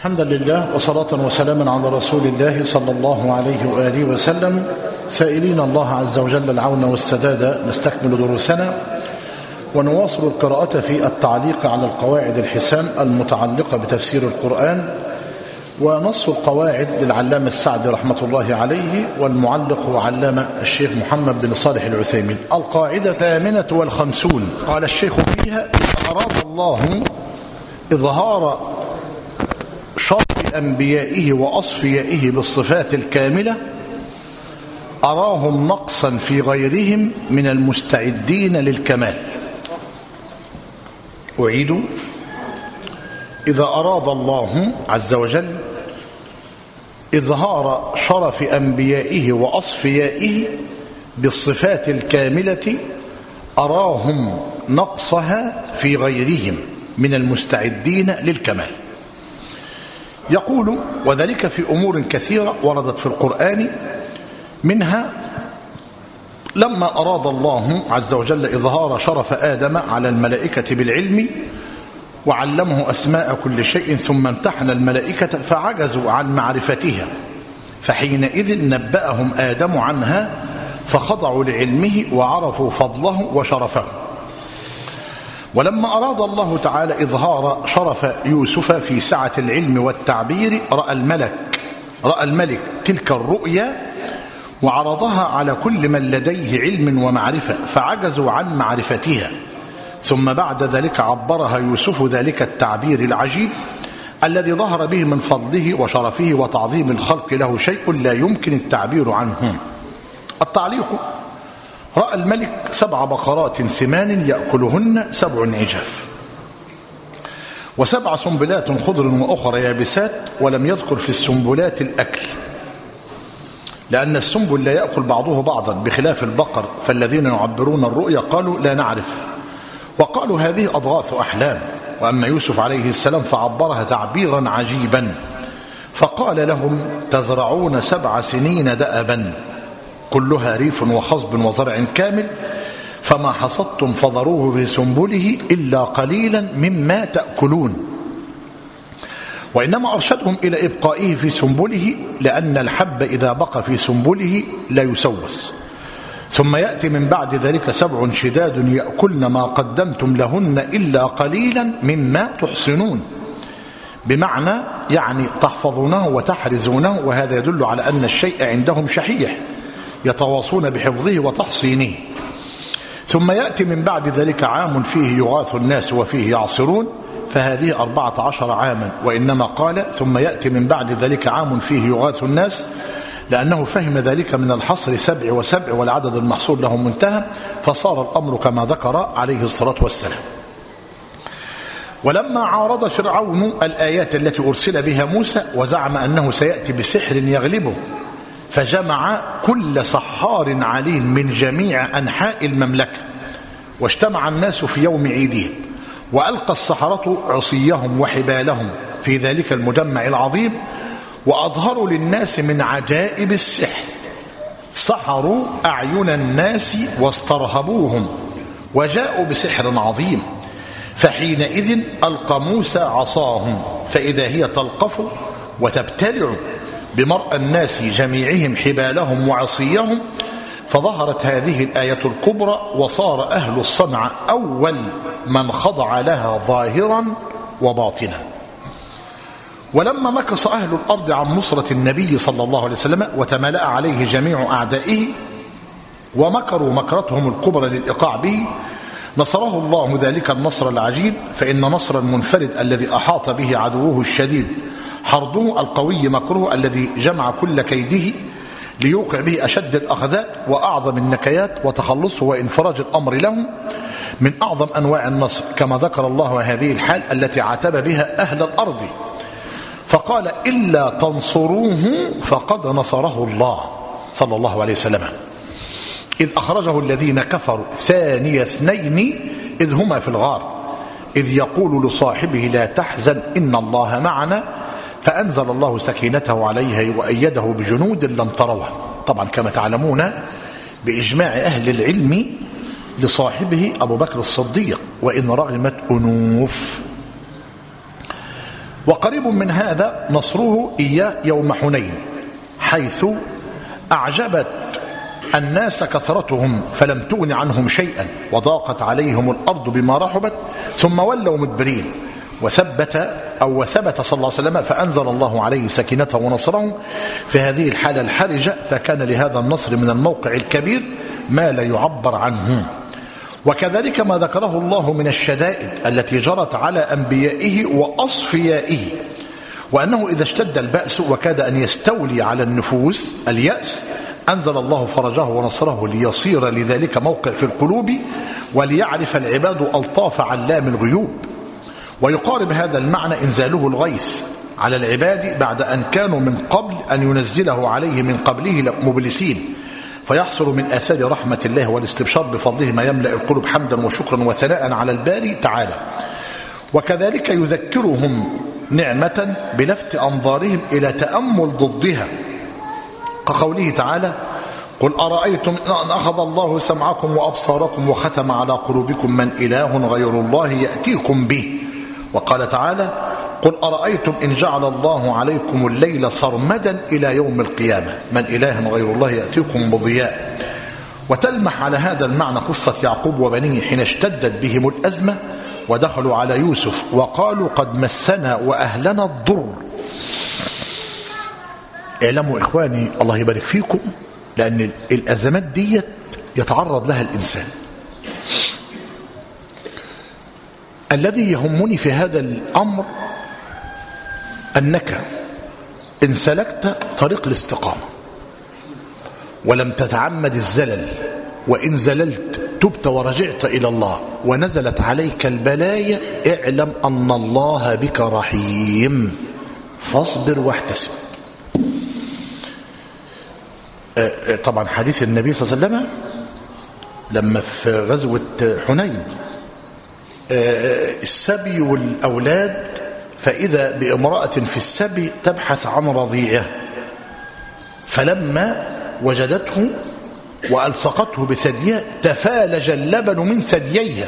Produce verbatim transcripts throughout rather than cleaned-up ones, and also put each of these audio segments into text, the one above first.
الحمد لله وصلاة وسلاما على رسول الله صلى الله عليه وآله وسلم، سائلين الله عز وجل العون والسداد. نستكمل دروسنا ونواصل القراءة في التعليق على القواعد الحسان المتعلقة بتفسير القرآن، ونص القواعد للعلامة السعدي رحمة الله عليه، والمعلق هو علامة الشيخ محمد بن صالح العثيمين. القاعدة الثامنة والخمسون، قال الشيخ فيها: إذا أراد الله إظهار شرف أنبيائه وأصفيائه بالصفات الكاملة أراهم نقصا في غيرهم من المستعدين للكمال. أعيد: إذا أراد الله عز وجل إظهار شرف أنبيائه وأصفيائه بالصفات الكاملة أراهم نقصها في غيرهم من المستعدين للكمال. يقول: وذلك في أمور كثيرة وردت في القرآن، منها لما أراد الله عز وجل إظهار شرف آدم على الملائكة بالعلم وعلمه أسماء كل شيء، ثم امتحن الملائكة فعجزوا عن معرفتها، فحينئذ نبأهم آدم عنها فخضعوا لعلمه وعرفوا فضله وشرفه. ولما أراد الله تعالى إظهار شرف يوسف في سعة العلم والتعبير رأى الملك رأى الملك تلك الرؤيا وعرضها على كل من لديه علم ومعرفة فعجزوا عن معرفتها، ثم بعد ذلك عبرها يوسف ذلك التعبير العجيب الذي ظهر به من فضله وشرفه وتعظيم الخلق له شيء لا يمكن التعبير عنه. التعليق: رأى الملك سبع بقرات سمان يأكلهن سبع عجاف، وسبع سنبلات خضر وأخرى يابسات، ولم يذكر في السنبلات الأكل، لأن السنبل لا يأكل بعضه بعضا بخلاف البقر، فالذين يعبرون الرؤيا قالوا لا نعرف، وقالوا هذه أضغاث أحلام. وأما يوسف عليه السلام فعبرها تعبيرا عجيبا، فقال لهم: تزرعون سبع سنين دأبا كلها ريف وخصب وزرع كامل، فما حصدتم فذروه في سنبله إلا قليلا مما تأكلون. وإنما أرشدهم إلى إبقائه في سنبله، لأن الحب إذا بقى في سنبله لا يسوس. ثم يأتي من بعد ذلك سبع شداد يأكلن ما قدمتم لهن إلا قليلا مما تحصنون، بمعنى يعني تحفظونه وتحرزونه، وهذا يدل على أن الشيء عندهم شحيح يتواصون بحفظه وتحصينه. ثم يأتي من بعد ذلك عام فيه يغاث الناس وفيه يعصرون، فهذه أربعة عشر عاما. وإنما قال ثم يأتي من بعد ذلك عام فيه يغاث الناس، لأنه فهم ذلك من الحصر سبع وسبع، والعدد المحصور له منتهى، فصار الأمر كما ذكر عليه الصلاة والسلام. ولما عارض فرعون الآيات التي أرسل بها موسى وزعم أنه سيأتي بسحر يغلبه، فجمع كل سحار عليم من جميع أنحاء المملكة، واجتمع الناس في يوم عيدهم، وألقى السحرة عصيهم وحبالهم في ذلك المجمع العظيم، وأظهروا للناس من عجائب السحر، سحروا أعين الناس واسترهبوهم، وجاءوا بسحر عظيم. فحينئذ ألقى موسى عصاهم فإذا هي تلقف وتبتلع بمرء الناس جميعهم حبالهم وعصيهم، فظهرت هذه الآية الكبرى، وصار أهل الصنعة أول من خضع لها ظاهرا وباطنا. ولما مكث أهل الأرض عن نصرة النبي صلى الله عليه وسلم وتملأ عليه جميع أعدائه ومكروا مكرتهم الكبرى للإيقاع به، نصره الله ذلك النصر العجيب. فإن نصر المنفرد الذي أحاط به عدوه الشديد حرضه، القوي مكره الذي جمع كل كيده ليوقع به أشد الأخذات وأعظم النكايات وتخلصه وإنفراج الأمر لهم، من أعظم أنواع النصر، كما ذكر الله هذه الحال التي عاتب بها أهل الأرض، فقال: إلا تنصروه فقد نصره الله صلى الله عليه وسلم، إذ أخرجه الذين كفروا ثاني اثنين إذ هما في الغار، إذ يقول لصاحبه لا تحزن إن الله معنا، فأنزل الله سكينته عليه وأيده بجنود لم تروها. طبعا كما تعلمون بإجماع أهل العلم لصاحبه أبو بكر الصديق، وإن رغمت أنوف. وقريب من هذا نصره إياه يوم حنين، حيث أعجبت الناس كثرتهم فلم تغن عنهم شيئا وضاقت عليهم الأرض بما رحبت ثم ولوا مدبرين، وثبت أو وثبت صلى الله عليه وسلم فأنزل الله عليه سكينته ونصره في هذه الحالة الحرجة، فكان لهذا النصر من الموقع الكبير ما لا يعبر عنه. وكذلك ما ذكره الله من الشدائد التي جرت على أنبيائه وأصفيائه، وأنه إذا اشتد البأس وكاد أن يستولي على النفوس اليأس أنزل الله فرجه ونصره ليصير لذلك موقع في القلوب وليعرف العباد ألطاف علام الغيوب. ويقارب هذا المعنى إنزاله الغيث على العباد بعد أن كانوا من قبل أن ينزله عليه من قبله مبلسين، فيحصل من آثار رحمة الله والاستبشار بفضله ما يملأ القلوب حمدا وشكرا وثناء على الباري تعالى. وكذلك يذكرهم نعمة بلفت أنظارهم إلى تأمل ضدها، كقوله تعالى: قل أرأيتم إن أخذ الله سمعكم وأبصاركم وختم على قلوبكم من إله غير الله يأتيكم به. وقال تعالى: قل أرأيتم إن جعل الله عليكم الليل صرمدا إلى يوم القيامة من إله غير الله يأتيكم بضياء. وتلمح على هذا المعنى قصة يعقوب وبنيه حين اشتدت بهم الأزمة ودخلوا على يوسف وقالوا: قد مسنا وأهلنا الضر. اعلموا إخواني الله يبارك فيكم، لأن الأزمات دي يتعرض لها الإنسان. الذي يهمني في هذا الأمر أنك إن سلكت طريق الاستقامة ولم تتعمد الزلل، وإن زللت تبت ورجعت إلى الله ونزلت عليك البلايا، اعلم أن الله بك رحيم، فاصبر واحتسب. طبعا حديث النبي صلى الله عليه وسلم لما في غزوة حنين السبي والأولاد، فإذا بامرأة في السبي تبحث عن رضيعه، فلما وجدته وألصقته بثديها تفالج اللبن من ثدييها،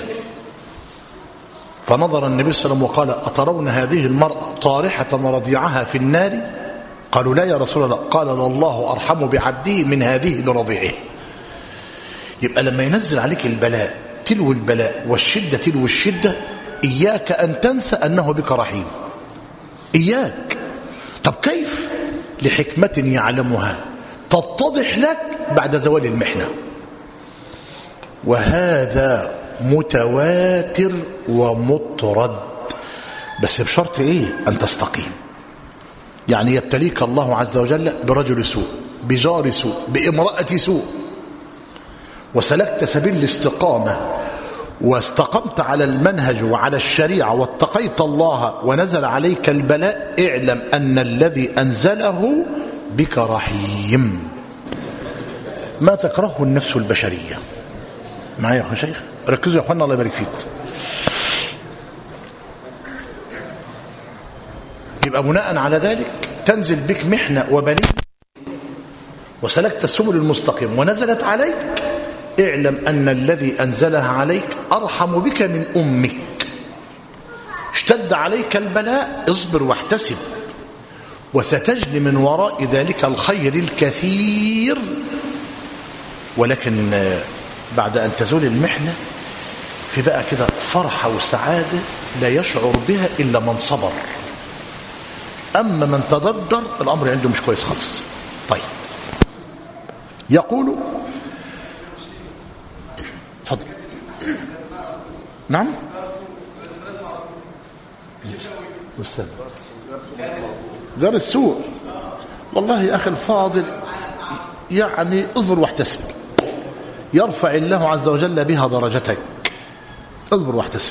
فنظر النبي صلى الله عليه وسلم وقال: أترون هذه المرأة طارحة رضيعها في النار؟ قالوا: لا يا رسول الله. قال: الله أرحم بعبده من هذه برضيعه. يبقى لما ينزل عليك البلاء تلو البلاء والشدة تلو الشدة، إياك أن تنسى أنه بك رحيم، إياك. طب كيف؟ لحكمة يعلمها تتضح لك بعد زوال المحنة، وهذا متواتر ومطرد، بس بشرط إيه؟ أن تستقيم. يعني يبتليك الله عز وجل برجل سوء، بجار سوء، بامرأة سوء، وسلكت سبيل الاستقامة واستقمت على المنهج وعلى الشريعة واتقيت الله ونزل عليك البلاء، اعلم أن الذي أنزله بك رحيم. ما تكرهه النفس البشرية. معايا يا أخي شيخ؟ ركزوا يا أخوانا الله يبارك فيكم. يبقى بناء على ذلك تنزل بك محنة وبلية وسلكت السبل المستقيم ونزلت عليك، اعلم أن الذي أنزلها عليك أرحم بك من أمك. اشتد عليك البلاء، اصبر واحتسب، وستجد من وراء ذلك الخير الكثير. ولكن بعد أن تزول المحنة في بقى كده فرحة وسعادة لا يشعر بها إلا من صبر. أما من تضجر الأمر عنده مش كويس خالص. طيب، يقول تفضل. نعم جار السوء. والله يا أخي الفاضل، يعني اصبر واحتسب، يرفع الله عز وجل بها درجتك. اصبر واحتسب.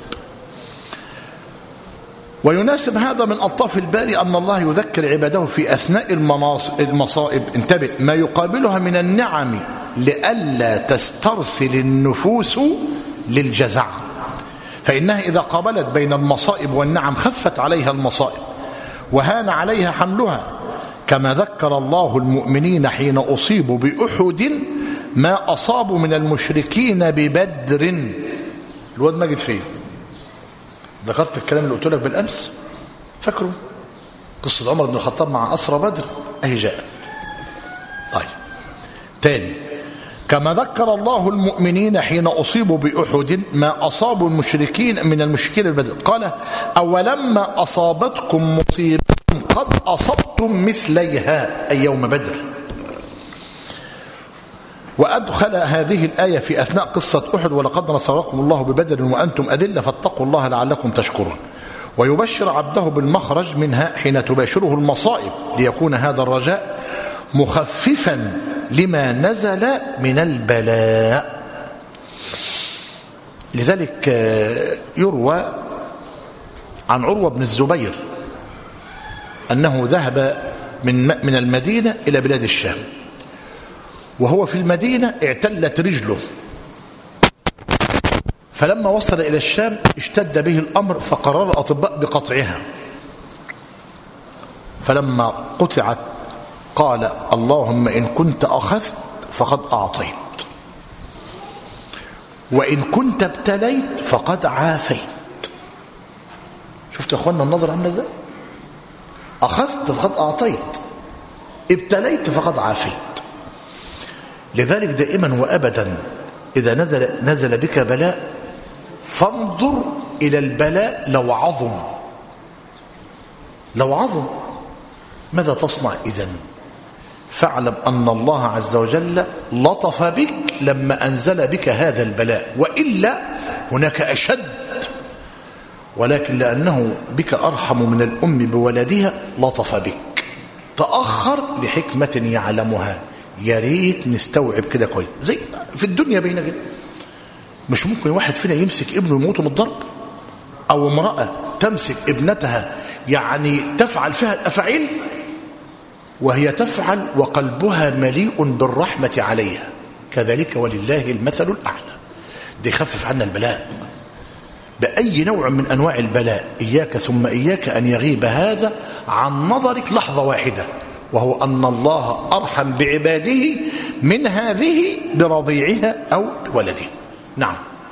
ويناسب هذا من ألطاف الباري أن الله يذكر عباده في أثناء المصائب، انتبه، ما يقابلها من النعم لئلا تسترسل النفوس للجزع، فإنها إذا قابلت بين المصائب والنعم خفت عليها المصائب وهان عليها حملها، كما ذكر الله المؤمنين حين أصيبوا بأحد ما أصابوا من المشركين ببدر. الواد ماجد فيه ذكرت الكلام اللي قلت لك بالأمس، فاكره قصة عمر بن الخطاب مع أسرى بدر أهي جاءت. طيب تاني، كما ذكر الله المؤمنين حين أصيبوا بأحد ما أصابوا المشركين من المشركين بدر، قال أولما أصابتكم مصيبة قد أصبتم مثليها أي يوم بدر. وأدخل هذه الآية في أثناء قصة أحد ولقد نصركم الله ببدر وأنتم أذلة فاتقوا الله لعلكم تشكرون. ويبشر عبده بالمخرج منها حين تباشره المصائب ليكون هذا الرجاء مخففا لما نزل من البلاء. لذلك يروى عن عروة بن الزبير أنه ذهب من من المدينة إلى بلاد الشام، وهو في المدينة اعتلت رجله، فلما وصل إلى الشام اشتد به الأمر فقرر الأطباء بقطعها، فلما قطعت قال اللهم إن كنت أخذت فقد أعطيت، وإن كنت ابتليت فقد عافيت. شفت يا أخوانا النظر عامله ازاي؟ أخذت فقد أعطيت، ابتليت فقد عافيت. لذلك دائما وأبدا إذا نزل, نزل بك بلاء فانظر إلى البلاء لو عظم، لو عظم ماذا تصنع إذن؟ فاعلم أن الله عز وجل لطف بك لما أنزل بك هذا البلاء، وإلا هناك أشد، ولكن لأنه بك أرحم من الأم بولدها لطف بك، تأخر لحكمة يعلمها. يا ريت نستوعب كده كويس. زي في الدنيا بينا كده، مش ممكن واحد فينا يمسك ابنه يموت من الضرب، أو امرأة تمسك ابنتها يعني تفعل فيها الأفعيل وهي تفعل وقلبها مليء بالرحمة عليها. كذلك ولله المثل الأعلى. دي يخفف عنا البلاء بأي نوع من أنواع البلاء. إياك ثم إياك أن يغيب هذا عن نظرك لحظة واحدة، وهو أن الله أرحم بعباده من هذه برضيعها أو بولدها. نعم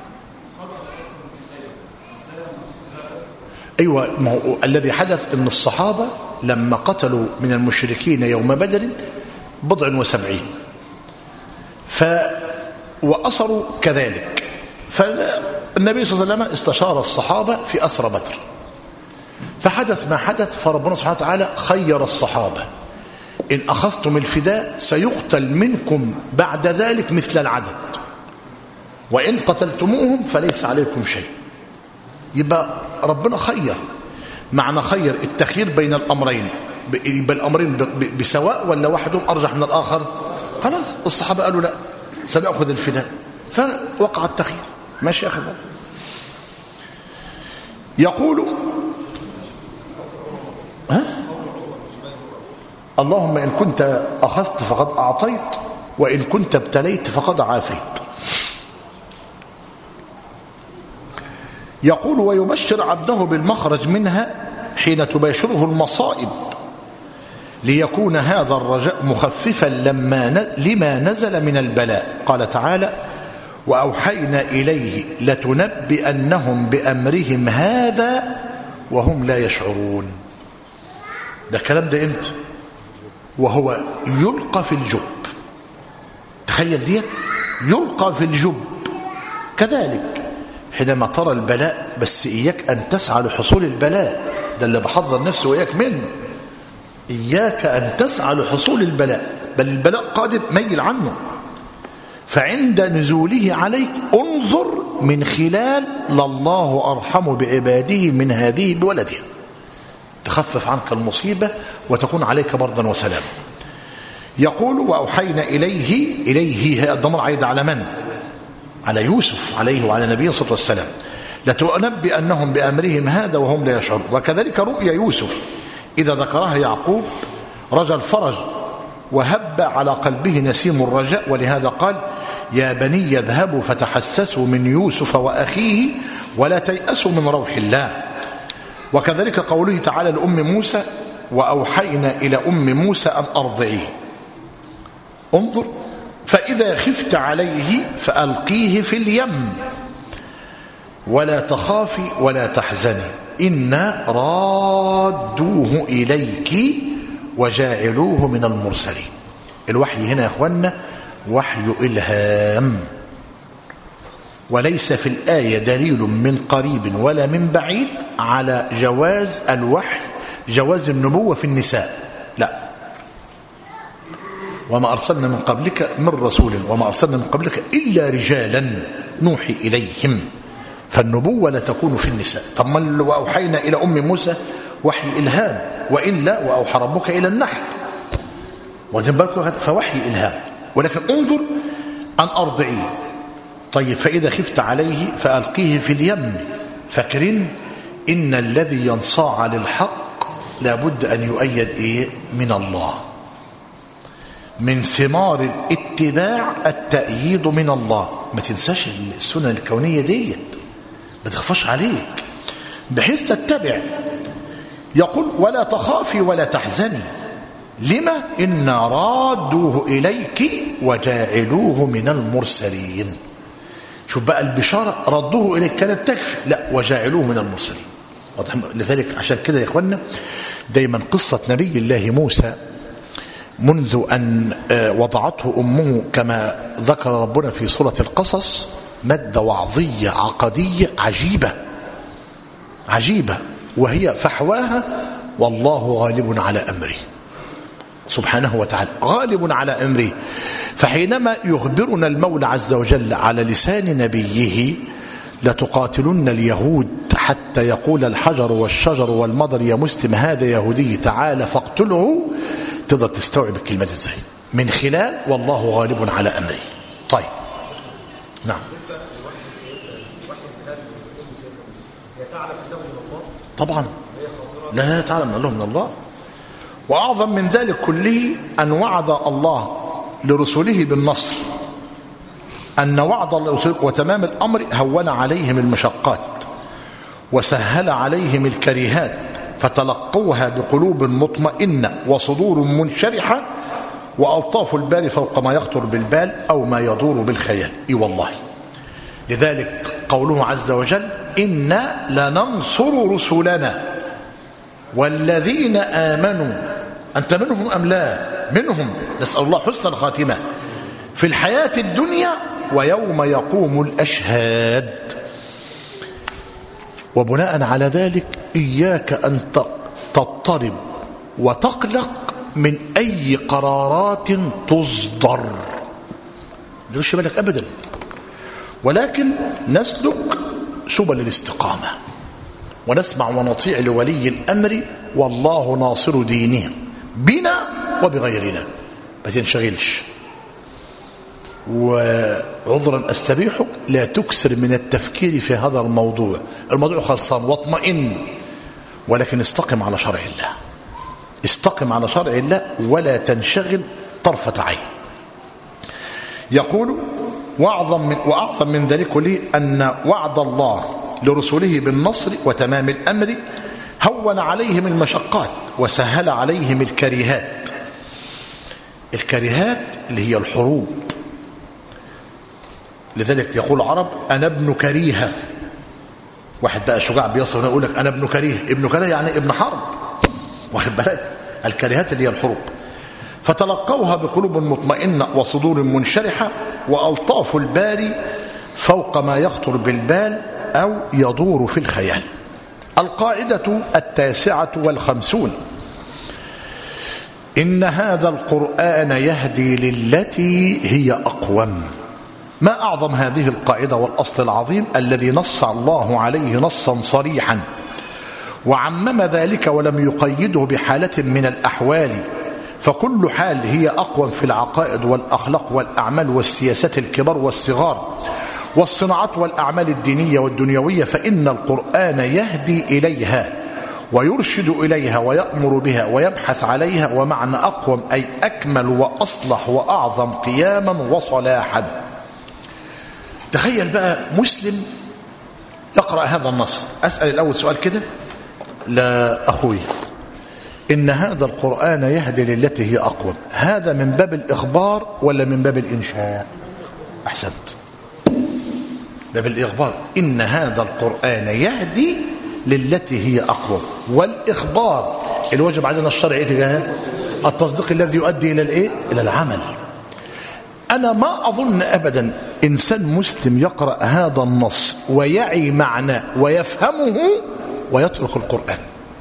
أيوة، ما هو الذي حدث أن الصحابة لما قتلوا من المشركين يوم بدر بضع وسبعين ف وأسروا كذلك، فالنبي صلى الله عليه وسلم استشار الصحابة في أسر بدر، فحدث ما حدث، فربنا سبحانه وتعالى خير الصحابة: إن أخذتم الفداء سيقتل منكم بعد ذلك مثل العدد، وإن قتلتموهم فليس عليكم شيء. يبقى ربنا خير. معنى خير التخيير بين الأمرين، يبقى الأمرين بسواء ولا واحدهم أرجح من الآخر؟ خلاص الصحابة قالوا لا سنأخذ الفداء، فوقع التخيير. ماشي يا أخي. يقول ها اللهم إن كنت أخذت فقد أعطيت، وإن كنت ابتليت فقد عافيت. يقول ويبشر عبده بالمخرج منها حين تباشره المصائب ليكون هذا الرجاء مخففا لما لما نزل من البلاء. قال تعالى وأوحينا إليه لتنبئنهم بأمرهم هذا وهم لا يشعرون. ده الكلام ده امتى؟ وهو يلقى في الجب. تخيل ديت، يلقى في الجب. كذلك حينما ترى البلاء، بس إياك أن تسعى لحصول البلاء، ده اللي بحضر نفسه وإياك منه. إياك أن تسعى لحصول البلاء، بل البلاء قادم ميل عنه. فعند نزوله عليك انظر من خلال لله أرحم بعباده من هذه بولدها، تخفف عنك المصيبة وتكون عليك بردا وسلام. يقول وأوحينا إليه، إليه هي الضمير عايد على من؟ على يوسف عليه وعلى نبيه صلى الله عليه وسلم. لتنبئنهم بأمرهم هذا وهم لا يشعرون. وكذلك رؤيا يوسف إذا ذكرها يعقوب رجا الفرج وهب على قلبه نسيم الرجاء، ولهذا قال يا بني يذهبوا فتحسسوا من يوسف وأخيه ولا تيأسوا من روح الله. وكذلك قوله تعالى لأم موسى وأوحينا إلى أم موسى أن أرضعيه. انظر فإذا خفت عليه فألقيه في اليم ولا تخافي ولا تحزني إنا رادوه إليك وجاعلوه من المرسلين. الوحي هنا يا أخوانا وحي إلهام، وليس في الآية دليل من قريب ولا من بعيد على جواز الوحي، جواز النبوة في النساء، لا. وما أرسلنا من قبلك من رسول وما أرسلنا من قبلك إلا رجالا نوحي إليهم، فالنبوة لا تكون في النساء. طب ما وأوحينا إلى أم موسى وحي إلهام، وإلا وأوحى ربك إلى النحل، فوحي إلهام. ولكن انظر أن أرضعيه، طيب فإذا خفت عليه فألقيه في اليم، فاكرين إن الذي ينصاع للحق لابد أن يؤيد إيه؟ من الله. من ثمار الاتباع التأييد من الله. ما تنساش السنن الكونية ديت، ما تخفاش عليك بحيث تتبع. يقول ولا تخافي ولا تحزني، لما؟ إن رادوه إليك وجاعلوه من المرسلين. شوف بقى البشارة، ردوه إليك كانت تكفي، لا وجاعلوه من المرسلين. لذلك عشان كده يا إخوانا دايما قصة نبي الله موسى منذ أن وضعته أمه كما ذكر ربنا في سورة القصص مادة وعظية عقدية عجيبة عجيبة، وهي فحواها والله غالب على أمره سبحانه وتعالى، غالب على أمره. فحينما يخبرنا المولى عز وجل على لسان نبيه لتقاتلن اليهود حتى يقول الحجر والشجر والمضر يا مسلم هذا يهودي تعالى فاقتله، تقدر تستوعب الكلمات ازاي؟ من خلال والله غالب على أمره. طيب نعم. طبعا لا لا تعلم من الله من الله. وأعظم من ذلك كله أن وعد الله لرسله بالنصر، أن وعد الله لرسله وتمام الأمر هون عليهم المشقات وسهل عليهم الكريهات، فتلقوها بقلوب مطمئنة وصدور منشرحة وألطاف البال فوق ما يخطر بالبال أو ما يدور بالخيال. إي والله. لذلك قوله عز وجل إنا لننصر رسلنا والذين آمنوا. أنت منهم أم لا؟ منهم، نسأل الله حسن الخاتمة في الحياة الدنيا ويوم يقوم الأشهاد. وبناء على ذلك إياك أن تضطرب وتقلق من أي قرارات تصدر، لا تشغل بالك أبدا، ولكن نسلك سبل الاستقامة ونسمع ونطيع لولي الأمر والله ناصر دينه بنا وبغيرنا، ما تنشغلش. وعذرا أستبيحك لا تكسر من التفكير في هذا الموضوع، الموضوع خلصان واطمئن، ولكن استقم على شرع الله، استقم على شرع الله ولا تنشغل طرفة عين. يقول وأعظم من, وأعظم من ذلك لي أن وعد الله لرسله بالنصر وتمام الأمر هون عليهم المشقات وسهل عليهم الكريهات. الكريهات اللي هي الحروب. لذلك يقول العرب أنا ابن كريهة. واحد بقى شجاع بيصل يقول لك أنا ابن كريه. ابن كريه يعني ابن حرب، واخد بالك؟ الكريهات اللي هي الحروب. فتلقوها بقلوب مطمئنة وصدور منشرحة وألطاف الباري فوق ما يخطر بالبال أو يدور في الخيال. القاعدة التاسعة والخمسون إن هذا القرآن يهدي للتي هي أقوم. ما أعظم هذه القاعدة والأصل العظيم الذي نص الله عليه نصا صريحا وعمم ذلك ولم يقيده بحالة من الأحوال، فكل حال هي أقوم في العقائد والأخلاق والأعمال والسياسات الكبار والصغار والصناعات والأعمال الدينية والدنيوية، فإن القرآن يهدي إليها ويرشد إليها ويأمر بها ويبحث عليها. ومعنى أقوم أي أكمل وأصلح وأعظم قياما وصلاحا. تخيل بقى مسلم يقرأ هذا النص. أسأل الأول سؤال كده لا أخوي، إن هذا القرآن يهدي للتي هي أقوم، هذا من باب الإخبار ولا من باب الإنشاء؟ أحسنت، باب الإخبار. إن هذا القرآن يهدي للتي هي أقوم. والإخبار الواجب علينا الشرعي تجاه التصديق الذي يؤدي إلى الإيه؟ إلى العمل. أنا ما أظن أبدا إنسان مسلم يقرأ هذا النص ويعي معناه ويفهمه ويترك القرآن.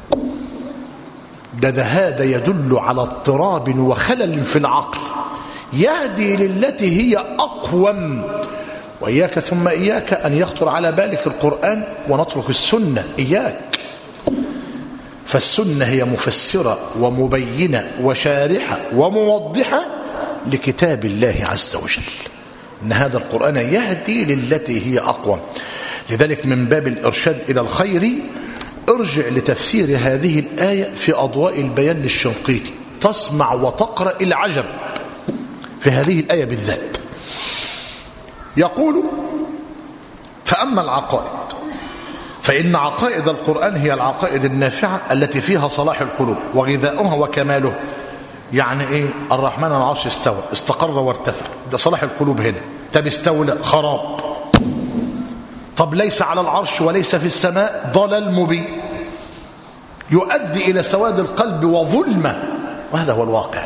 ده, ده هذا يدل على اضطراب وخلل في العقل، يهدي للتي هي أقوم. وإياك ثم إياك أن يخطر على بالك القرآن ونترك السنة، إياك. فالسنة هي مفسرة ومبينة وشارحة وموضحة لكتاب الله عز وجل، إن هذا القرآن يهدي للتي هي أقوم. لذلك من باب الإرشاد إلى الخير ارجع لتفسير هذه الآية في أضواء البيان للشنقيطي، تسمع وتقرأ العجب في هذه الآية بالذات. يقول: فأما العقائد فإن عقائد القرآن هي العقائد النافعة التي فيها صلاح القلوب وغذاؤها وكماله. يعني إيه؟ الرحمن على العرش استوى، استقر وارتفع، ده صلاح القلوب هنا. طب استولى، خراب. طب ليس على العرش وليس في السماء، ضلال مبين يؤدي إلى سواد القلب وظلمه، وهذا هو الواقع.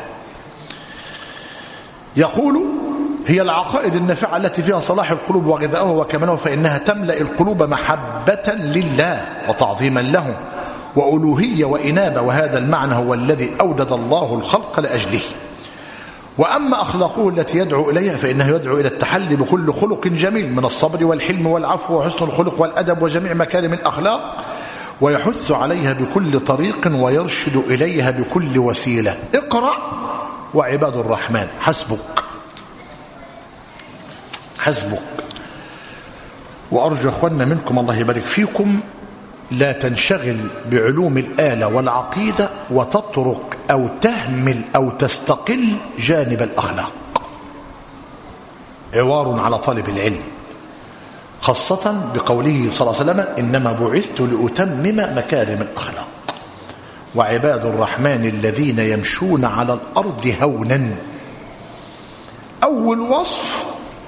يقول: هي العقائد النافعة التي فيها صلاح القلوب وغذاؤها وكماله، فإنها تملأ القلوب محبة لله وتعظيما له وألوهية وإنابة، وهذا المعنى هو الذي أوجد الله الخلق لأجله. وأما أخلاقه التي يدعو إليها فإنه يدعو إلى التحلي بكل خلق جميل من الصبر والحلم والعفو وحسن الخلق والأدب وجميع مكارم الأخلاق، ويحث عليها بكل طريق ويرشد إليها بكل وسيلة. اقرأ وعباد الرحمن حسبك حسبك. وأرجو أخواننا منكم الله يبارك فيكم لا تنشغل بعلوم الآلة والعقيدة وتترك أو تهمل أو تستقل جانب الأخلاق. عوار على طالب العلم، خاصة بقوله صلى الله عليه وسلم: إنما بعثت لأتمم مكارم الأخلاق. وعباد الرحمن الذين يمشون على الأرض هونا. أول وصف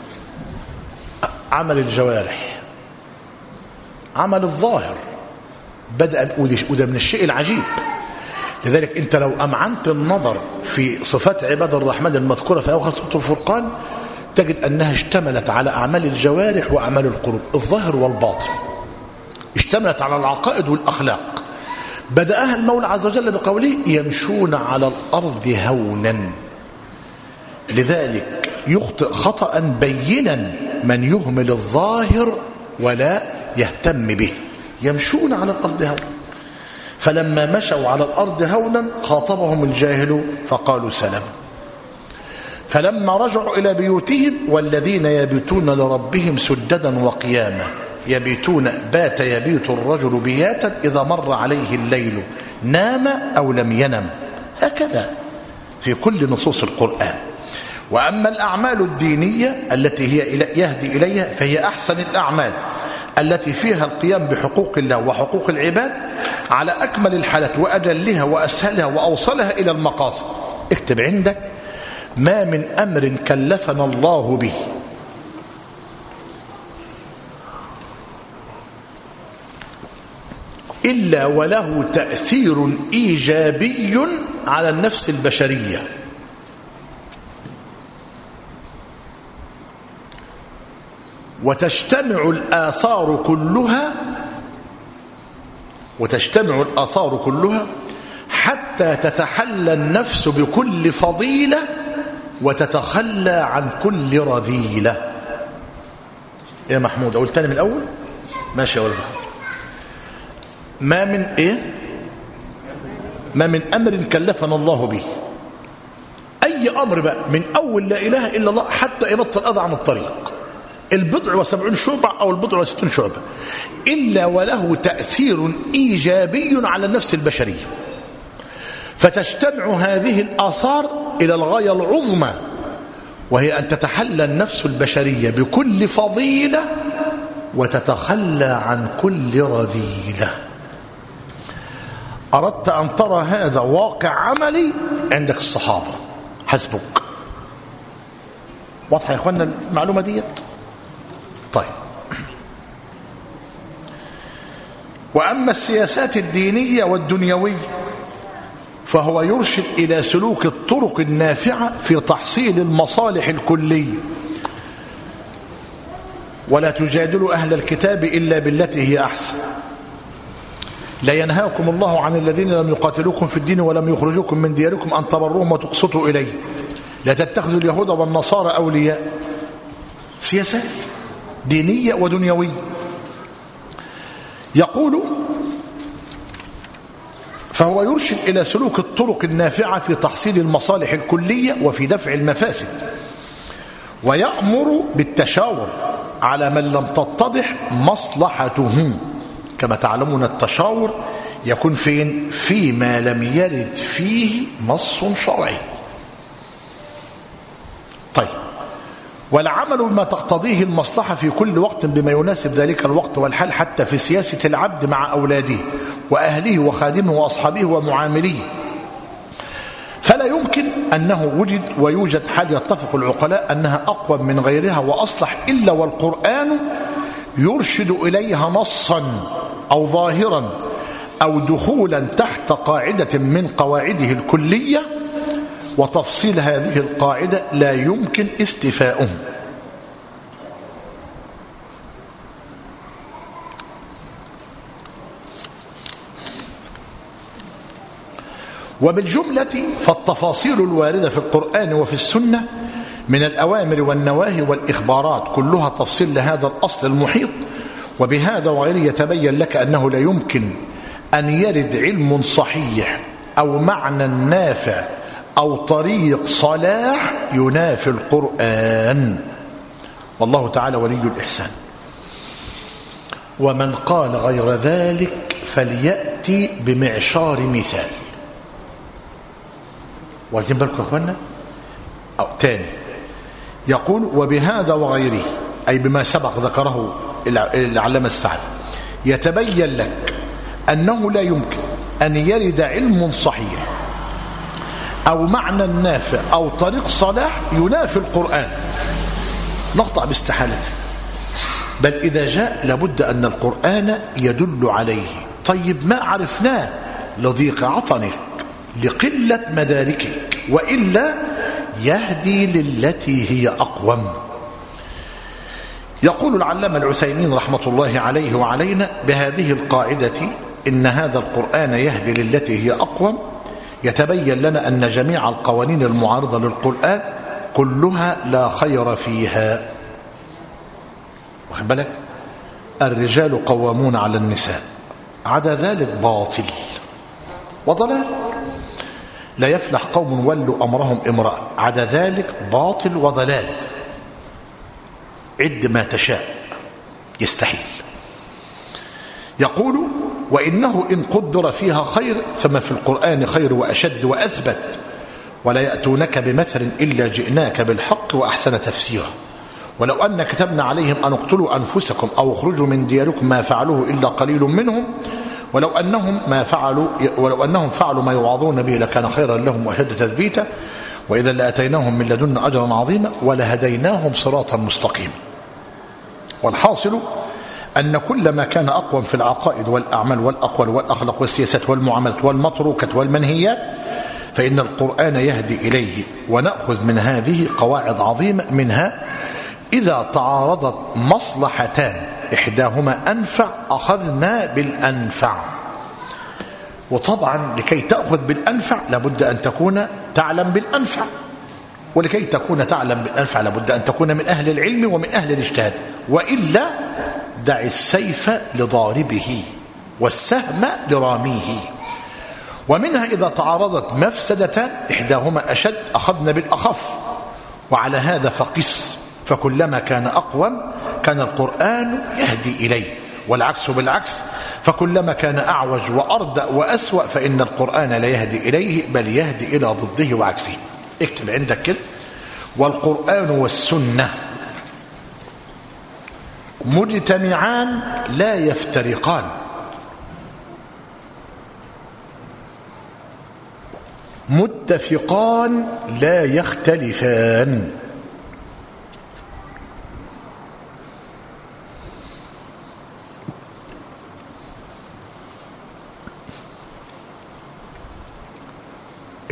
عمل الجوارح، عمل الظاهر، بدأ، وده من الشيء العجيب. لذلك أنت لو أمعنت النظر في صفات عباد الرحمن المذكورة في أول سورة الفرقان تجد أنها اشتملت على أعمال الجوارح وأعمال القلوب، الظاهر والباطن، اشتملت على العقائد والأخلاق. بدأها المولى عز وجل بقوله: يمشون على الأرض هونا. لذلك يخطئ خطأ بينا من يهمل الظاهر ولا يهتم به. يمشون على الأرض هونا، فلما مشوا على الأرض هونا خاطبهم الجاهل فقالوا سلام. فلما رجعوا إلى بيوتهم: والذين يبيتون لربهم سجدا وقياما. يبيتون، بات يبيت الرجل بياتا إذا مر عليه الليل نام أو لم ينم، هكذا في كل نصوص القرآن. وأما الأعمال الدينية التي هي يهدي إليها فهي أحسن الأعمال التي فيها القيام بحقوق الله وحقوق العباد على أكمل الحالات وأجلها وأسهلها وأوصلها إلى المقاصد. اكتب عندك: ما من أمر كلفنا الله به إلا وله تأثير إيجابي على النفس البشرية. وتجتمع الآثار كلها وتجتمع الآثار كلها حتى تتحلى النفس بكل فضيلة وتتخلى عن كل رذيلة. يا محمود أقول تاني من الأول؟ ماشي يا ولد. ما من إيه؟ ما من أمر كلفنا الله به، أي أمر بقى، من أول لا إله إلا الله حتى إبطل الأذى عن الطريق، البضع وسبعون شعبة أو البضع وستون شعبة، إلا وله تأثير إيجابي على النفس البشرية. فتجتمع هذه الآثار إلى الغاية العظمى، وهي أن تتحلى النفس البشرية بكل فضيلة وتتخلى عن كل رذيلة. أردت أن ترى هذا واقع عملي عندك الصحابة حسبك. واضحة يا إخواننا المعلومة ديت؟ طيب، وأما السياسات الدينية والدنيوية فهو يرشد إلى سلوك الطرق النافعة في تحصيل المصالح الكلية. ولا تجادلوا أهل الكتاب إلا بالتي هي أحسن. لا ينهاكم الله عن الذين لم يقاتلوكم في الدين ولم يخرجوكم من دياركم أن تبروهم وتقسطوا إليه. لا تتخذوا اليهود والنصارى أولياء. سياسات دينية ودنيوية. يقول فهو يرشد إلى سلوك الطرق النافعة في تحصيل المصالح الكلية وفي دفع المفاسد، ويأمر بالتشاور على من لم تتضح مصلحته. كما تعلمون التشاور يكون فين؟ فيما لم يرد فيه نص شرعي. طيب، والعمل بما تقتضيه المصلحة في كل وقت بما يناسب ذلك الوقت والحال، حتى في سياسة العبد مع أولاده وأهله وخادمه وأصحابه ومعامليه. فلا يمكن أنه وجد ويوجد حال يتفق العقلاء أنها أقوى من غيرها وأصلح إلا والقرآن يرشد إليها نصا أو ظاهرا أو دخولا تحت قاعدة من قواعده الكلية، وتفصيل هذه القاعدة لا يمكن استيفاؤه. وبالجملة فالتفاصيل الواردة في القرآن وفي السنة من الأوامر والنواهي والإخبارات كلها تفصيل لهذا الأصل المحيط. وبهذا وغيره يتبين لك أنه لا يمكن أن يرد علم صحيح أو معنى نافع أو طريق صلاح ينافي القرآن. والله تعالى ولي الإحسان. ومن قال غير ذلك فليأتي بمعشار مثال. واخدين بالكم يا اخوانا؟ أو تاني يقول وبهذا وغيره، أي بما سبق ذكره العلامة السعدي، يتبين لك أنه لا يمكن أن يرد علم صحيح أو معنى نافع أو طريق صلاح ينافي القرآن، نقطع باستحالته. بل إذا جاء لابد أن القرآن يدل عليه. طيب ما عرفناه لضيق عطنك لقلة مداركك، وإلا يهدي للتي هي أقوم. يقول العلامة العثيمين رحمة الله عليه وعلينا بهذه القاعدة إن هذا القرآن يهدي للتي هي أقوم، يتبين لنا أن جميع القوانين المعارضة للقرآن كلها لا خير فيها. واخد بالك؟ الرجال قوامون على النساء، عدا ذلك باطل وضلال. لا يفلح قوم ولوا أمرهم امرأة، عدا ذلك باطل وضلال. عد ما تشاء، يستحيل. يقول وإنه إن قدر فيها خير فما في القرآن خير وأشد وأثبت، ولا يأتونك بمثل إلا جئناك بالحق وأحسن تفسيرا. ولو أن كتبنا عليهم أن اقتلوا أنفسكم أو اخرجوا من دياركم ما فعلوه إلا قليل منهم ولو أنهم ما فعلوا ولو أنهم فعلوا ما يوعظون به لكان خيرا لهم وأشد تثبيتا، وإذا لأتيناهم من لدنا أجرا عظيما ولهديناهم صراطا مستقيما. والحاصل أن كل ما كان أقوم في العقائد والأعمال والأقوال والأخلاق والسياسات والمعاملات والمتروكات والمنهيات فإن القرآن يهدي إليه. ونأخذ من هذه قواعد عظيمة، منها إذا تعارضت مصلحتان إحداهما أنفع أخذنا بالأنفع. وطبعا لكي تأخذ بالأنفع لابد أن تكون تعلم بالأنفع، ولكي تكون تعلم بالأنفع لابد أن تكون من أهل العلم ومن أهل الاجتهاد، وإلا دع السيف لضاربه والسهم لراميه. ومنها إذا تعارضت مفسدتان إحداهما أشد أخذنا بالأخف، وعلى هذا فقس، فكلما كان أقوم كان القرآن يهدي إليه، والعكس بالعكس، فكلما كان أعوج وأردأ وأسوأ فإن القرآن لا يهدي إليه بل يهدي إلى ضده وعكسه. اكتب عندك كده: والقرآن والسنة مجتمعان لا يفترقان، متفقان لا يختلفان.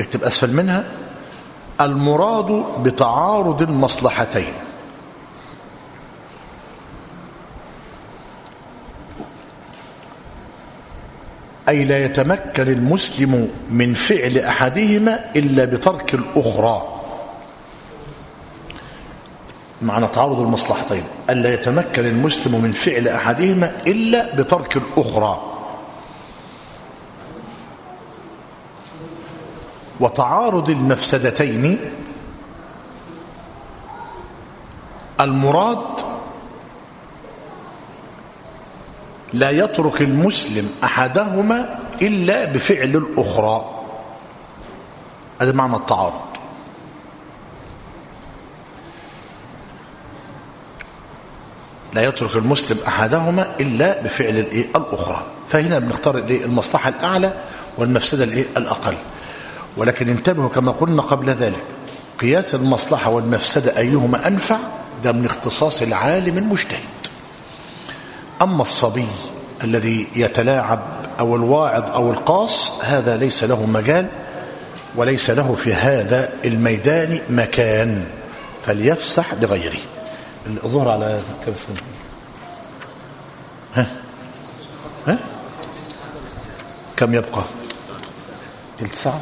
اكتب أسفل منها: المراد بتعارض المصلحتين، أي لا يتمكن المسلم من فعل أحدهما إلا بترك الأخرى. معنى تعارض المصلحتين ألا يتمكن المسلم من فعل أحدهما إلا بترك الأخرى. وتعارض المفسدتين المراد لا يترك المسلم أحدهما إلا بفعل الأخرى. هذا معنى التعارض. لا يترك المسلم أحدهما إلا بفعل الأخرى. فهنا بنختار المصلحة الأعلى والمفسدة الأقل. ولكن انتبهوا كما قلنا قبل ذلك، قياس المصلحة والمفسدة أيهما أنفع ده من اختصاص العالم المجتهد. أما الصبي الذي يتلاعب أو الواعظ أو القاص هذا ليس له مجال وليس له في هذا الميدان مكان، فليفسح لغيره. الظهر على كم سنة؟ ها ها كم يبقى؟ تلت ساعة.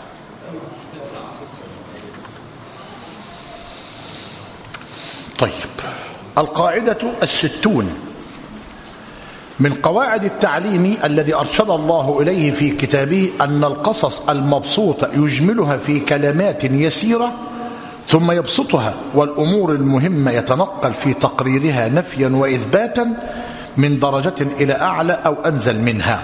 طيب، القاعدة الستون من قواعد التعليم الذي أرشد الله إليه في كتابه أن القصص المبسوطة يجملها في كلمات يسيرة ثم يبسطها، والأمور المهمة يتنقل في تقريرها نفيا وإثباتا من درجة إلى أعلى أو أنزل منها.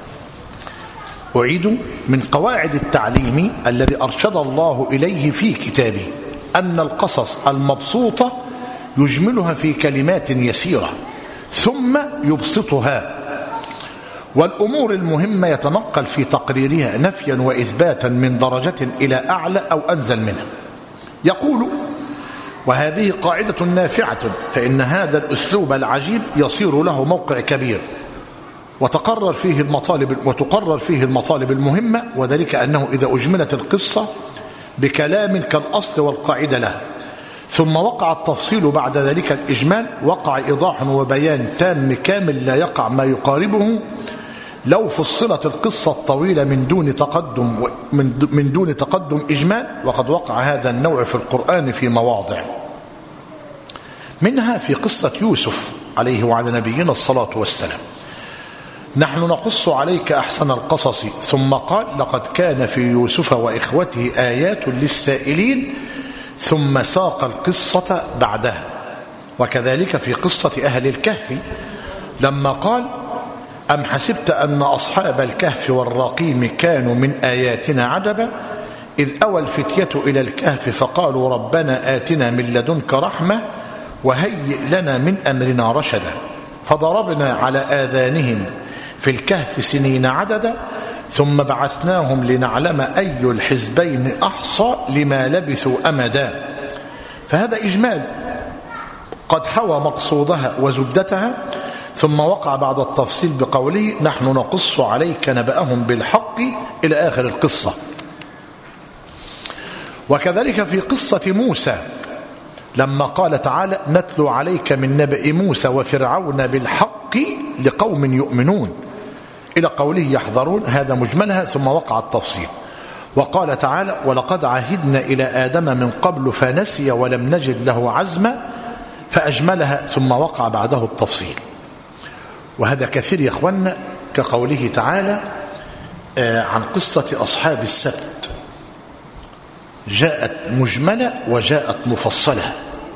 أعيد: من قواعد التعليم الذي أرشد الله إليه في كتابه أن القصص المبسوطة يجملها في كلمات يسيرة ثم يبسطها، والأمور المهمة يتنقل في تقريرها نفيا وإثباتا من درجة إلى أعلى أو أنزل منها. يقول: وهذه قاعدة نافعة، فإن هذا الأسلوب العجيب يصير له موقع كبير وتقرر فيه المطالب وتقرر فيه المطالب المهمة، وذلك أنه إذا أجملت القصة بكلام كالأصل والقاعدة لها ثم وقع التفصيل بعد ذلك الإجمال وقع إيضاح وبيان تام كامل لا يقع ما يقاربه لو فصلت القصة الطويلة من دون تقدم من دون تقدم إجمال. وقد وقع هذا النوع في القرآن في مواضع، منها في قصة يوسف عليه وعلى نبينا الصلاة والسلام: نحن نقص عليك أحسن القصص، ثم قال: لقد كان في يوسف وإخوته آيات للسائلين، ثم ساق القصة بعدها. وكذلك في قصة أهل الكهف لما قال: أم حسبت أن أصحاب الكهف والرقيم كانوا من آياتنا عجبا إذ أوى الفتية إلى الكهف فقالوا ربنا آتنا من لدنك رحمة وهيئ لنا من أمرنا رشدا فضربنا على آذانهم في الكهف سنين عددا ثم بعثناهم لنعلم أي الحزبين أحصى لما لبثوا أمدا. فهذا إجمال قد حوى مقصودها وزبدتها، ثم وقع بعد التفصيل بقوله: نحن نقص عليك نبأهم بالحق إلى آخر القصة. وكذلك في قصة موسى لما قال تعالى: نتلو عليك من نبأ موسى وفرعون بالحق لقوم يؤمنون إلى قوله يحذرون، هذا مجملها، ثم وقع التفصيل. وقال تعالى: ولقد عهدنا إلى آدم من قبل فنسي ولم نجد له عزما، فأجملها ثم وقع بعده التفصيل. وهذا كثير يا أخوانا، كقوله تعالى عن قصة أصحاب السبت: جاءت مجملة وجاءت مفصلة.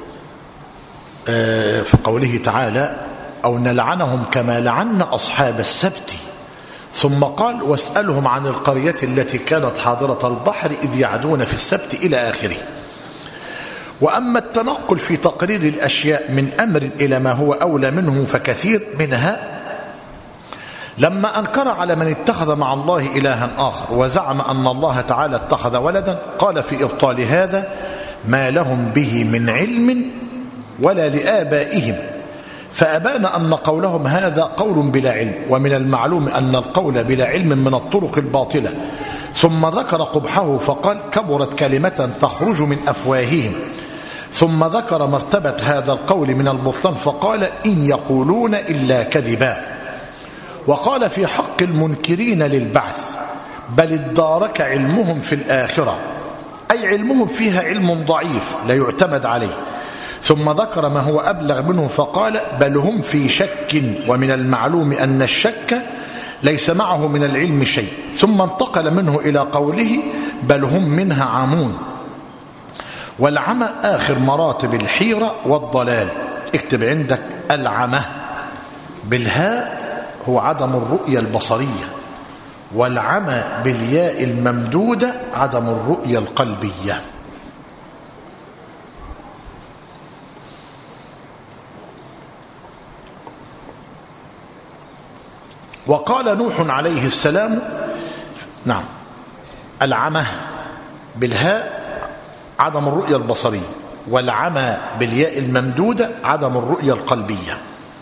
في قوله تعالى: أو نلعنهم كما لعنا أصحاب السبت، ثم قال: واسألهم عن القرية التي كانت حاضرة البحر إذ يعدون في السبت إلى آخره. وأما التنقل في تقرير الأشياء من أمر إلى ما هو أولى منه فكثير، منها لما أنكر على من اتخذ مع الله إلها آخر وزعم أن الله تعالى اتخذ ولدا، قال في إبطال هذا: ما لهم به من علم ولا لآبائهم، فأبان أن قولهم هذا قول بلا علم. ومن المعلوم أن القول بلا علم من الطرق الباطلة، ثم ذكر قبحه فقال كبرت كلمة تخرج من أفواههم. ثم ذكر مرتبة هذا القول من البطلان فقال إن يقولون إلا كذبا. وقال في حق المنكرين للبعث بل ادارك علمهم في الآخرة، أي علمهم فيها علم ضعيف لا يعتمد عليه. ثم ذكر ما هو أبلغ منه فقال بل هم في شك، ومن المعلوم أن الشك ليس معه من العلم شيء. ثم انتقل منه إلى قوله بل هم منها عامون. والعمى آخر مراتب الحيرة والضلال. اكتب عندك العمى بالهاء هو عدم الرؤية البصرية، والعمى بالياء الممدودة عدم الرؤية القلبية. وقال نوح عليه السلام نعم العمى بالهاء عدم الرؤية البصرية، والعمى بالياء الممدودة عدم الرؤية القلبية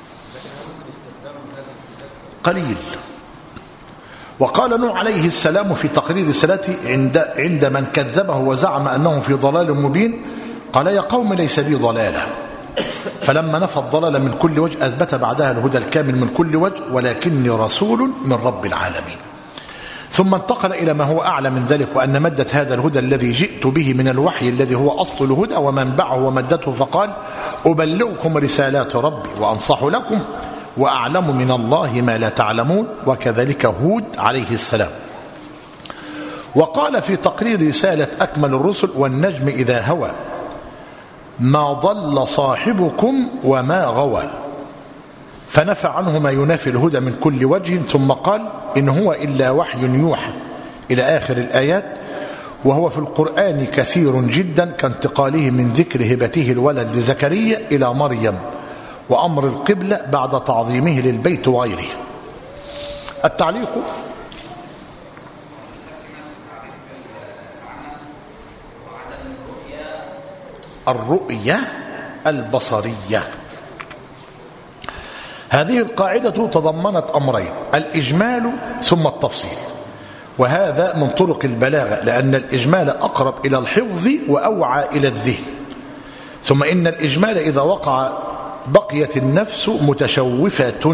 قليل. وقال نوح عليه السلام في تقرير رسالته عند, عند من كذبه وزعم أنه في ضلال مبين قال يا قوم ليس بي ضلالة، فلما نفى الضلال من كل وجه أثبت بعدها الهدى الكامل من كل وجه ولكني رسول من رب العالمين. ثم انتقل إلى ما هو أعلى من ذلك، وأن مدة هذا الهدى الذي جئت به من الوحي الذي هو أصل الهدى ومنبعه ومدته، فقال أبلغكم رسالات ربي وأنصح لكم وأعلم من الله ما لا تعلمون. وكذلك هود عليه السلام. وقال في تقرير رسالة أكمل الرسل والنجم إذا هوى ما ضل صاحبكم وما غوى، فنفى عنه ما ينافي الهدى من كل وجه. ثم قال إن هو إلا وحي يوحى إلى آخر الآيات. وهو في القرآن كثير جدا كانتقاله من ذكر هبته الولد لزكريا إلى مريم وأمر القبلة بعد تعظيمه للبيت وغيره. التعليق الرؤية البصرية. هذه القاعدة تضمنت أمرين الإجمال ثم التفصيل، وهذا من طرق البلاغة لأن الإجمال أقرب إلى الحفظ وأوعى إلى الذهن. ثم إن الإجمال إذا وقع بقيت النفس متشوفة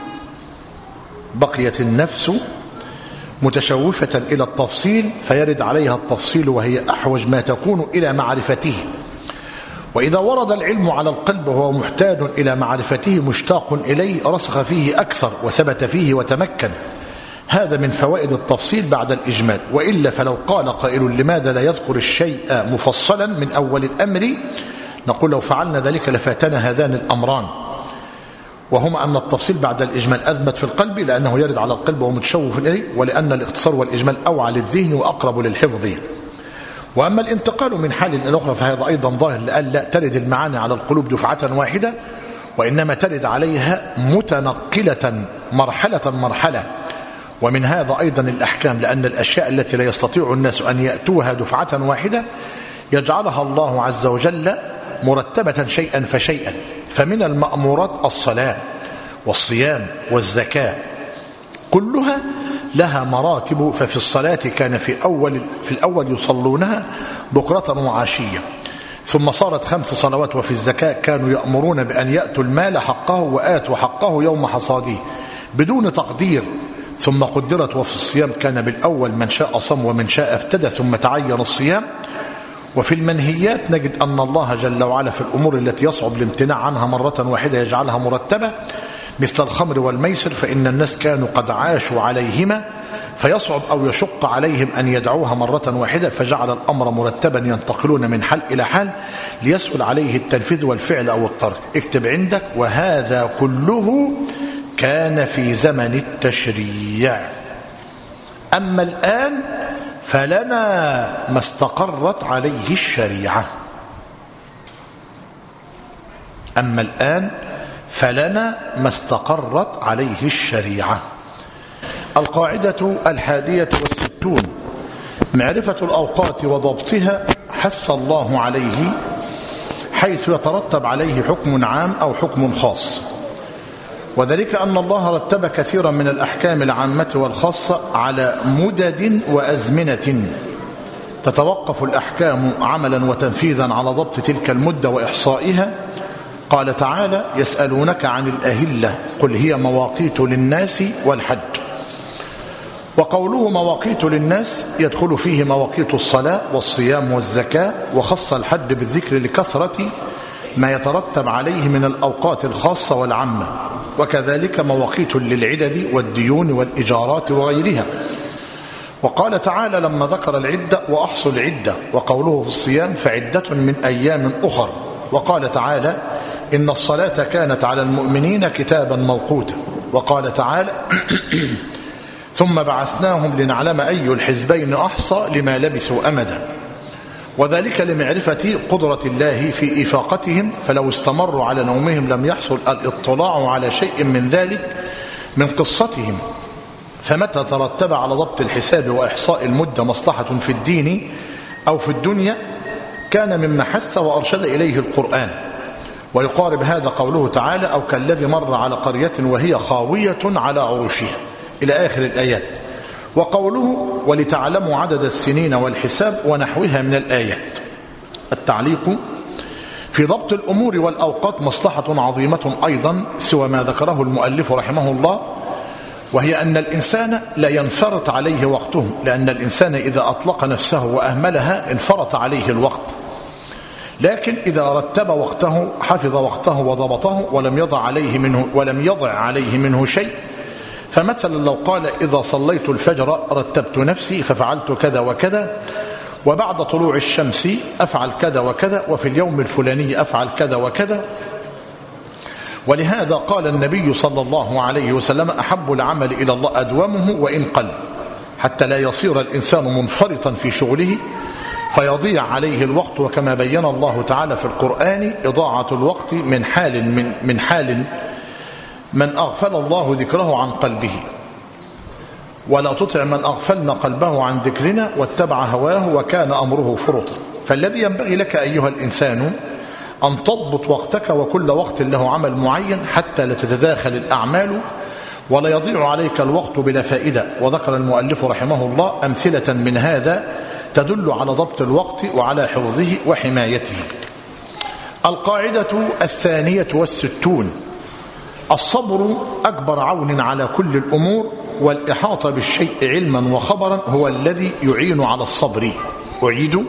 بقيت النفس متشوفة إلى التفصيل فيرد عليها التفصيل وهي أحوج ما تكون إلى معرفته. وإذا ورد العلم على القلب وهو محتاج إلى معرفته مشتاق إليه رسخ فيه أكثر وثبت فيه وتمكن. هذا من فوائد التفصيل بعد الإجمال. وإلا فلو قال قائل لماذا لا يذكر الشيء مفصلا من أول الأمر نقول لو فعلنا ذلك لفاتنا هذان الأمران، وهما أن التفصيل بعد الإجمال أثبت في القلب لأنه يرد على القلب ومتشوف إليه، ولأن الاختصار والإجمال أوعى للذهن وأقرب للحفظ. وأما الانتقال من حال إلى أخرى فهذا أيضا ظاهر لألا ترد المعاني على القلوب دفعة واحدة، وإنما ترد عليها متنقلة مرحلة مرحلة. ومن هذا أيضا الأحكام، لأن الأشياء التي لا يستطيع الناس أن يأتوها دفعة واحدة يجعلها الله عز وجل مرتبة شيئا فشيئا. فمن المأمورات الصلاة والصيام والزكاة كلها لها مراتب. ففي الصلاة كان في أول في الأول يصلونها بكرة وعشية، ثم صارت خمس صلوات. وفي الزكاة كانوا يأمرون بأن يأتوا المال حقه وآتوا حقه يوم حصاده بدون تقدير، ثم قدرت. وفي الصيام كان بالأول من شاء صم ومن شاء افتدى ثم تعين الصيام. وفي المنهيات نجد أن الله جل وعلا في الأمور التي يصعب الامتناع عنها مرة واحدة يجعلها مرتبة، مثل الخمر والميسر، فإن الناس كانوا قد عاشوا عليهما فيصعب أو يشق عليهم أن يدعوها مرة واحدة، فجعل الأمر مرتبا ينتقلون من حال إلى حال ليسهل عليه التنفيذ والفعل أو الترك. اكتب عندك وهذا كله كان في زمن التشريع. أما الآن فلنا ما استقرت عليه الشريعة. أما الآن فلنا ما استقرت عليه الشريعة. القاعدة الحادية والستون معرفة الأوقات وضبطها حث الله عليه، حيث يترتب عليه حكم عام أو حكم خاص. وذلك أن الله رتب كثيرا من الأحكام العامة والخاصة على مدد وأزمنة تتوقف الأحكام عملا وتنفيذا على ضبط تلك المدة وإحصائها. قال تعالى: يسألونك عن الأهلة قل هي مواقيت للناس والحج. وقوله مواقيت للناس يدخل فيه مواقيت الصلاة والصيام والزكاة، وخص الحج بالذكر لكثرة ما يترتب عليه من الأوقات الخاصة والعامة، وكذلك مواقيت للعدد والديون والإجارات وغيرها. وقال تعالى لما ذكر العدة: وأحصوا العدة. وقوله في الصيام: فعدة من أيام أخر. وقال تعالى: إن الصلاة كانت على المؤمنين كتابا موقوتا. وقال تعالى: ثم بعثناهم لنعلم أي الحزبين أحصى لما لبثوا أمدا. وذلك لمعرفة قدرة الله في إفاقتهم، فلو استمروا على نومهم لم يحصل الاطلاع على شيء من ذلك من قصتهم. فمتى ترتب على ضبط الحساب وإحصاء المدة مصلحة في الدين أو في الدنيا كان مما حث وأرشد إليه القرآن. ويقارب هذا قوله تعالى: أو كالذي مر على قرية وهي خاوية على عروشها، إلى آخر الآيات. وقوله: ولتعلموا عدد السنين والحساب ونحوها من الآيات. التعليق: في ضبط الأمور والأوقات مصلحة عظيمة أيضا سوى ما ذكره المؤلف رحمه الله، وهي أن الإنسان لا ينفرط عليه وقته، لأن الإنسان إذا أطلق نفسه وأهملها انفرط عليه الوقت، لكن إذا رتب وقته حفظ وقته وضبطه ولم يضع عليه منه ولم يضع عليه منه شيء. فمثلا لو قال: إذا صليت الفجر رتبت نفسي ففعلت كذا وكذا، وبعد طلوع الشمس أفعل كذا وكذا، وفي اليوم الفلاني أفعل كذا وكذا. ولهذا قال النبي صلى الله عليه وسلم: أحب العمل إلى الله أدومه وإن قل، حتى لا يصير الإنسان منفرطا في شغله فيضيع عليه الوقت. وكما بين الله تعالى في القرآن: إضاعة الوقت من حال من, من حال من أغفل الله ذكره عن قلبه، ولا تطع من أغفلنا قلبه عن ذكرنا واتبع هواه وكان أمره فرطا. فالذي ينبغي لك أيها الإنسان أن تضبط وقتك، وكل وقت له عمل معين حتى لا تتداخل الأعمال ولا يضيع عليك الوقت بلا فائدة. وذكر المؤلف رحمه الله أمثلة من هذا تدل على ضبط الوقت وعلى حفظه وحمايته. القاعدة الثانية والستون: الصبر أكبر عون على كل الأمور، والإحاطة بالشيء علما وخبرا هو الذي يعين على الصبر. أعيد: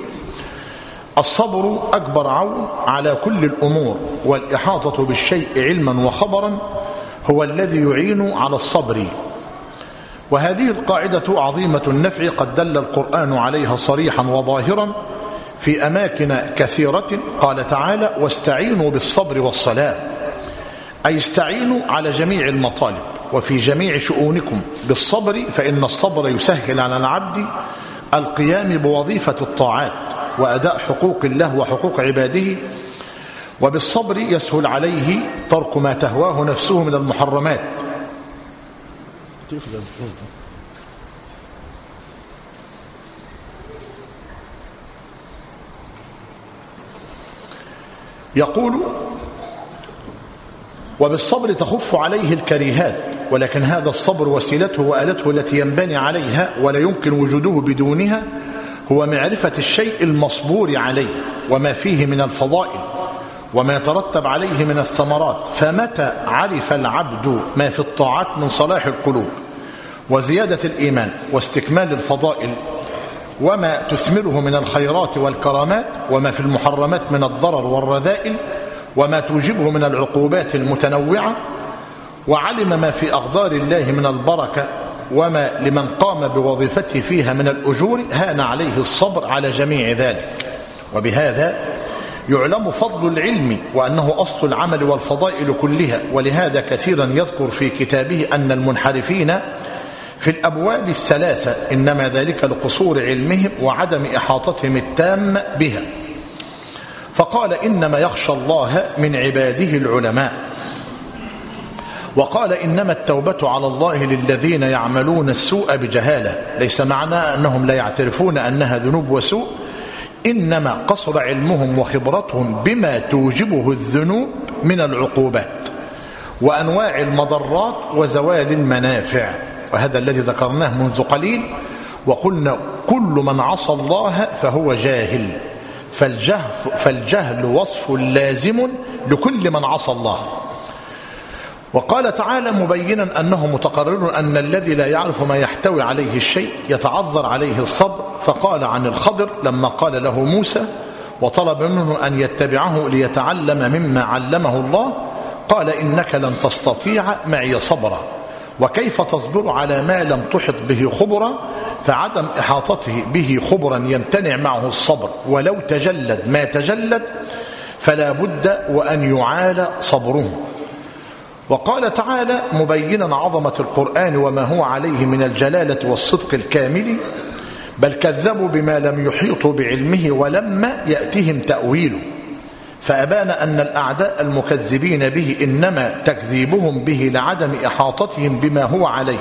الصبر أكبر عون على كل الأمور، والإحاطة بالشيء علما وخبرا هو الذي يعين على الصبر. وهذه القاعدة عظيمة النفع، قد دل القرآن عليها صريحا وظاهرا في أماكن كثيرة. قال تعالى: واستعينوا بالصبر والصلاة، أي استعينوا على جميع المطالب وفي جميع شؤونكم بالصبر، فإن الصبر يسهل على العبد القيام بوظيفة الطاعات وأداء حقوق الله وحقوق عباده، وبالصبر يسهل عليه ترك ما تهواه نفسه من المحرمات. يقول: وبالصبر تخف عليه الكريهات، ولكن هذا الصبر وسيلته وآلته التي ينبني عليها ولا يمكن وجوده بدونها هو معرفة الشيء المصبور عليه وما فيه من الفضائل وما يترتب عليه من الثمرات. فمتى عرف العبد ما في الطاعات من صلاح القلوب وزيادة الإيمان واستكمال الفضائل، وما تثمره من الخيرات والكرامات، وما في المحرمات من الضرر والرذائل، وما توجبه من العقوبات المتنوعة، وعلم ما في أقدار الله من البركة وما لمن قام بوظيفته فيها من الأجور، هان عليه الصبر على جميع ذلك. وبهذا يعلم فضل العلم وأنه أصل العمل والفضائل كلها. ولهذا كثيرا يذكر في كتابه أن المنحرفين في الأبواب الثلاثة إنما ذلك لقصور علمهم وعدم إحاطتهم التام بها. فقال: إنما يخشى الله من عباده العلماء. وقال: إنما التوبة على الله للذين يعملون السوء بجهالة. ليس معنى أنهم لا يعترفون أنها ذنوب وسوء، إنما قصر علمهم وخبرتهم بما توجبه الذنوب من العقوبات. وأنواع المضرات وزوال المنافع، وهذا الذي ذكرناه منذ قليل، وقلنا كل من عصى الله فهو جاهل، فالجهل, فالجهل وصف لازم لكل من عصى الله. وقال تعالى مبينا أنه متقرر أن الذي لا يعرف ما يحتوي عليه الشيء يتعذر عليه الصبر، فقال عن الخضر لما قال له موسى وطلب منه أن يتبعه ليتعلم مما علمه الله، قال إنك لن تستطيع معي صبرا، وكيف تصبر على ما لم تحط به خبرا، فعدم إحاطته به خبرا يمتنع معه الصبر، ولو تجلد ما تجلد فلا بد وأن يعال صبره. وقال تعالى مبينا عظمة القرآن وما هو عليه من الجلالة والصدق الكامل، بل كذبوا بما لم يحيطوا بعلمه ولما يأتهم تأويله، فأبان أن الأعداء المكذبين به إنما تكذيبهم به لعدم إحاطتهم بما هو عليه،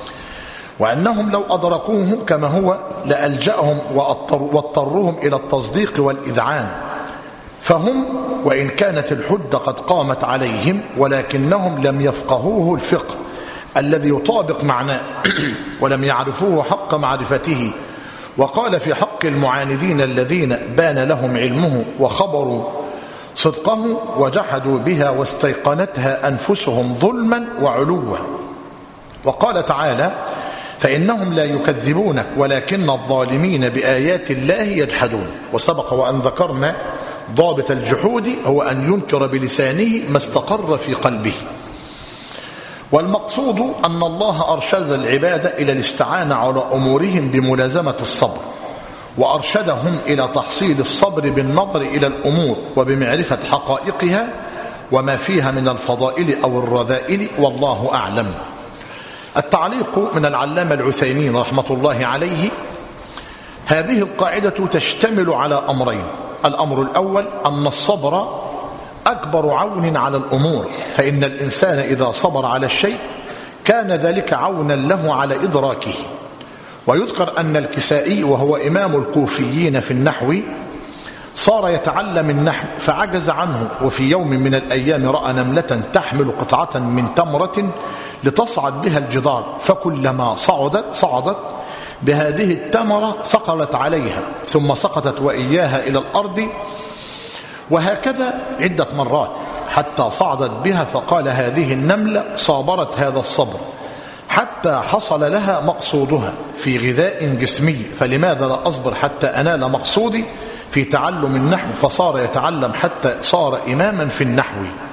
وأنهم لو أدركوه كما هو لألجأهم واضطروهم إلى التصديق والإذعان، فهم وإن كانت الحجة قد قامت عليهم ولكنهم لم يفقهوه الفقه الذي يطابق معناه ولم يعرفوه حق معرفته. وقال في حق المعاندين الذين بان لهم علمه وخبروا صدقه وجحدوا بها واستيقنتها أنفسهم ظلما وعلوا. وقال تعالى فإنهم لا يكذبونك ولكن الظالمين بآيات الله يجحدون. وسبق وأن ذكرنا ضابط الجحود هو أن ينكر بلسانه ما استقر في قلبه. والمقصود أن الله أرشد العباد إلى الاستعانة على أمورهم بملازمة الصبر، وأرشدهم إلى تحصيل الصبر بالنظر إلى الأمور وبمعرفة حقائقها وما فيها من الفضائل أو الرذائل، والله أعلم. التعليق من العلامة العثيمين رحمة الله عليه: هذه القاعدة تشتمل على أمرين. الأمر الأول أن الصبر أكبر عون على الأمور، فإن الإنسان إذا صبر على الشيء كان ذلك عونا له على إدراكه. ويذكر أن الكسائي وهو إمام الكوفيين في النحو صار يتعلم النحو فعجز عنه، وفي يوم من الأيام رأى نملة تحمل قطعة من تمرة لتصعد بها الجدار، فكلما صعدت صعدت بهذه التمرة سقلت عليها ثم سقطت وإياها إلى الأرض، وهكذا عدة مرات حتى صعدت بها. فقال هذه النملة صابرت هذا الصبر حتى حصل لها مقصودها في غذاء جسمي، فلماذا لا أصبر حتى أنال مقصودي في تعلم النحو؟ فصار يتعلم حتى صار إماما في النحو.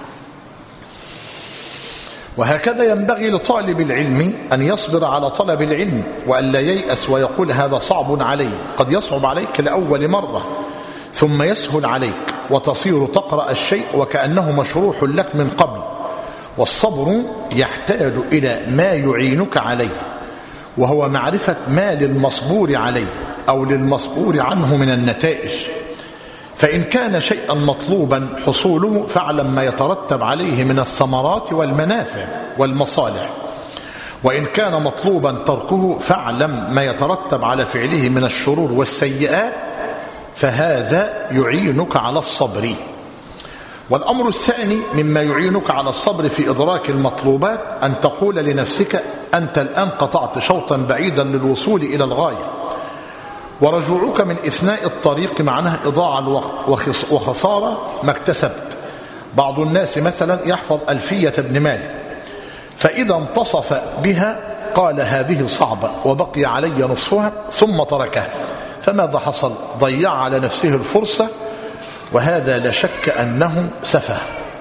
وهكذا ينبغي لطالب العلم أن يصبر على طلب العلم وأن لا ييأس ويقول هذا صعب علي. قد يصعب عليك لأول مرة ثم يسهل عليك وتصير تقرأ الشيء وكأنه مشروح لك من قبل. والصبر يحتاج إلى ما يعينك عليه، وهو معرفة ما للمصبور عليه أو للمصبور عنه من النتائج. فإن كان شيئا مطلوبا حصوله فاعلم ما يترتب عليه من الثمرات والمنافع والمصالح، وإن كان مطلوبا تركه فاعلم ما يترتب على فعله من الشرور والسيئات، فهذا يعينك على الصبر. والأمر الثاني مما يعينك على الصبر في إدراك المطلوبات أن تقول لنفسك أنت الآن قطعت شوطا بعيدا للوصول إلى الغاية، ورجوعك من إثناء الطريق معناه إضاعة الوقت وخسارة ما اكتسبت. بعض الناس مثلا يحفظ ألفية ابن مالك، فإذا انتصف بها قال هذه صعبة وبقي علي نصفها ثم تركها، فماذا حصل؟ ضيع على نفسه الفرصة، وهذا لا شك أنه سفه.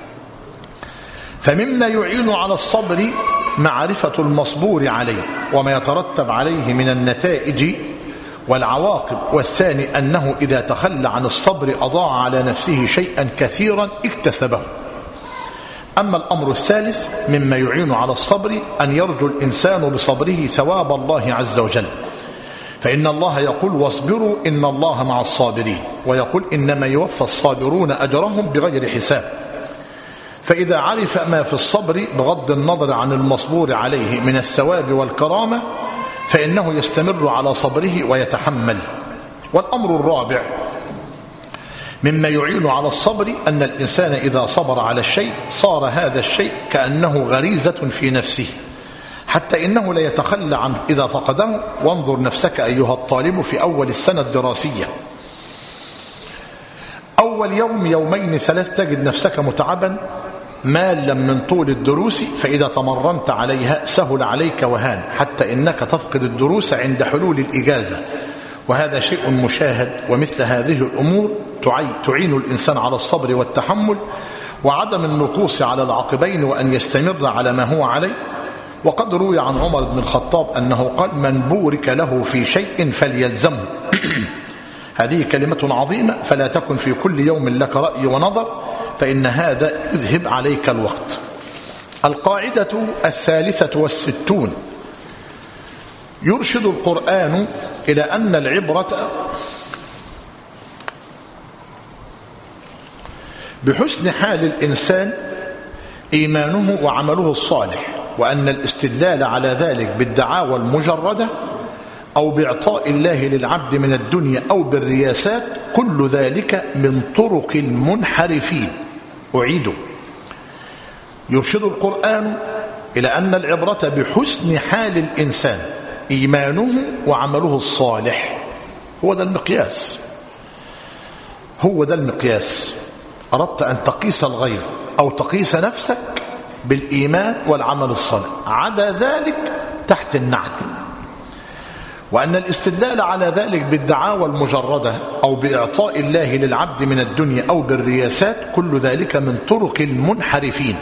فمما يعين على الصبر معرفة المصبور عليه وما يترتب عليه من النتائج والعواقب. والثاني أنه إذا تخلى عن الصبر أضاع على نفسه شيئا كثيرا اكتسبه. أما الأمر الثالث مما يعين على الصبر أن يرجو الإنسان بصبره ثواب الله عز وجل، فإن الله يقول واصبروا إن الله مع الصابرين، ويقول إنما يوفى الصابرون أجرهم بغير حساب. فإذا عرف ما في الصبر بغض النظر عن المصبور عليه من الثواب والكرامة فإنه يستمر على صبره ويتحمل. والأمر الرابع مما يعين على الصبر أن الإنسان إذا صبر على الشيء صار هذا الشيء كأنه غريزة في نفسه، حتى إنه لا يتخلى عنه إذا فقده. وانظر نفسك أيها الطالب في أول السنة الدراسية، أول يوم يومين ثلاث تجد نفسك متعبا مالا من طول الدروس، فإذا تمرنت عليها سهل عليك وهان، حتى إنك تفقد الدروس عند حلول الإجازة، وهذا شيء مشاهد. ومثل هذه الأمور تعين الإنسان على الصبر والتحمل وعدم النقوص على العقبين، وأن يستمر على ما هو عليه. وقد روي عن عمر بن الخطاب أنه قال: من بورك له في شيء فليلزمه. هذه كلمة عظيمة، فلا تكن في كل يوم لك رأي ونظر، فإن هذا يذهب عليك الوقت. القاعدة الثالثة والستون: يرشد القرآن إلى أن العبرة بحسن حال الإنسان إيمانه وعمله الصالح، وأن الاستدلال على ذلك بالدعاوى المجردة أو بإعطاء الله للعبد من الدنيا أو بالرياسات كل ذلك من طرق المنحرفين. أعيد: يرشد القرآن إلى أن العبرة بحسن حال الإنسان إيمانه وعمله الصالح. هو ده المقياس، هو ده المقياس. أردت أن تقيس الغير أو تقيس نفسك بالإيمان والعمل الصالح، عدا ذلك تحت النعت. وأن الاستدلال على ذلك بالدعاوى المجردة أو بإعطاء الله للعبد من الدنيا أو بالرياسات كل ذلك من طرق المنحرفين.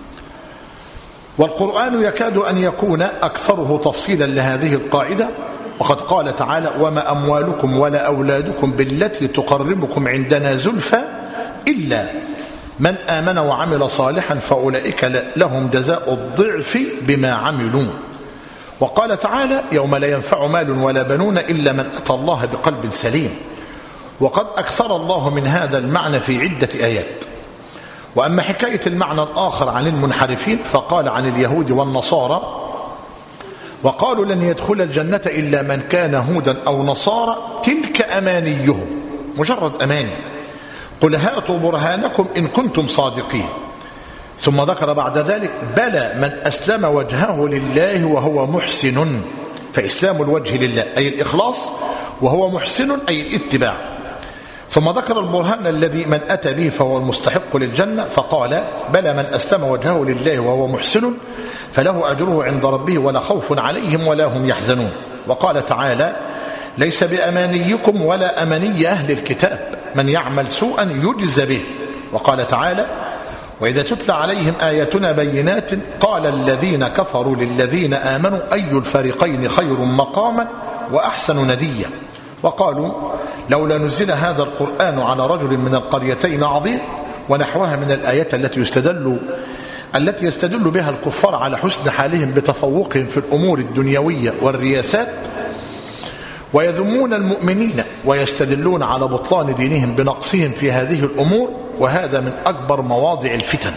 والقرآن يكاد أن يكون أكثره تفصيلا لهذه القاعدة، وقد قال تعالى: وما أموالكم ولا أولادكم بالتي تقربكم عندنا زلفى إلا من آمن وعمل صالحا فأولئك لهم جزاء الضعف بما عملوا. وقال تعالى: يوم لا ينفع مال ولا بنون إلا من أتى الله بقلب سليم. وقد أكثر الله من هذا المعنى في عدة آيات. وأما حكاية المعنى الآخر عن المنحرفين فقال عن اليهود والنصارى: وقالوا لن يدخل الجنة إلا من كان هودا أو نصارى تلك أمانيهم، مجرد أماني، قل هاتوا برهانكم إن كنتم صادقين. ثم ذكر بعد ذلك: بلى من أسلم وجهه لله وهو محسن، فإسلام الوجه لله أي الإخلاص، وهو محسن أي الاتباع. ثم ذكر البرهان الذي من أتى به فهو المستحق للجنة، فقال: بلى من أسلم وجهه لله وهو محسن فله أجره عند ربه ولا خوف عليهم ولا هم يحزنون. وقال تعالى: ليس بأمانيكم ولا أماني أهل الكتاب من يعمل سوءا يجز به. وقال تعالى: وإذا تتلى عليهم آياتنا بينات قال الذين كفروا للذين آمنوا أي الفريقين خير مقاما وأحسن نديا. وقالوا: لولا نزل هذا القرآن على رجل من القريتين عظيم، ونحوها من الآيات التي يستدل التي يستدل بها الكفار على حسن حالهم بتفوقهم في الأمور الدنيوية والرياسات، ويذمون المؤمنين ويستدلون على بطلان دينهم بنقصهم في هذه الأمور، وهذا من أكبر مواضع الفتن.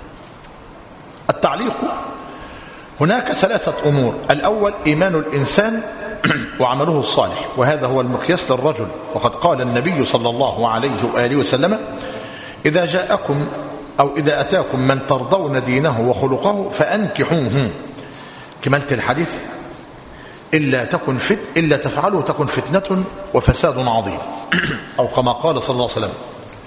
التعليق: هناك ثلاثة أمور: الأول إيمان الإنسان وعمله الصالح، وهذا هو المقياس للرجل. وقد قال النبي صلى الله عليه وآله وسلم: إذا جاءكم أو إذا أتاكم من ترضون دينه وخلقه فأنكحوه. كملت الحديث: إلا تكن فت إلا تفعلوا تكن فتنة وفساد عظيم، أو كما قال صلى الله عليه وسلم.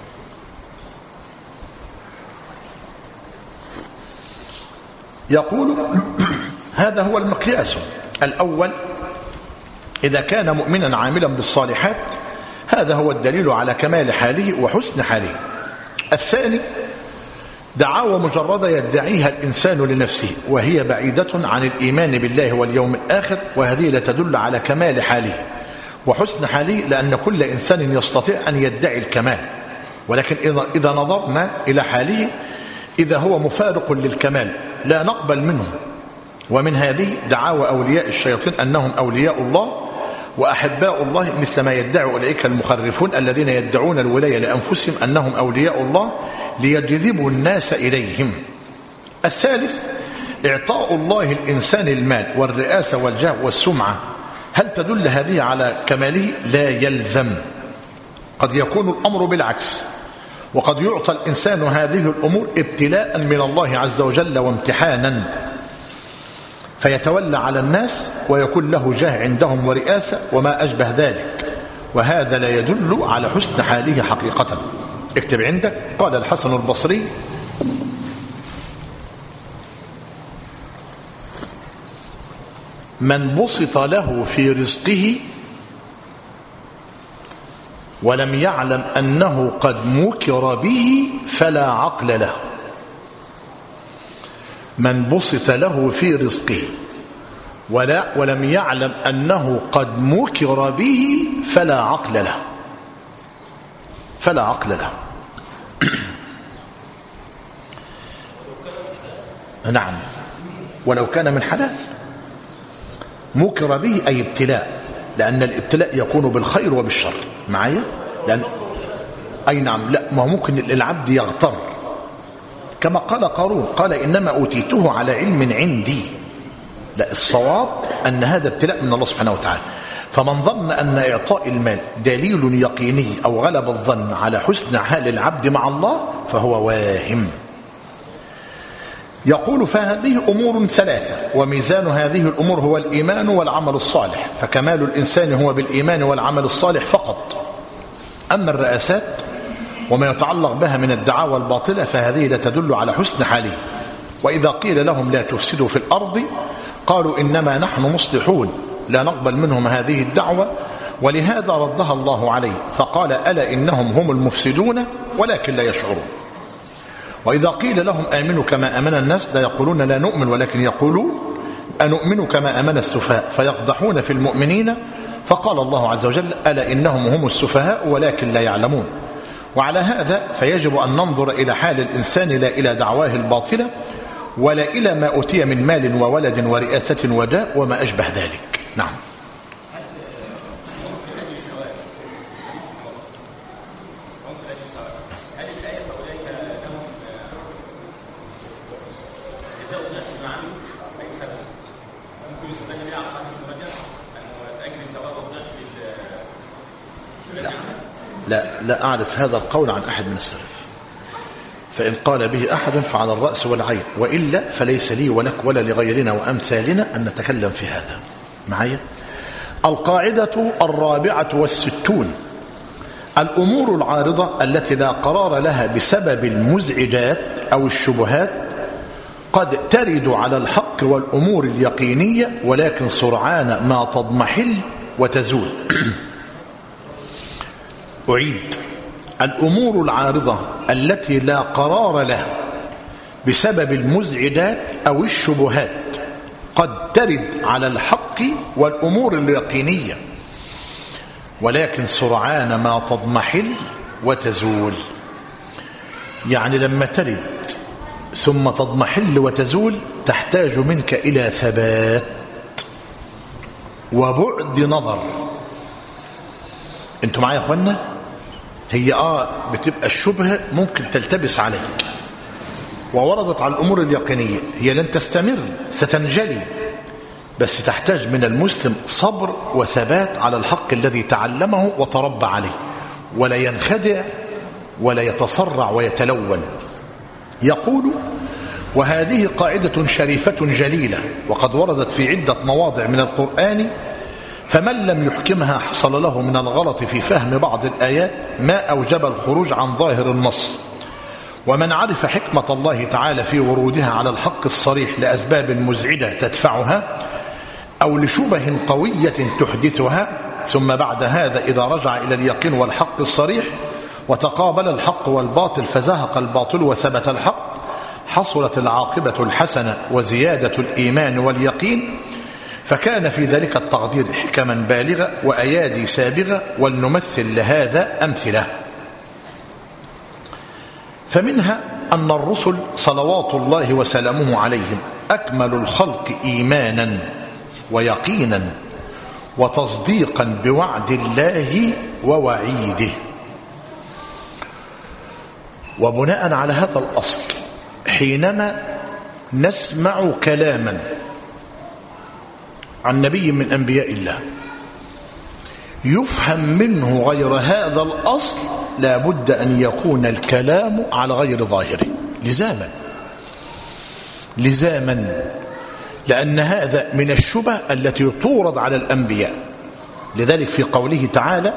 يقول: هذا هو المقياس الأول، إذا كان مؤمنا عاملا بالصالحات هذا هو الدليل على كمال حاله وحسن حاله. الثاني دعاوى مجردة يدعيها الإنسان لنفسه وهي بعيدة عن الإيمان بالله واليوم الآخر، وهذه لا تدل على كمال حاله وحسن حاله، لأن كل إنسان يستطيع أن يدعي الكمال، ولكن إذا نظرنا إلى حاله إذا هو مفارق للكمال لا نقبل منه. ومن هذه دعاوى أولياء الشياطين أنهم أولياء الله وأحباء الله، مثل ما يدعي أولئك المخرفون الذين يدعون الولاية لأنفسهم أنهم أولياء الله ليجذبوا الناس إليهم. الثالث إعطاء الله الإنسان المال والرئاسة والجاه والسمعة، هل تدل هذه على كماله؟ لا يلزم، قد يكون الأمر بالعكس، وقد يعطى الإنسان هذه الأمور ابتلاء من الله عز وجل وامتحانا، فيتولى على الناس ويكون له جاه عندهم ورئاسة وما أشبه ذلك، وهذا لا يدل على حسن حاله حقيقة. اكتب عندك. قال الحسن البصري: من بسط له في رزقه ولم يعلم أنه قد مكر به فلا عقل له. من بسط له في رزقه ولا ولم يعلم أنه قد مكر به فلا عقل له، فلا عقل له. نعم، ولو كان من حلال. مكر به أي ابتلاء، لأن الابتلاء يكون بالخير وبالشر. معايا؟ لأن أي نعم. لا، ما ممكن العبد يغتر كما قال قارون، قال إنما أوتيته على علم عندي. لا، الصواب أن هذا ابتلاء من الله سبحانه وتعالى. فمن ظن أن إعطاء المال دليل يقيني أو غلب الظن على حسن حال العبد مع الله فهو واهم. يقول: فهذه أمور ثلاثة، وميزان هذه الأمور هو الإيمان والعمل الصالح، فكمال الإنسان هو بالإيمان والعمل الصالح فقط. أما الرئاسات وما يتعلق بها من الدعاوى الباطلة فهذه لا تدل على حسن حاله. وإذا قيل لهم لا تفسدوا في الأرض قالوا إنما نحن مصلحون، لا نقبل منهم هذه الدعوة، ولهذا ردها الله عليه فقال: ألا إنهم هم المفسدون ولكن لا يشعرون. وإذا قيل لهم آمنوا كما آمن الناس لا يقولون لا نؤمن ولكن يقولون أنؤمن كما آمن السفهاء، فيقدحون في المؤمنين، فقال الله عز وجل: ألا إنهم هم السفهاء ولكن لا يعلمون. وعلى هذا فيجب أن ننظر إلى حال الإنسان لا إلى دعواه الباطلة ولا إلى ما أوتي من مال وولد ورئاسة وداء وما أشبه ذلك. نعم. لا, لا أعرف هذا القول عن أحد من السلف، فإن قال به أحد فعلى الرأس والعين، وإلا فليس لي ولك ولا لغيرنا وأمثالنا أن نتكلم في هذا. معي؟ القاعدة الرابعة والستون: الأمور العارضة التي لا قرار لها بسبب المزعجات أو الشبهات قد ترد على الحق والأمور اليقينية، ولكن سرعان ما تضمحل وتزول. أعيد: الأمور العارضة التي لا قرار لها بسبب المزعجات أو الشبهات قد ترد على الحق والأمور اليقينية، ولكن سرعان ما تضمحل وتزول. يعني لما ترد ثم تضمحل وتزول تحتاج منك إلى ثبات وبعد نظر. انتوا معايا يا اخوانا؟ هي اه بتبقى الشبهه ممكن تلتبس عليك ووردت على الامور اليقينيه، هي لن تستمر، ستنجلي، بس تحتاج من المسلم صبر وثبات على الحق الذي تعلمه وتربى عليه، ولا ينخدع ولا يتسرع ويتلون. يقول: وهذه قاعدة شريفة جليلة وقد وردت في عدة مواضع من القرآن، فمن لم يحكمها حصل له من الغلط في فهم بعض الآيات ما أوجب الخروج عن ظاهر النص، ومن عرف حكمة الله تعالى في ورودها على الحق الصريح لأسباب مزعجة تدفعها أو لشبه قوية تحدثها، ثم بعد هذا إذا رجع إلى اليقين والحق الصريح وتقابل الحق والباطل فزهق الباطل وثبت الحق، حصلت العاقبة الحسنة وزيادة الإيمان واليقين، فكان في ذلك التقدير حكما بالغة وأيادي سابغة، ولنمثل لهذا أمثلة. فمنها أن الرسل صلوات الله وسلامه عليهم أكمل الخلق إيمانا ويقينا وتصديقا بوعد الله ووعيده. وبناء على هذا الأصل حينما نسمع كلاما عن نبي من أنبياء الله يفهم منه غير هذا الأصل لا بد أن يكون الكلام على غير ظاهره لزاما لزاما لأن هذا من الشبه التي تورد على الأنبياء. لذلك في قوله تعالى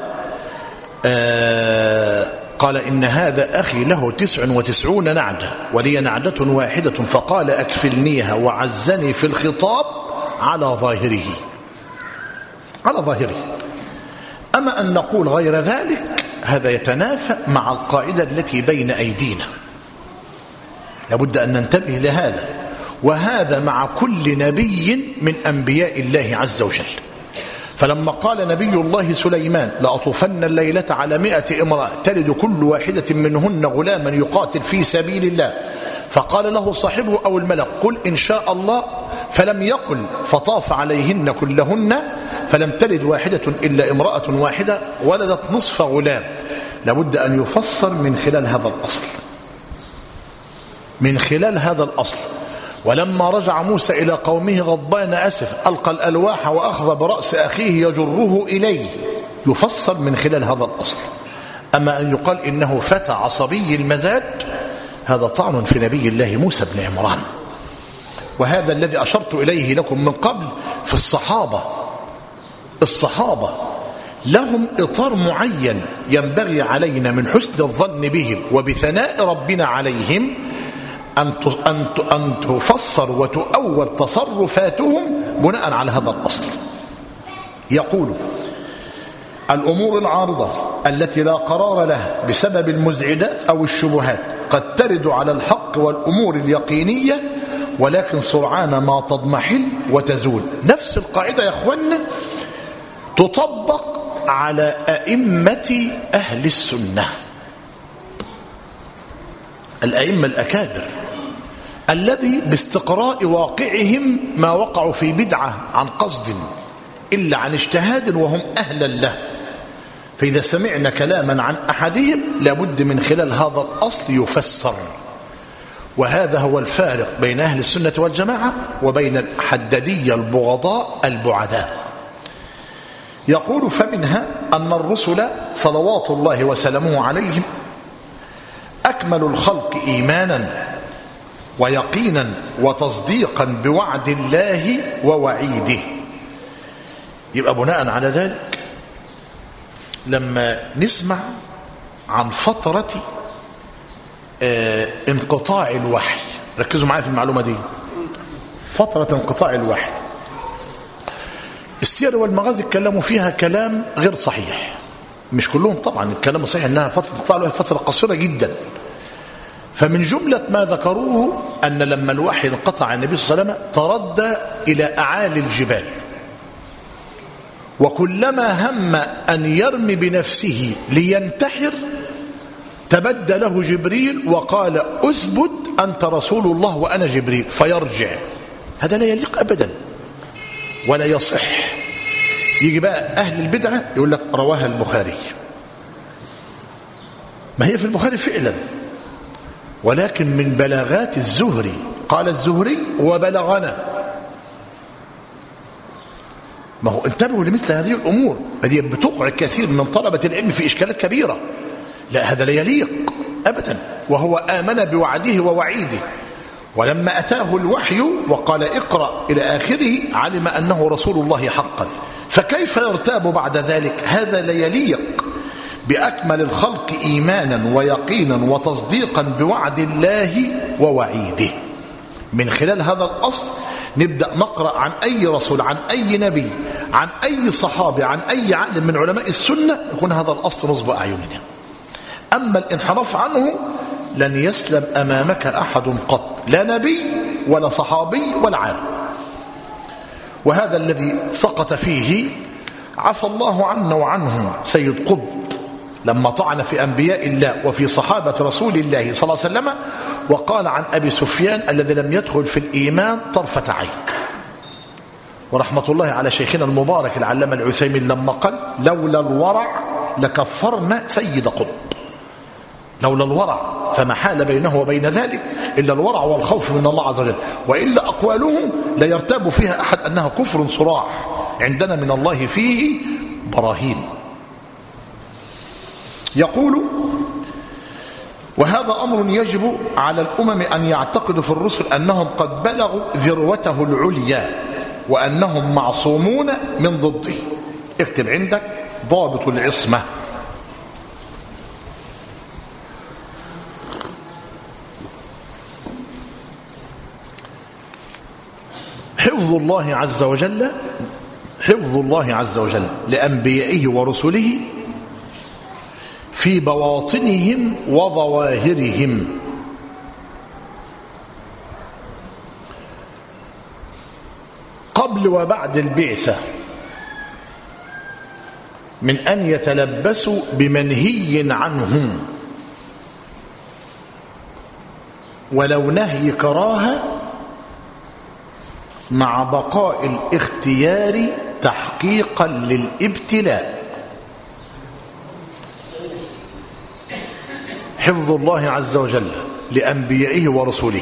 آه قال إن هذا أخي له تسع وتسعون نعجة ولي نعجة واحدة فقال أكفلنيها وعزني في الخطاب على ظاهره على ظاهره. أما أن نقول غير ذلك هذا يتنافى مع القاعدة التي بين أيدينا، لابد أن ننتبه لهذا، وهذا مع كل نبي من أنبياء الله عز وجل. فلما قال نبي الله سليمان لأطوفن الليلة على مئة امرأة تلد كل واحدة منهن غلاما يقاتل في سبيل الله، فقال له صاحبه أو الملك قل إن شاء الله، فلم يقل فطاف عليهن كلهن فلم تلد واحدة إلا امرأة واحدة ولدت نصف غلام. لابد أن يفسر من خلال هذا الأصل من خلال هذا الأصل. ولما رجع موسى إلى قومه غضبان أسف ألقى الألواح وأخذ برأس أخيه يجره إليه، يفسر من خلال هذا الأصل. أما أن يقال إنه فتى عصبي المزاج هذا طعن في نبي الله موسى بن عمران، وهذا الذي أشرت إليه لكم من قبل. في الصحابة الصحابة لهم إطار معين ينبغي علينا من حسن الظن بهم وبثناء ربنا عليهم أن أن تفسر وتؤول تصرفاتهم بناء على هذا الأصل. يقول الأمور العارضة التي لا قرار لها بسبب المزعجات أو الشبهات قد ترد على الحق والأمور اليقينية ولكن سرعان ما تضمحل وتزول. نفس القاعدة يا أخوانا تطبق على أئمة أهل السنة، الأئمة الأكابر الذي باستقراء واقعهم ما وقعوا في بدعة عن قصد إلا عن اجتهاد وهم أهلا له. فإذا سمعنا كلاما عن أحدهم لابد من خلال هذا الأصل يفسر. وهذا هو الفارق بين أهل السنة والجماعة وبين الحدادية البغضاء البعداء. يقول فمنها أن الرسل صلوات الله وسلامه عليهم أكمل الخلق إيمانا ويقينا وتصديقا بوعد الله ووعيده. يبقى بناء على ذلك لما نسمع عن فترة اه انقطاع الوحي، ركزوا معايا في المعلومة دي، فترة انقطاع الوحي السير والمغازي اتكلموا فيها كلام غير صحيح، مش كلهم طبعا الكلام صحيح انها فترة انقطاع الوحي فترة قصيرة جدا. فمن جملة ما ذكروه أن لما الوحي انقطع النبي صلى الله عليه وسلم تردى إلى أعالي الجبال، وكلما هم أن يرمي بنفسه لينتحر تبدى له جبريل وقال أثبت أنت رسول الله وأنا جبريل فيرجع. هذا لا يليق أبدا ولا يصح. يجي بقى أهل البدعة يقول لك رواها البخاري، ما هي في البخاري فعلا، ولكن من بلاغات الزهري قال الزهري وبلغنا. ما هو انتبهوا لمثل هذه الأمور، هذه بتقع كثير من طلبة العلم في إشكالات كبيرة. لا هذا لا يليق أبدا. وهو آمن بوعده ووعيده، ولما أتاه الوحي وقال اقرأ إلى آخره علم أنه رسول الله حقا، فكيف يرتاب بعد ذلك؟ هذا لا يليق بأكمل الخلق إيمانا ويقينا وتصديقا بوعد الله ووعيده. من خلال هذا الأصل نبدأ نقرأ عن أي رسول، عن أي نبي، عن أي صحابي، عن أي عالم من علماء السنة، يكون هذا الأصل نصب أعيننا. أما الانحراف عنه لن يسلم أمامك أحد قط، لا نبي ولا صحابي ولا عالم. وهذا الذي سقط فيه عفى الله عنا وعنهم سيد قطب لما طعن في أنبياء الله وفي صحابة رسول الله صلى الله عليه وسلم، وقال عن أبي سفيان الذي لم يدخل في الإيمان طرفة عين. ورحمة الله على شيخنا المبارك العلامة العثيمين لما قال لولا الورع لكفرنا سيد قطب، لولا الورع فما حال بينه وبين ذلك إلا الورع والخوف من الله عز وجل، وإلا أقوالهم لا يرتاب فيها أحد أنها كفر صراح، عندنا من الله فيه براهين. يقول: وهذا أمر يجب على الأمم أن يعتقدوا في الرسل أنهم قد بلغوا ذروته العليا وأنهم معصومون من ضده. اكتب عندك ضابط العصمة: حفظ الله عز وجل حفظ الله عز وجل لأنبيائه ورسله في بواطنهم وظواهرهم قبل وبعد البعثة من أن يتلبسوا بمنهي عنهم ولو نهي كراهة مع بقاء الاختيار تحقيقا للابتلاء. حفظ الله عز وجل لأنبيائه ورسله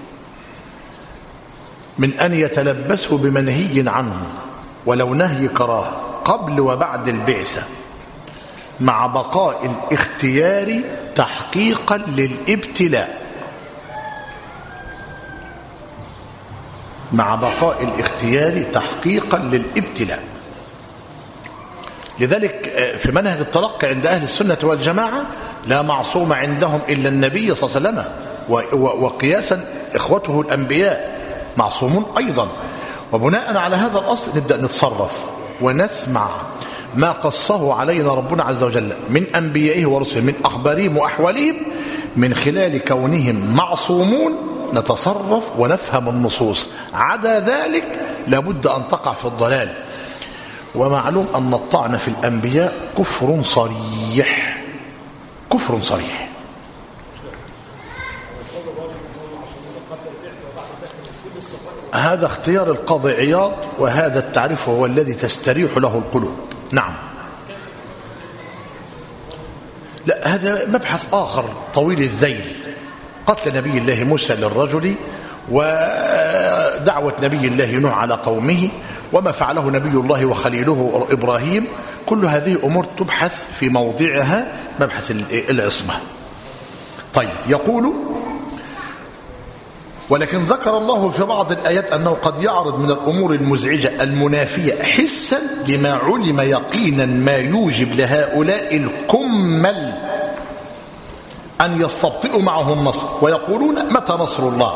من أن يتلبسوا بمنهي عنه ولو نهي كراهة قبل وبعد البعثة مع بقاء الاختيار تحقيقا للابتلاء. مع بقاء الاختيار تحقيقا للابتلاء. لذلك في منهج التلقي عند أهل السنة والجماعة لا معصوم عندهم إلا النبي صلى الله عليه وسلم، وقياسا إخوته الأنبياء معصومون أيضا. وبناء على هذا الأصل نبدأ نتصرف ونسمع ما قصه علينا ربنا عز وجل من أنبيائه ورسله من أخبارهم وأحوالهم من خلال كونهم معصومون، نتصرف ونفهم النصوص. عدا ذلك لابد أن تقع في الضلال. ومعلوم أن الطعن في الأنبياء كفر صريح، كفر صريح. هذا اختيار القاضي عياض، وهذا التعريف هو الذي تستريح له القلوب. نعم. لا، هذا مبحث آخر طويل الذيل. قتل نبي الله موسى للرجل، ودعوة نبي الله نوح على قومه، وما فعله نبي الله وخليله إبراهيم، كل هذه أمور تبحث في موضعها، مبحث العصمة. طيب، يقول: ولكن ذكر الله في بعض الآيات أنه قد يعرض من الأمور المزعجة المنافية حسا لما علم يقينا ما يوجب لهؤلاء الكمل أن يستبطئوا معه النصر ويقولون متى نصر الله.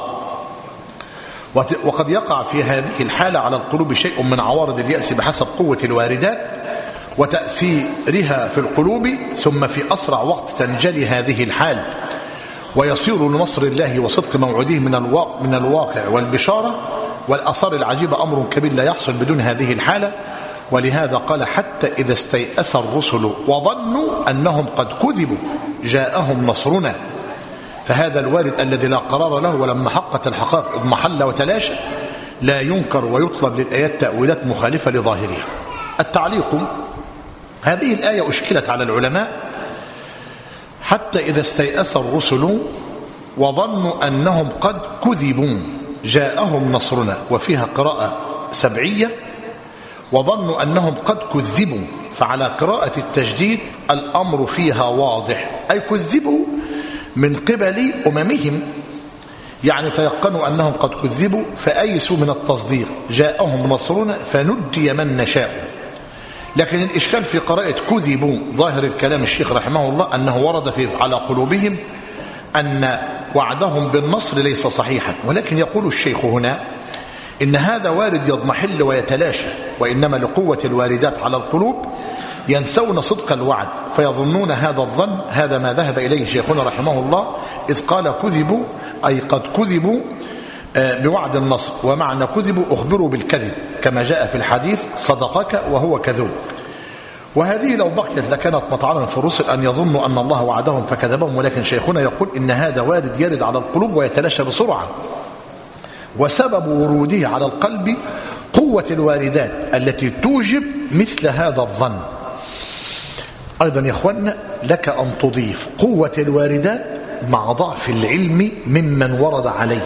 وقد يقع في هذه الحالة على القلوب شيء من عوارض اليأس بحسب قوة الواردات وتأثيرها في القلوب، ثم في أسرع وقت تنجلي هذه الحال ويصير لنصر الله وصدق موعده من الواقع, من الواقع والبشارة والأثار العجيبة أمر كبير لا يحصل بدون هذه الحالة. ولهذا قال: حتى إذا استيأس الرسل وظنوا أنهم قد كذبوا جاءهم نصرنا. فهذا الوارد الذي لا قرار له ولما حقت الحقائق اضمحل وتلاشى لا ينكر ويطلب للآيات تأويلات مخالفة لظاهرها. التعليق: هذه الآية أشكلت على العلماء: حتى إذا استيأس الرسل وظنوا أنهم قد كذبوا جاءهم نصرنا، وفيها قراءة سبعية وظنوا أنهم قد كذبوا، فعلى قراءة التجديد الأمر فيها واضح، أي كذبوا من قبل أممهم، يعني تيقنوا أنهم قد كذبوا فأيسوا من التصديق، جاءهم نصرنا فندي من نشاء. لكن الإشكال في قراءة كذبوا، ظاهر الكلام الشيخ رحمه الله أنه ورد في على قلوبهم أن وعدهم بالنصر ليس صحيحا، ولكن يقول الشيخ هنا إن هذا وارد يضمحل ويتلاشى، وإنما لقوة الواردات على القلوب ينسون صدق الوعد فيظنون هذا الظن. هذا ما ذهب إليه شيخنا رحمه الله إذ قال كذبوا، أي قد كذبوا بوعد النصر، ومعنى كذبوا أخبروا بالكذب كما جاء في الحديث: صدقك وهو كذوب. وهذه لو بقيت لكانت مطعنا في الرسل أن يظنوا أن الله وعدهم فكذبهم، ولكن شيخنا يقول إن هذا وارد يرد على القلوب ويتلاشى بسرعة، وسبب وروده على القلب قوة الواردات التي توجب مثل هذا الظن. أيضا يا أخوانا لك أن تضيف قوة الواردات مع ضعف العلم ممن ورد عليه،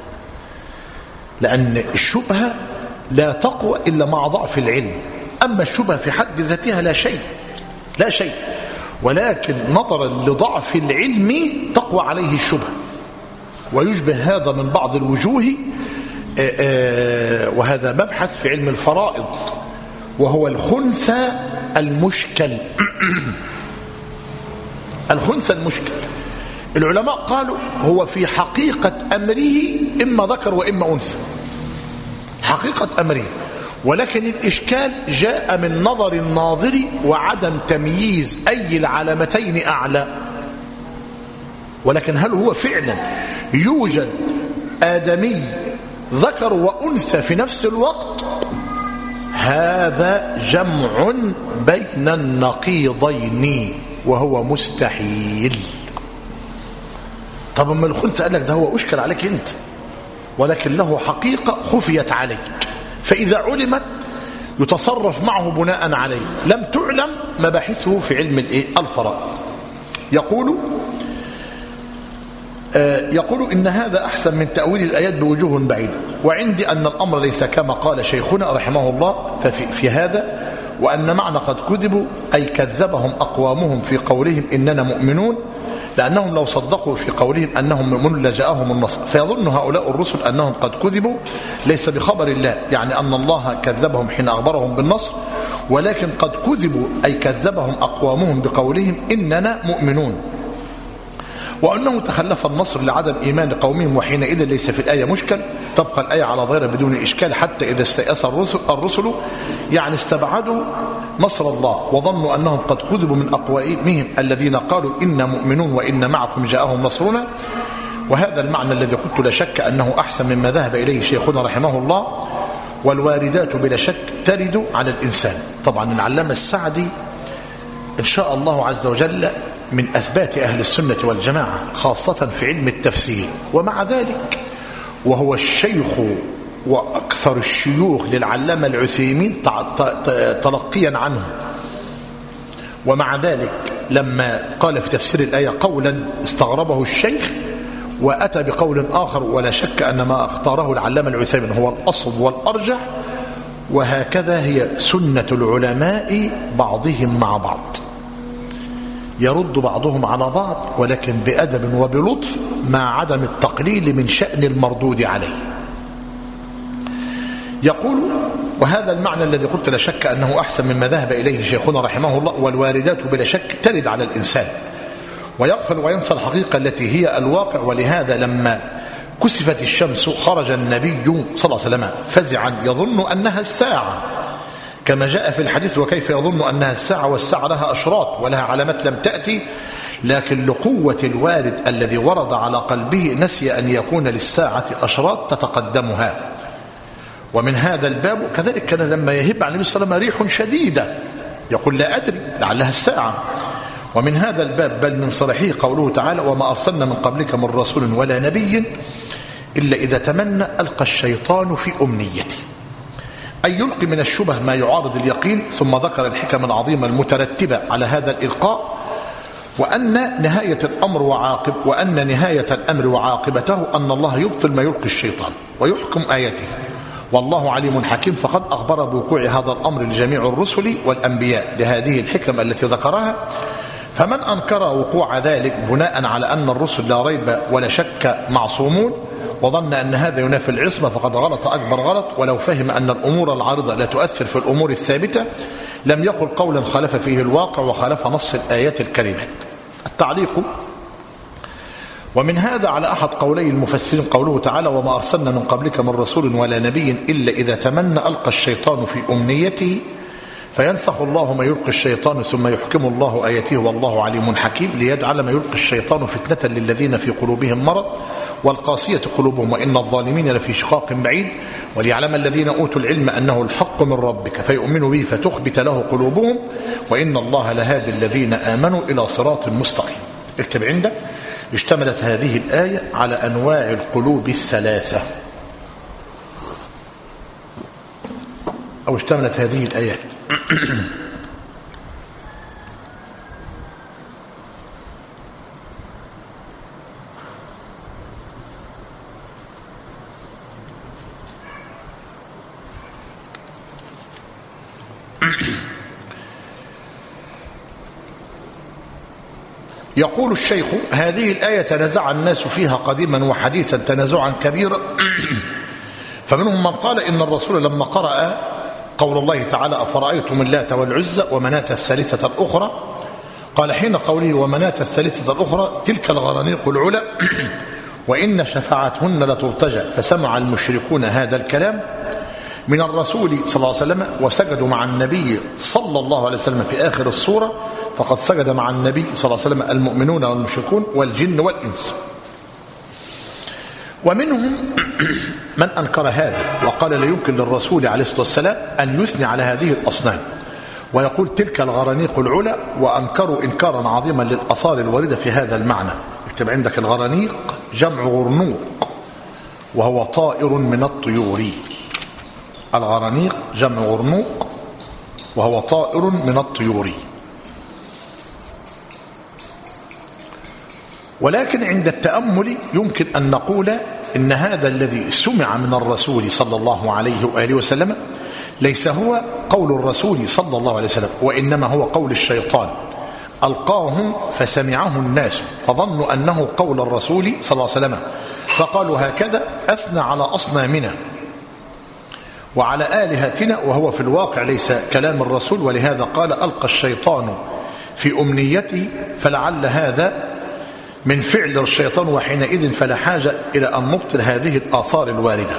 لأن الشبهة لا تقوى إلا مع ضعف العلم، أما الشبهة في حد ذاتها لا شيء لا شيء ولكن نظرا لضعف العلم تقوى عليه الشبهة. ويشبه هذا من بعض الوجوه وهذا مبحث في علم الفرائض، وهو الخنثى المشكل. الخنثى المشكل العلماء قالوا هو في حقيقة أمره إما ذكر وإما أنثى، حقيقة أمره، ولكن الإشكال جاء من نظر الناظر وعدم تمييز أي العلامتين أعلى. ولكن هل هو فعلا يوجد آدمي ذكر وأنثى في نفس الوقت؟ هذا جمع بين النقيضين وهو مستحيل. طب ما الخنثى قال لك ده هو أشكل عليك أنت، ولكن له حقيقة خفيت عليك، فإذا علمت يتصرف معه بناء عليه، لم تعلم مباحثه في علم الفرائض. يقول آه يقول إن هذا أحسن من تأويل الآيات بوجوه بعيدة، وعندي أن الأمر ليس كما قال شيخنا رحمه الله ففي في هذا، وأن معنى قد كذبوا أي كذبهم أقوامهم في قولهم إننا مؤمنون، لأنهم لو صدقوا في قولهم أنهم مؤمنون لجاءهم النصر، فيظن هؤلاء الرسل أنهم قد كذبوا ليس بخبر الله، يعني أن الله كذبهم حين أخبرهم بالنصر، ولكن قد كذبوا أي كذبهم أقوامهم بقولهم إننا مؤمنون، وأنه تخلف النصر لعدم إيمان قومهم، وحينئذ ليس في الآية مشكل، تبقى الآية على ظاهرها بدون إشكال حتى إذا استيأس الرسل, الرسل يعني استبعدوا نصر الله وظنوا أنهم قد كذبوا من أقوامهم الذين قالوا إنا مؤمنون وإن معكم جاءهم نصرنا. وهذا المعنى الذي قلت لا شك أنه أحسن مما ذهب إليه شيخنا رحمه الله. والواردات بلا شك ترد على الإنسان. طبعا العلامة السعدي إن شاء الله عز وجل من أثبات أهل السنة والجماعة خاصة في علم التفسير، ومع ذلك وهو الشيخ وأكثر الشيوخ للعلامة العثيمين تلقيا عنه، ومع ذلك لما قال في تفسير الآية قولا استغربه الشيخ وأتى بقول آخر، ولا شك أن ما اختاره العلامة العثيمين هو الأصل والأرجح. وهكذا هي سنة العلماء بعضهم مع بعض، يرد بعضهم على بعض ولكن بأدب وبلطف مع عدم التقليل من شأن المردود عليه. يقول وهذا المعنى الذي قلت لا شك أنه أحسن مما ذهب إليه شيخنا رحمه الله. والواردات بلا شك ترد على الإنسان ويغفل وينسى الحقيقة التي هي الواقع. ولهذا لما كسفت الشمس خرج النبي صلى الله عليه وسلم فزعا يظن أنها الساعة، كما جاء في الحديث وكيف يظن أنها الساعة والساعة لها أشراط ولها علامات لم تأتي، لكن لقوة الوارد الذي ورد على قلبه نسي أن يكون للساعة أشراط تتقدمها. ومن هذا الباب كذلك كان لما يهب عن النبي صلى الله عليه وسلم ريح شديدة يقول لا أدري لعلها الساعة. ومن هذا الباب بل من صريحه قوله تعالى وما أرسلنا من قبلك من رسول ولا نبي إلا إذا تمنى ألقى الشيطان في أمنيته، أي يلقي من الشبه ما يعارض اليقين. ثم ذكر الحكم العظيمة المترتبة على هذا الإلقاء، وأن نهاية الأمر وعاقب وأن نهاية الأمر وعاقبته أن الله يبطل ما يلقي الشيطان ويحكم آياته، والله عليم حكيم. فقد أخبر بوقوع هذا الأمر لجميع الرسل والأنبياء لهذه الحكم التي ذكرها. فمن أنكر وقوع ذلك بناء على أن الرسل لا ريب ولا شك معصومون وظن أن هذا ينافي العصمة فقد غلط أكبر غلط. ولو فهم أن الأمور العارضة لا تؤثر في الأمور الثابتة لم يقل قولا خالف فيه الواقع وخالف نص الآيات الكريمات. التعليق ومن هذا على أحد قولي المفسرين قوله تعالى وما أرسلنا من قبلك من رسول ولا نبي إلا إذا تمنى ألقى الشيطان في أمنيته فينسخ الله ما يلقي الشيطان ثم يحكم الله آياته والله عليم حكيم، ليجعل ما يلقي الشيطان فتنة للذين في قلوبهم مرض والقاسية قلوبهم وإن الظالمين لفي شقاق بعيد، وليعلم الذين أوتوا العلم أنه الحق من ربك فيؤمنوا به فتخبت له قلوبهم وإن الله لهادي الذين آمنوا إلى صراط مستقيم. اكتب عندك اشتملت هذه الآية على أنواع القلوب الثلاثة، أو اشتملت هذه الآيات يقول الشيخ: هذه الآية تنازع الناس فيها قديما وحديثا تنازعا كبيرا، فمنهم من قال إن الرسول لما قرأ قول الله تعالى: أفرأيتم اللات والعزى ومناة الثالثة الأخرى، قال حين قوله ومناة الثالثة الأخرى: تلك الغرانيق العلا وإن شفاعتهن لترتجى، فسمع المشركون هذا الكلام من الرسول صلى الله عليه وسلم وسجدوا مع النبي صلى الله عليه وسلم في آخر السورة، فقد سجد مع النبي صلى الله عليه وسلم المؤمنون والمشركون والجن والإنس. ومنهم من أنكر هذا وقال لا يمكن للرسول عليه الصلاة والسلام أن يثني على هذه الأصنام ويقول تلك الغرانيق العلا، وأنكروا إنكارا عظيما للآثار الواردة في هذا المعنى. اكتب عندك: الغرانيق جمع غرنوق وهو طائر من الطيور. الغرانيق جمع غرنوق وهو طائر من الطيور. ولكن عند التأمل يمكن أن نقول إن هذا الذي سمع من الرسول صلى الله عليه وآله وسلم ليس هو قول الرسول صلى الله عليه وسلم، وإنما هو قول الشيطان ألقاه فسمعه الناس فظنوا أنه قول الرسول صلى الله عليه وسلم، فقالوا هكذا أثنى على أصنامنا وعلى آلهتنا، وهو في الواقع ليس كلام الرسول. ولهذا قال ألقى الشيطان في أمنيته، فلعل هذا من فعل الشيطان، وحينئذ فلا حاجة إلى أن نبطل هذه الآثار الواردة.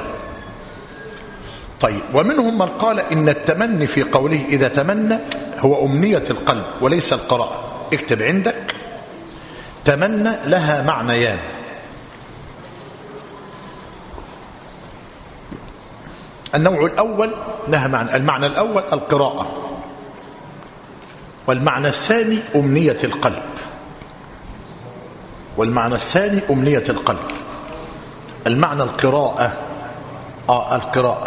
طيب، ومنهم من قال إن التمني في قوله إذا تمنى هو أمنية القلب وليس القراءة. اكتب عندك: تمنى لها معنيان. النوع الأول لها معنى، المعنى الأول القراءة، والمعنى الثاني أمنية القلب، والمعنى الثاني أمنية القلب. المعنى القراءة آه القراءة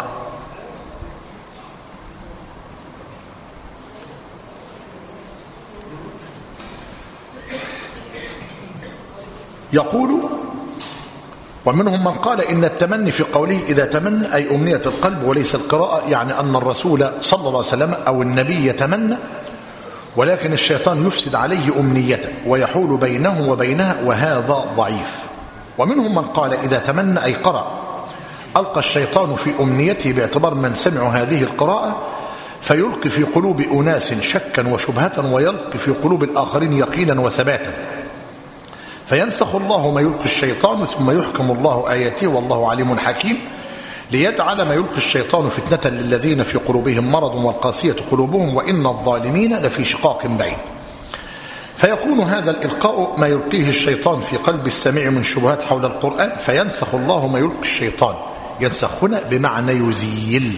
يقول: ومنهم من قال إن التمني في قوله إذا تمنى أي أمنية القلب وليس القراءة، يعني أن الرسول صلى الله عليه وسلم أو النبي يتمنى، ولكن الشيطان يفسد عليه أمنيته ويحول بينه وبينها، وهذا ضعيف. ومنهم من قال إذا تمنى أي قرأ، ألقى الشيطان في أمنيته باعتبار من سمعوا هذه القراءة، فيلقي في قلوب أناس شكا وشبهة، ويلقي في قلوب الآخرين يقينا وثباتا، فينسخ الله ما يلقي الشيطان ثم يحكم الله آياته والله عليم حكيم، ليجعل ما يلقي الشيطان فتنة للذين في قلوبهم مرض والقاسية قلوبهم وإن الظالمين لفي شقاق بعيد. فيكون هذا الإلقاء ما يلقيه الشيطان في قلب السميع من شبهات حول القرآن، فينسخ الله ما يلقي الشيطان. ينسخ هنا بمعنى يزيل.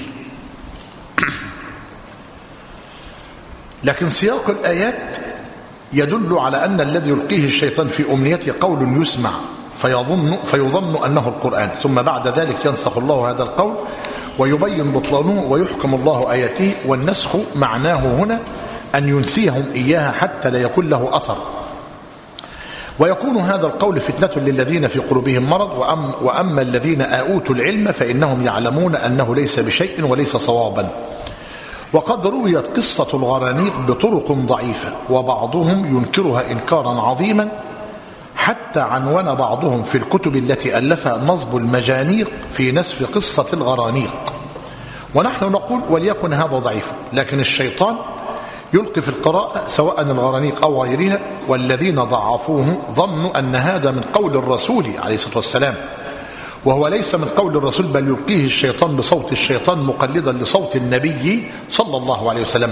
لكن سياق الآيات يدل على أن الذي يلقيه الشيطان في أمنيته قول يسمع فيظن, فيظن أنه القرآن، ثم بعد ذلك ينسخ الله هذا القول ويبين بطلانه ويحكم الله آياته. والنسخ معناه هنا أن ينسيهم إياها حتى لا يكون له أثر، ويكون هذا القول فتنة للذين في قلوبهم مرض، وأم وأما الذين أوتوا العلم فإنهم يعلمون أنه ليس بشيء وليس صوابا. وقد رويت قصة الغرانيق بطرق ضعيفة، وبعضهم ينكرها إنكارا عظيما، حتى عنون بعضهم في الكتب التي ألفها نصب المجانيق في نسف قصة الغرانيق. ونحن نقول وليكن هذا ضعيف، لكن الشيطان يلقي في القراءة سواء الغرانيق أو غيرها، والذين ضعفوه ظنوا أن هذا من قول الرسول عليه الصلاة والسلام، وهو ليس من قول الرسول، بل يلقيه الشيطان بصوت الشيطان مقلدا لصوت النبي صلى الله عليه وسلم.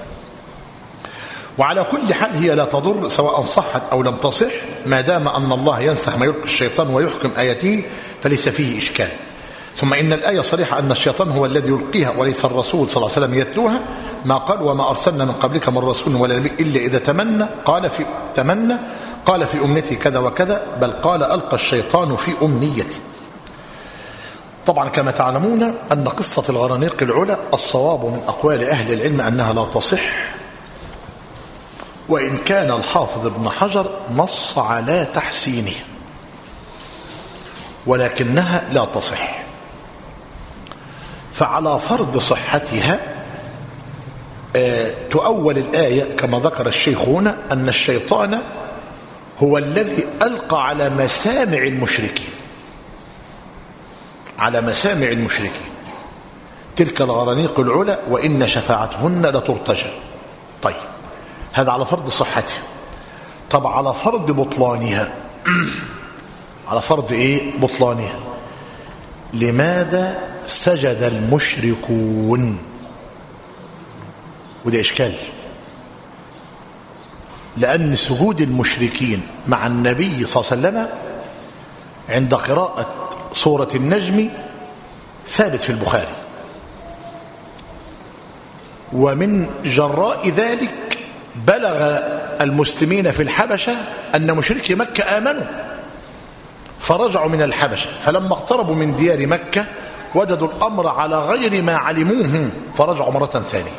وعلى كل حال هي لا تضر سواء صحت أو لم تصح، ما دام أن الله ينسخ ما يلقي الشيطان ويحكم آياته فليس فيه إشكال. ثم إن الآية صريحة أن الشيطان هو الذي يلقيها وليس الرسول صلى الله عليه وسلم يتلوها، ما قال وما أرسلنا من قبلك من رسول ولا نبي إلا إذا تمنى قال في تمنى قال في أمنيته كذا وكذا، بل قال ألقى الشيطان في أمنيته. طبعا كما تعلمون أن قصة الغرانيق العلا الصواب من أقوال أهل العلم أنها لا تصح، وإن كان الحافظ ابن حجر نص على تحسينه، ولكنها لا تصح. فعلى فرض صحتها تؤول الآية كما ذكر الشيخ هنا أن الشيطان هو الذي ألقى على مسامع المشركين على مسامع المشركين تلك الغرانيق العلا وإن شفاعتهن لترتجى. طيب هذا على فرض صحته. طب على فرض بطلانها على فرض إيه بطلانها، لماذا سجد المشركون؟ وده إشكال، لأن سجود المشركين مع النبي صلى الله عليه وسلم عند قراءة سورة النجم ثابت في البخاري، ومن جراء ذلك بلغ المسلمين في الحبشة أن مشركي مكة آمنوا فرجعوا من الحبشة، فلما اقتربوا من ديار مكة وجدوا الأمر على غير ما علموه فرجعوا مرة ثانية.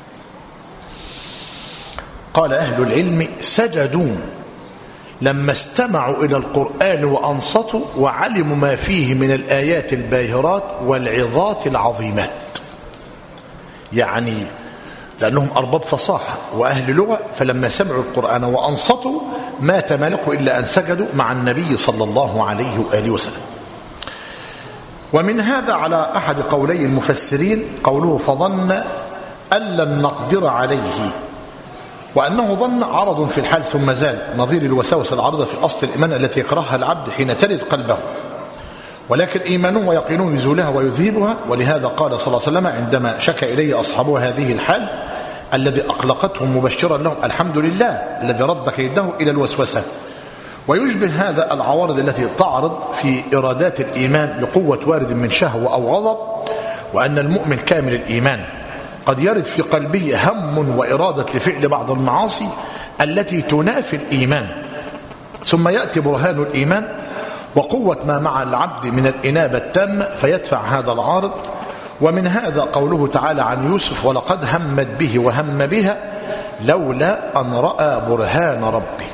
قال أهل العلم سجدوا لما استمعوا إلى القرآن وأنصتوا وعلموا ما فيه من الآيات الباهرات والعظات العظيمات، يعني لأنهم أرباب فصاحة وأهل لغة، فلما سمعوا القرآن وأنصتوا ما تملكوا إلا أن سجدوا مع النبي صلى الله عليه وآله وسلم. ومن هذا على أحد قولي المفسرين قوله فظن أن لن نقدر عليه، وأنه ظن عرض في الحال ثم زال، نظير الوساوس العارضة في أصل الإيمان التي يكرهها العبد حين تلد قلبه، ولكن إيمانه ويقينه يزولها ويذهبها. ولهذا قال صلى الله عليه وسلم عندما شكى إليه أصحابه هذه الحال الذي أقلقتهم مبشرا لهم الحمد لله الذي رد كيده إلى الوسوسة. ويشبه هذا العوارض التي تعرض في إرادات الإيمان لقوة وارد من شهوة أو غضب، وأن المؤمن كامل الإيمان قد يرد في قلبه هم وإرادة لفعل بعض المعاصي التي تنافي الإيمان، ثم يأتي برهان الإيمان وقوة ما مع العبد من الإنابة التامة فيدفع هذا العارض. ومن هذا قوله تعالى عن يوسف ولقد همت به وهم بها لولا أن رأى برهان ربه.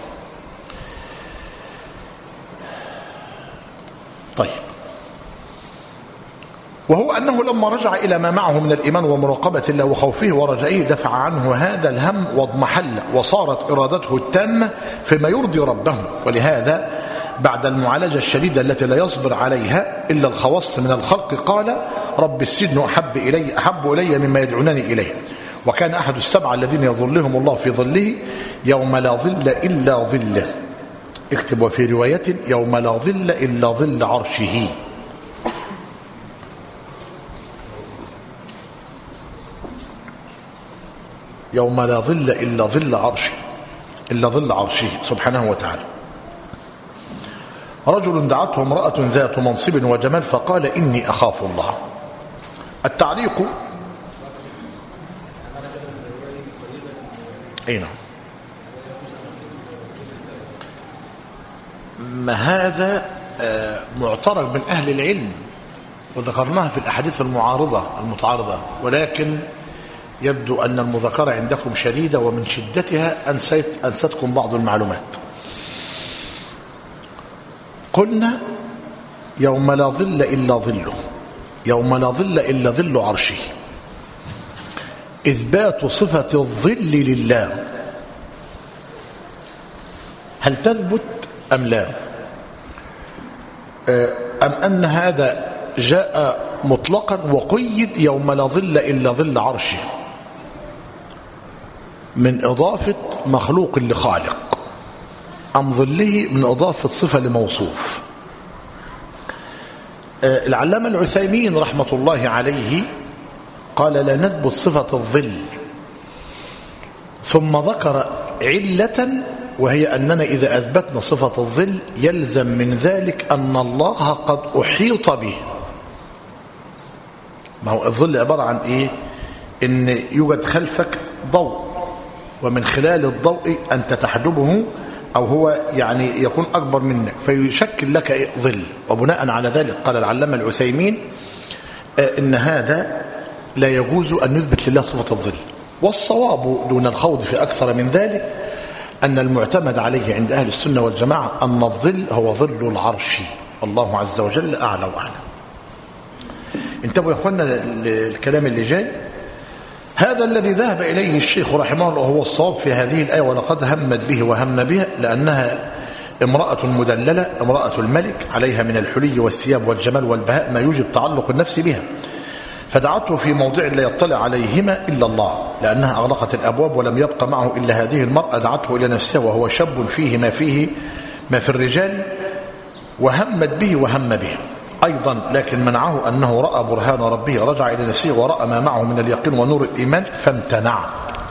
طيب، وهو أنه لما رجع إلى ما معه من الإيمان ومراقبة الله وخوفه ورجائه دفع عنه هذا الهم واضمحل، وصارت إرادته التامة فيما يرضي ربه. ولهذا بعد المعالجة الشديدة التي لا يصبر عليها إلا الخواص من الخلق قال رب السجن أحب إلي, أحب إلي مما يدعونني إليه. وكان أحد السبعة الذين يظلهم الله في ظله يوم لا ظل إلا ظله. اكتب وفي رواية يوم لا ظل إلا ظل عرشه. يوم لا ظل إلا ظل عرشه إلا ظل عرشه سبحانه وتعالى. رجل دعته امرأة ذات منصب وجمال فقال إني أخاف الله. التعليق أين ما هذا معترض من أهل العلم وذكرناها في الأحاديث المعارضة المتعارضة، ولكن يبدو أن المذاكرة عندكم شديدة ومن شدتها أنسيت أنستكم بعض المعلومات. قلنا يوم لا ظل إلا ظله، يوم لا ظل إلا ظل عرشه، إثبات صفة الظل لله. هل تثبت أم لا؟ أم أن هذا جاء مطلقا وقيد يوم لا ظل إلا ظل عرشه من إضافة مخلوق لخالق، أم ظله من إضافة صفة لموصوف؟ العلامة العثيمين رحمة الله عليه قال لا نثبت صفة الظل، ثم ذكر علة وهي أننا إذا أثبتنا صفة الظل يلزم من ذلك أن الله قد أحيط به. ما هو الظل عبارة عن إيه؟ إن يوجد خلفك ضوء ومن خلال الضوء أنت تحجبه أو هو يعني يكون أكبر منك فيشكل لك ظل. وبناء على ذلك قال العلامة العثيمين إن هذا لا يجوز أن نثبت لله صفة الظل. والصواب دون الخوض في أكثر من ذلك أن المعتمد عليه عند أهل السنة والجماعة أن الظل هو ظل العرش، الله عز وجل أعلى وأعلى. انتبهوا يا أخوانا الكلام اللي جاي، هذا الذي ذهب إليه الشيخ رحمه الله هو الصواب في هذه الآية ولقد همت به وهم بها، لأنها امرأة مدللة، امرأة الملك، عليها من الحلي والثياب والجمال والبهاء ما يوجب تعلق النفس بها، فدعته في موضع لا يطلع عليهما إلا الله، لأنها أغلقت الأبواب ولم يبق معه إلا هذه المرأة، دعته إلى نفسها وهو شاب فيه ما فيه ما في الرجال، وهمت به وهم به أيضا، لكن منعه أنه رأى برهان ربه، رجع إلى نفسه ورأى ما معه من اليقين ونور الإيمان فامتنع.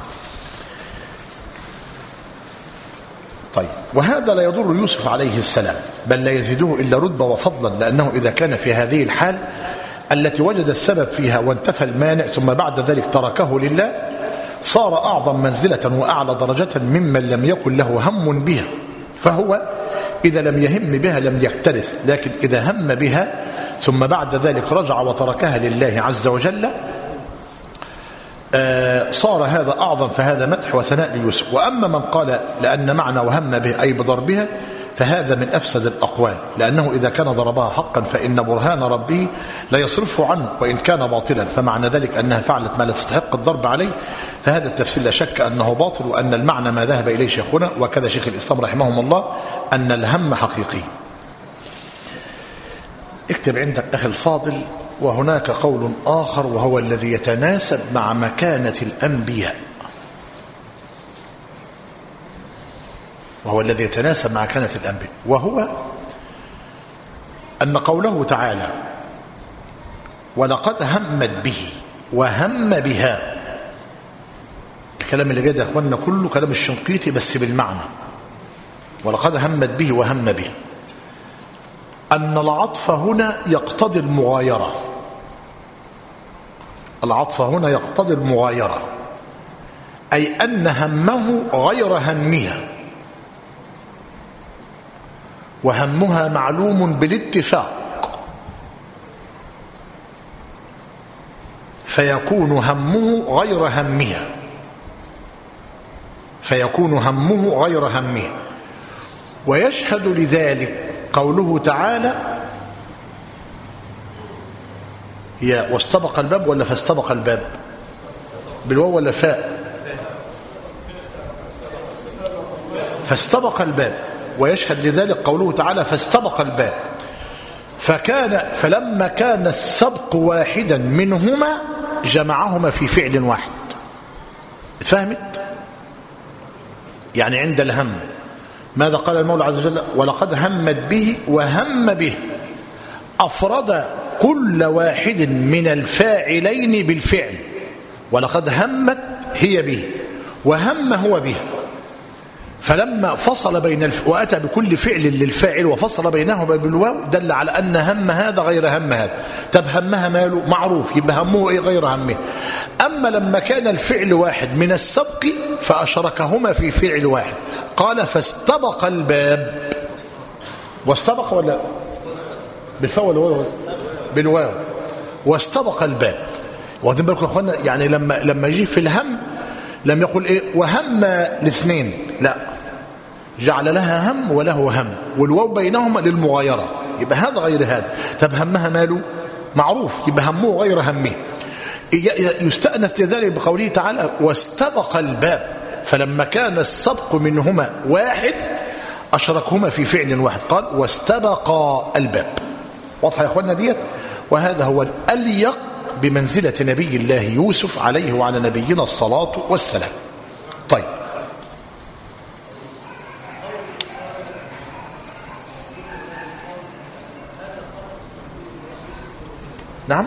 طيب، وهذا لا يضر يوسف عليه السلام، بل لا يزيده إلا رتبة وفضلا، لأنه إذا كان في هذه الحال التي وجد السبب فيها وانتفى المانع ثم بعد ذلك تركه لله، صار أعظم منزلة وأعلى درجة ممن لم يكن له هم بها. فهو إذا لم يهم بها لم يكترث، لكن إذا هم بها ثم بعد ذلك رجع وتركها لله عز وجل آه صار هذا أعظم، فهذا مدح وثناء ليوسف. وأما من قال لأن معنى وهم به أي بضربها فهذا من أفسد الأقوال، لأنه إذا كان ضربها حقا فإن برهان ربه لا يصرفه عنه وإن كان باطلا، فمعنى ذلك أنها فعلت ما لا تستحق الضرب عليه، فهذا التفسير لا شك أنه باطل، وأن المعنى ما ذهب إليه شيخنا وكذا شيخ الإسلام رحمهم الله أن الهم حقيقي. اكتب عندك أخي الفاضل، وهناك قول آخر وهو الذي يتناسب مع مكانة الأنبياء، وهو الذي يتناسب مع مكانة الأنبياء، وهو أن قوله تعالى ولقد همت به وهم بها، الكلام اللي جاي ده يا اخواننا كله كلام الشنقيطي بس بالمعنى، ولقد همت به وهم به، أن العطف هنا يقتضي المغايرة، العطف هنا يقتضي المغايرة، أي أن همه غير همها، وهمها معلوم بالاتفاق، فيكون همه غير همها، فيكون همه غير همها. ويشهد لذلك قوله تعالى يا واستبق الباب، ولا فاستبق الباب بالواو ولا فاء؟ فاستبق الباب. ويشهد لذلك قوله تعالى فاستبق الباب، فكان فلما كان السبق واحدا منهما جمعهما في فعل واحد. فهمت؟ يعني عند الهم ماذا قال المولى عز وجل؟ ولقد همت به وهم به، أفرد كل واحد من الفاعلين بالفعل، ولقد همت هي به وهم هو به، فلما فصل بين الف... وأتى بكل فعل للفاعل وفصل بينهما بالواو دل على أن هم هذا غير هم هذا. طب همها ماله؟ معروف، يبقى همه إيه؟ غير همه. أما لما كان الفعل واحد من السبق فأشركهما في فعل واحد، قال فاستبق الباب. واستبق ولا بالفاء ولا بالواو؟ واستبق الباب. واخدين بالكم يا اخوانا؟ يعني لما لما يجي في الهم لم يقل ايه وهم الاثنين، لا، جعل لها هم وله هم، والواو بينهما للمغايره، يبقى هذا غير هذا. طب همها ماله؟ معروف، يبقى همه غير همه. يستأنف لذلك بقوله تعالى واستبق الباب، فلما كان السبق منهما واحد أشركهما في فعل واحد، قال واستبق الباب. واضحة يا اخوانا ديت؟ وهذا هو الأليق بمنزلة نبي الله يوسف عليه وعلى نبينا الصلاة والسلام. طيب، نعم،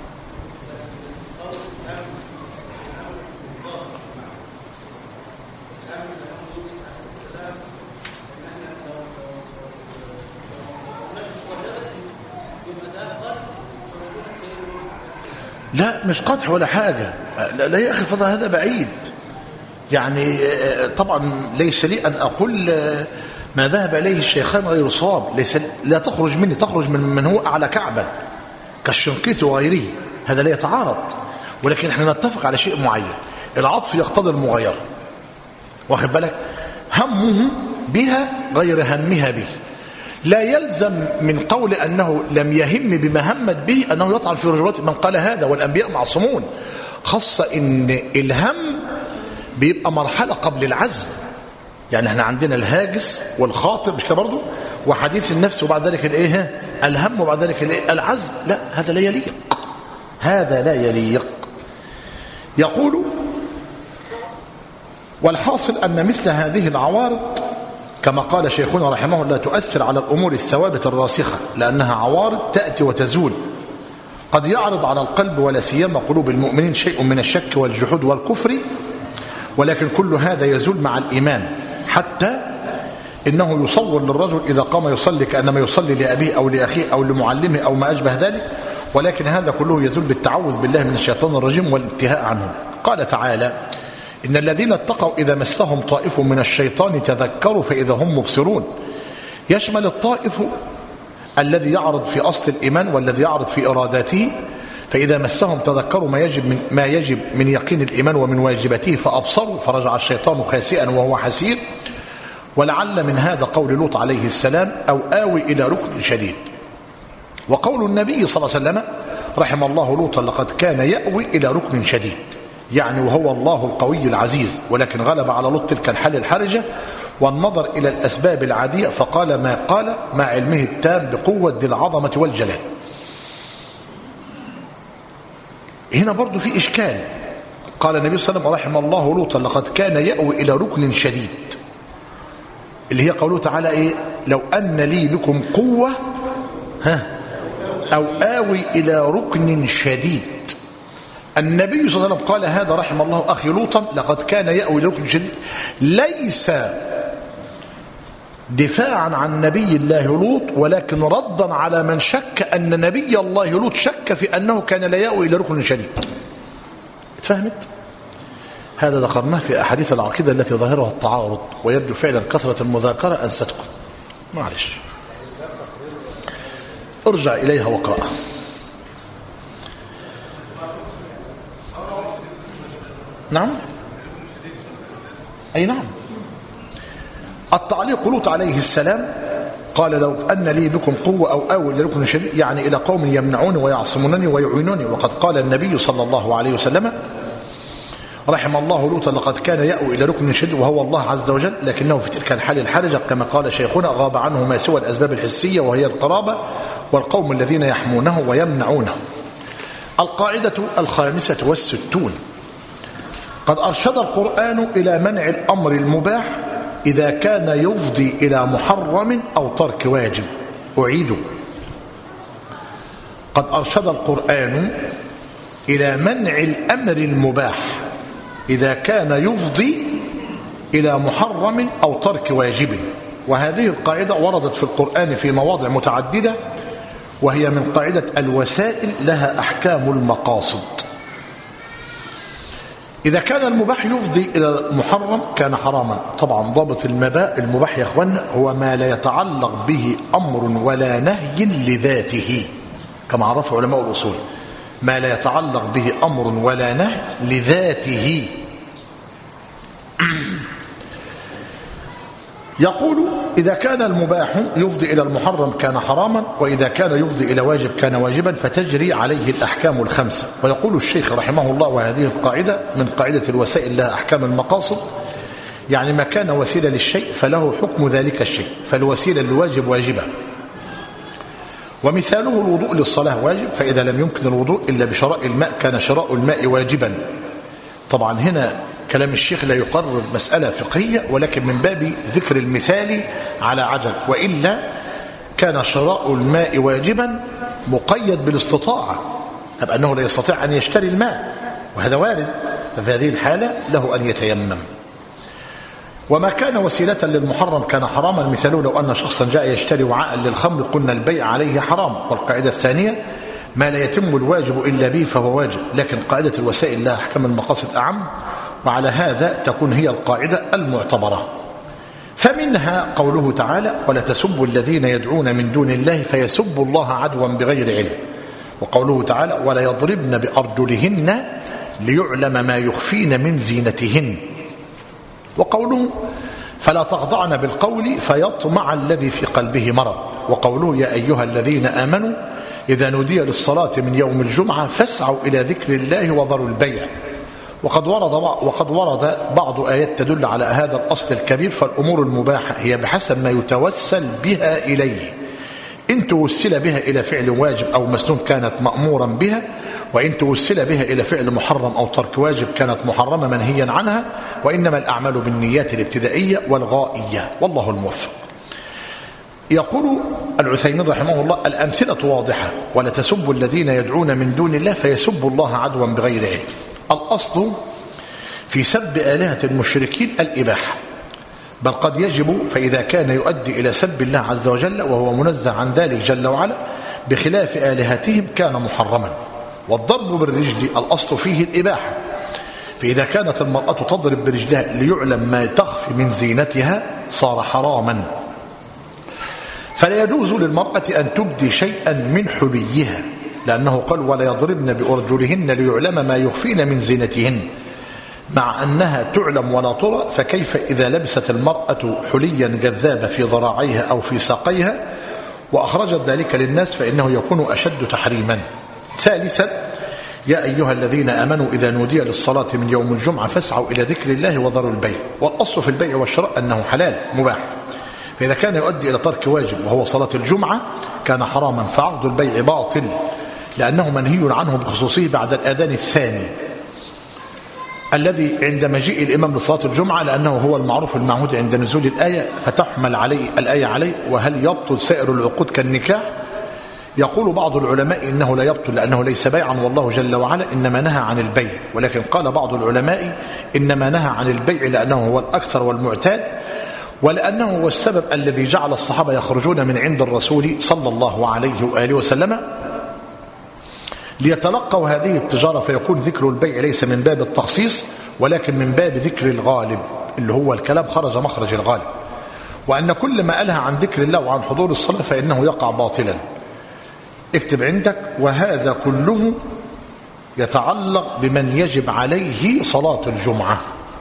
لا مش قطع ولا حاجة، لا, لا يا أخي الفضل، هذا بعيد. يعني طبعا ليس لي أن أقول ما ذهب إليه الشيخان غير صواب، ليس لا تخرج مني، تخرج من من هو أعلى كعبا كالشنقيطي وغيره، هذا لا يتعارض، ولكن احنا نتفق على شيء معين. العطف يقتضي المغايرة، واخد بالك؟ همه بها غير همها به، لا يلزم من قول أنه لم يهم بما همت به أنه يطعن في رجولات من قال هذا، والأنبياء معصومون، خاصة إن الهم بيبقى مرحلة قبل العزم، يعني احنا عندنا الهاجس والخاطر مش كده برضه، وحديث النفس وبعد ذلك الايه الهم وبعد ذلك الايه العزم. لا، هذا لا يليق، هذا لا يليق. يقول والحاصل أن مثل هذه العوارض كما قال شيخنا رحمه الله تؤثر على الأمور الثوابت الراسخة، لأنها عوارض تأتي وتزول. قد يعرض على القلب ولا سيما قلوب المؤمنين شيء من الشك والجحود والكفر، ولكن كل هذا يزول مع الإيمان، حتى إنه يصور للرجل إذا قام يصلي كأنما يصلي لأبيه أو لأخيه أو لمعلمه أو ما أشبه ذلك، ولكن هذا كله يزول بالتعوذ بالله من الشيطان الرجيم والانتهاء عنه. قال تعالى: إن الذين اتقوا إذا مسهم طائف من الشيطان تذكروا فإذا هم مبصرون. يشمل الطائف الذي يعرض في أصل الإيمان والذي يعرض في إراداته، فإذا مسهم تذكروا ما يجب من, ما يجب من يقين الإيمان ومن واجباته فأبصروا فرجع الشيطان خاسئا وهو حسير. ولعل من هذا قول لوط عليه السلام: أو آوي إلى ركن شديد. وقول النبي صلى الله عليه وسلم رحم الله لوطا لقد كان يأوي إلى ركن شديد، يعني وهو الله القوي العزيز، ولكن غلب على لوط تلك الحال الحرجة والنظر إلى الأسباب العادية فقال ما قال مع علمه التام بقوة ذي العظمة والجلال. هنا برضو في إشكال. قال النبي صلى الله عليه وسلم رحم الله لوطا لقد كان يأوي إلى ركن شديد، اللي هي قوله تعالى إيه؟ لو أن لي بكم قوة ها أو آوي إلى ركن شديد. النبي صلى الله عليه وسلم قال هذا رحم الله أخي لوطا لقد كان يأوي إلى ركن شديد، ليس دفاعا عن نبي الله لوط، ولكن ردا على من شك أن نبي الله لوط شك في أنه كان لا يأوي إلى ركن شديد. اتفهمت؟ هذا ذكرناه في أحاديث العقيدة التي ظاهرها التعارض، ويبدو فعلا كثرة المذاكرة أنستكم. معلش ارجع إليها واقرأها. نعم أي نعم. التعليق لوط عليه السلام قال لو أن لي بكم قوة أو آوي إلى ركن شديد، يعني إلى قوم يمنعوني ويعصمونني ويعينوني. وقد قال النبي صلى الله عليه وسلم رحم الله لوطا لقد كان يأوي إلى ركن شديد وهو الله عز وجل، لكنه في تلك الحال الحرجة كما قال شيخنا غاب عنه ما سوى الأسباب الحسية وهي القرابة والقوم الذين يحمونه ويمنعونه. القاعدة الخامسة والستون: قد أرشد القرآن إلى منع الأمر المباح إذا كان يفضي إلى محرم أو ترك واجب. أعيد: قد أرشد القرآن إلى منع الأمر المباح إذا كان يفضي إلى محرم أو ترك واجب. وهذه القاعدة وردت في القرآن في مواضع متعددة، وهي من قاعدة الوسائل لها أحكام المقاصد. إذا كان المباح يفضي إلى المحرم كان حراما. طبعا ضابط المباح يا أخوانا هو ما لا يتعلق به أمر ولا نهي لذاته، كما عرفه علماء الأصول، ما لا يتعلق به أمر ولا نهي لذاته. يقول إذا كان المباح يفضي إلى المحرم كان حراما، وإذا كان يفضي إلى واجب كان واجبا، فتجري عليه الأحكام الخمسة. ويقول الشيخ رحمه الله وهذه القاعدة من قاعدة الوسائل لها أحكام المقاصد، يعني ما كان وسيلة للشيء فله حكم ذلك الشيء، فالوسيلة للواجب واجبة. ومثاله الوضوء للصلاة واجب، فإذا لم يمكن الوضوء إلا بشراء الماء كان شراء الماء واجبا. طبعا هنا كلام الشيخ لا يقرر مسألة فقهية، ولكن من باب ذكر المثال على عجل، وإلا كان شراء الماء واجبا مقيد بالاستطاعة، أب أنه لا يستطيع أن يشتري الماء، وهذا وارد، ففي هذه الحالة له أن يتيمم. وما كان وسيلة للمحرم كان حراما، مثاله لو أن شخصا جاء يشتري وعاء للخمر قلنا البيع عليه حرام. والقاعدة الثانية ما لا يتم الواجب إلا به فهو واجب، لكن قاعدة الوسائل لها أحكام المقاصد أعم، وعلى هذا تكون هي القاعدة المعتبرة. فمنها قوله تعالى ولا تسبوا الذين يدعون من دون الله فيسبوا الله عدوا بغير علم، وقوله تعالى ولا يضربن بأرجلهن ليعلم ما يخفين من زينتهن، وقوله فلا تخضعن بالقول فيطمع الذي في قلبه مرض، وقوله يا أيها الذين آمنوا إذا نودي للصلاة من يوم الجمعة فاسعوا إلى ذكر الله وذروا البيع، وقد ورد وقد ورد بعض آيات تدل على هذا الأصل الكبير. فالأمور المباحة هي بحسب ما يتوسل بها إليه، إن توسل بها إلى فعل واجب أو مسنون كانت مأمورا بها، وإن توسل بها إلى فعل محرم أو ترك واجب كانت محرمة منهيا عنها. وإنما الأعمال بالنيات الابتدائية والغائية، والله الموفق. يقول العثيمين رحمه الله: الأمثلة واضحة، ولا تسبوا الذين يدعون من دون الله فيسبوا الله عدوا بغير علم. الأصل في سب آلهة المشركين الإباحة، بل قد يجب، فإذا كان يؤدي إلى سب الله عز وجل وهو منزه عن ذلك جل وعلا بخلاف آلهتهم كان محرما. والضرب بالرجل الأصل فيه الإباحة، فإذا كانت المرأة تضرب برجلها ليعلم ما تخفي من زينتها صار حراما. فلا يجوز للمرأة أن تبدي شيئا من حليها، لأنه قال: ولا يضربن بأرجلهن ليعلم ما يخفين من زينتهن، مع أنها تعلم ولا ترى. فكيف إذا لبست المرأة حليا جذابة في ذراعيها أو في ساقيها وأخرجت ذلك للناس فإنه يكون أشد تحريما. ثالثا: يا أيها الذين آمنوا إذا نودي للصلاة من يوم الجمعة فاسعوا إلى ذكر الله وذروا البيع. والأصل في البيع والشراء أنه حلال مباح، فإذا كان يؤدي إلى ترك واجب وهو صلاة الجمعة كان حراما، فعقد البيع باطل لأنه منهي عنه بخصوصه بعد الأذان الثاني الذي عند مجيء الإمام لصلاة الجمعة، لأنه هو المعروف المعهود عند نزول الآية، فتحمل عليه الآية عليه. وهل يبطل سائر العقود كالنكاح؟ يقول بعض العلماء إنه لا يبطل لأنه ليس بيعا، والله جل وعلا إنما نهى عن البيع. ولكن قال بعض العلماء إنما نهى عن البيع لأنه هو الأكثر والمعتاد، ولأنه هو السبب الذي جعل الصحابة يخرجون من عند الرسول صلى الله عليه وآله وسلم ليتلقوا هذه التجارة، فيكون ذكر البيع ليس من باب التخصيص ولكن من باب ذكر الغالب، اللي هو الكلام خرج مخرج الغالب. وأن كل ما ألهى عن ذكر الله وعن حضور الصلاة فإنه يقع باطلا. اكتب عندك: وهذا كله يتعلق بمن يجب عليه صلاة الجمعة.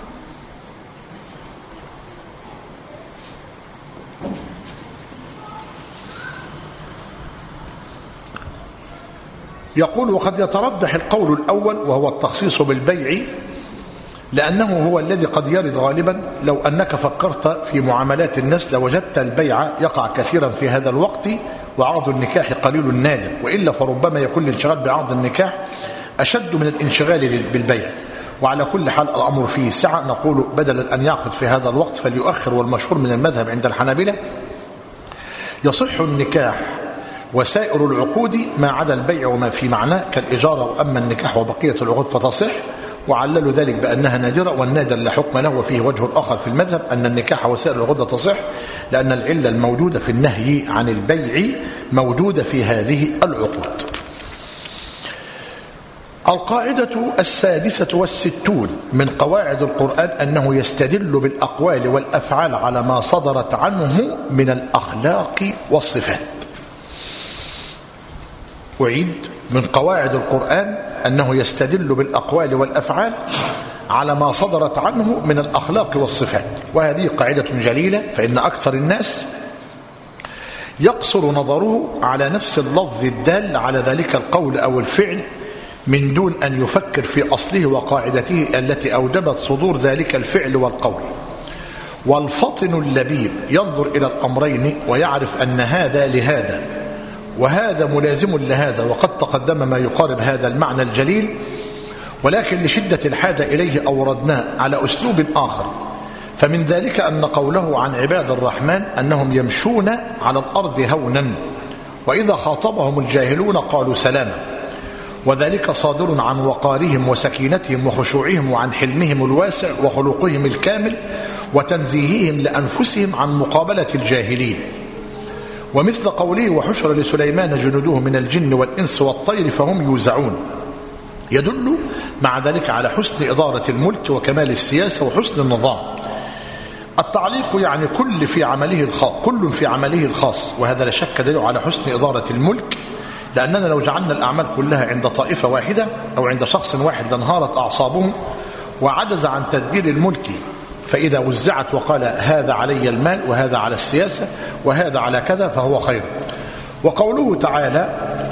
يقول: وقد يترجح القول الأول وهو التخصيص بالبيع، لأنه هو الذي قد يرد غالبا. لو أنك فكرت في معاملات الناس لوجدت البيع يقع كثيرا في هذا الوقت، وعقد النكاح قليل نادر، وإلا فربما يكون الانشغال بعقد النكاح أشد من الانشغال بالبيع. وعلى كل حال الأمر فيه سعة. نقول بدلا أن يعقد في هذا الوقت فليؤخر، والمشهور من المذهب عند الحنابلة يصح النكاح وسائر العقود ما عدا البيع وما في معناه كالإجارة، وأما النكاح وبقية العقود فتصح. وعللوا ذلك بأنها نادرة، والنادر لا حكم له. وفيه وجه آخر في المذهب أن النكاح وسائر العقود تصح، لأن العلة الموجودة في النهي عن البيع موجودة في هذه العقود. القاعدة السادسة والستون من قواعد القرآن أنه يستدل بالأقوال والأفعال على ما صدرت عنه من الأخلاق والصفات. أعيد: من قواعد القرآن أنه يستدل بالأقوال والأفعال على ما صدرت عنه من الأخلاق والصفات. وهذه قاعدة جليلة، فإن أكثر الناس يقصر نظره على نفس اللفظ الدال على ذلك القول أو الفعل من دون أن يفكر في أصله وقاعدته التي أوجبت صدور ذلك الفعل والقول. والفطن اللبيب ينظر إلى الأمرين ويعرف أن هذا لهذا وهذا ملازم لهذا، وقد تقدم ما يقارب هذا المعنى الجليل، ولكن لشدة الحاجة إليه أوردناه على أسلوب آخر. فمن ذلك أن قوله عن عباد الرحمن أنهم يمشون على الأرض هونا، وإذا خاطبهم الجاهلون قالوا سلاما، وذلك صادر عن وقارهم وسكينتهم وخشوعهم وعن حلمهم الواسع وخلقهم الكامل وتنزيههم لأنفسهم عن مقابلة الجاهلين. ومثل قوله: وحشر لسليمان جنوده من الجن والإنس والطير فهم يوزعون، يدل مع ذلك على حسن إدارة الملك وكمال السياسة وحسن النظام. التعليق يعني كل في عمله الخاص كل في عمله الخاص وهذا لا شك دليل على حسن إدارة الملك، لأننا لو جعلنا الأعمال كلها عند طائفة واحدة أو عند شخص واحد لانهارت أعصابه وعجز عن تدبير الملك. فإذا وزعت وقال هذا علي المال وهذا على السياسة وهذا على كذا فهو خير. وقوله تعالى: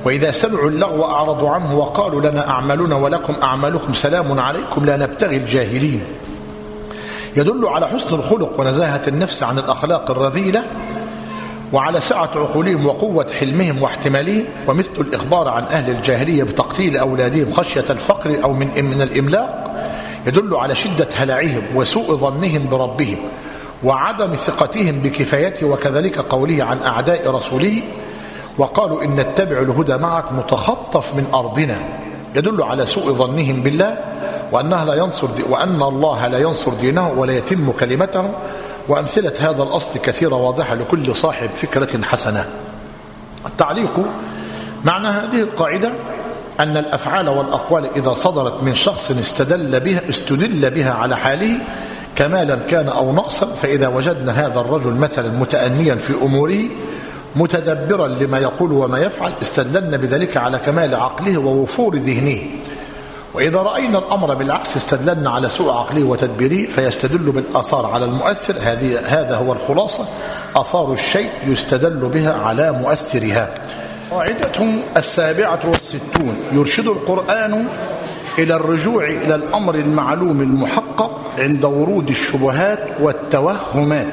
وإذا سمعوا اللغو أعرضوا عنه وقالوا لنا أعمالنا ولكم أعمالكم سلام عليكم لا نبتغي الجاهلين. يدل على حسن الخلق ونزاهة النفس عن الأخلاق الرذيلة، وعلى سعة عقولهم وقوة حلمهم واحتمالهم. ومثل الإخبار عن أهل الجاهلية بتقتيل أولادهم خشية الفقر أو من من الإملاق يدل على شدة هلعهم وسوء ظنهم بربهم وعدم ثقتهم بكفايته. وكذلك قوله عن أعداء رسوله وقالوا إن نتبع الهدى معك نتخطف من أرضنا، يدل على سوء ظنهم بالله وأنها لا ينصر دي وأن الله لا ينصر دينه ولا يتم كلمته. وأمثلة هذا الأصل كثيرة واضحة لكل صاحب فكرة حسنة. التعليق: معنى هذه القاعدة أن الأفعال والأقوال إذا صدرت من شخص استدل بها استدل بها على حاله كمالا كان أو نقصا، فإذا وجدنا هذا الرجل مثلا متأنيا في أموره متدبرا لما يقول وما يفعل استدلنا بذلك على كمال عقله ووفور ذهنه. وإذا رأينا الأمر بالعكس استدلنا على سوء عقله وتدبيره، فيستدل بالآثار على المؤثر. هذه هذا هو الخلاصة: آثار الشيء يستدل بها على مؤثرها. قاعدة السابعة والستون: يرشد القرآن إلى الرجوع إلى الأمر المعلوم المحقق عند ورود الشبهات والتوهمات.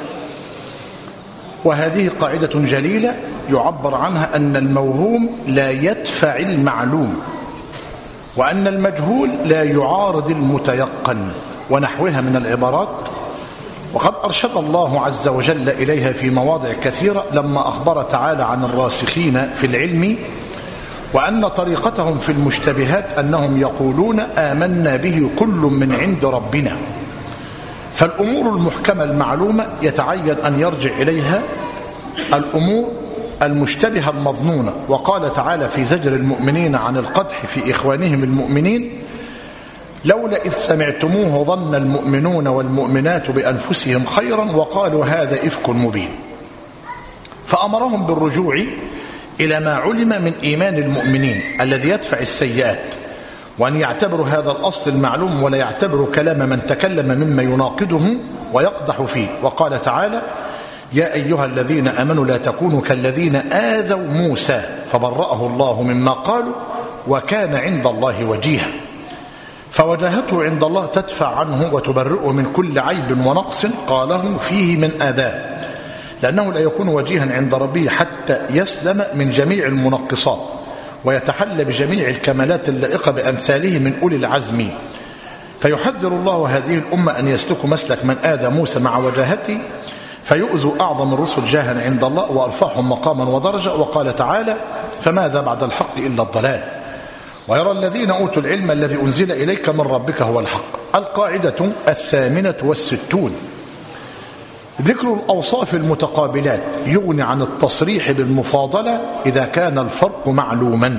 وهذه قاعدة جليلة يعبر عنها أن الموهوم لا يدفع المعلوم، وأن المجهول لا يعارض المتيقن، ونحوها من العبارات. وقد أرشد الله عز وجل إليها في مواضع كثيرة لما أخبر تعالى عن الراسخين في العلم وأن طريقتهم في المشتبهات أنهم يقولون آمنا به كل من عند ربنا. فالأمور المحكمة المعلومة يتعين أن يرجع إليها الأمور المشتبهة المظنونة. وقال تعالى في زجر المؤمنين عن القدح في إخوانهم المؤمنين: لولا إذ سمعتموه ظن المؤمنون والمؤمنات بأنفسهم خيرا وقالوا هذا إفك مبين. فأمرهم بالرجوع إلى ما علم من إيمان المؤمنين الذي يدفع السيئات، وأن يعتبروا هذا الأصل المعلوم ولا يعتبروا كلام من تكلم مما يناقضه ويقدح فيه. وقال تعالى: يا أيها الذين آمنوا لا تكونوا كالذين آذوا موسى فبرأه الله مما قالوا وكان عند الله وجيها. فوجاهته عند الله تدفع عنه وتبرئه من كل عيب ونقص قاله فيه من آذاه، لأنه لا يكون وجيها عند ربه حتى يسلم من جميع المنقصات ويتحلى بجميع الكمالات اللائقة بأمثاله من أولي العزم. فيحذر الله هذه الأمة أن يسلكوا مسلك من آذى موسى مع وجاهته فيؤذوا أعظم الرسل جاها عند الله وأرفعهم مقاما ودرجة. وقال تعالى: فماذا بعد الحق إلا الضلال ويرى الذين أوتوا العلم الذي أنزل إليك من ربك هو الحق. القاعدة الثامنة والستون: ذكر الأوصاف المتقابلات يغني عن التصريح بالمفاضلة إذا كان الفرق معلوما.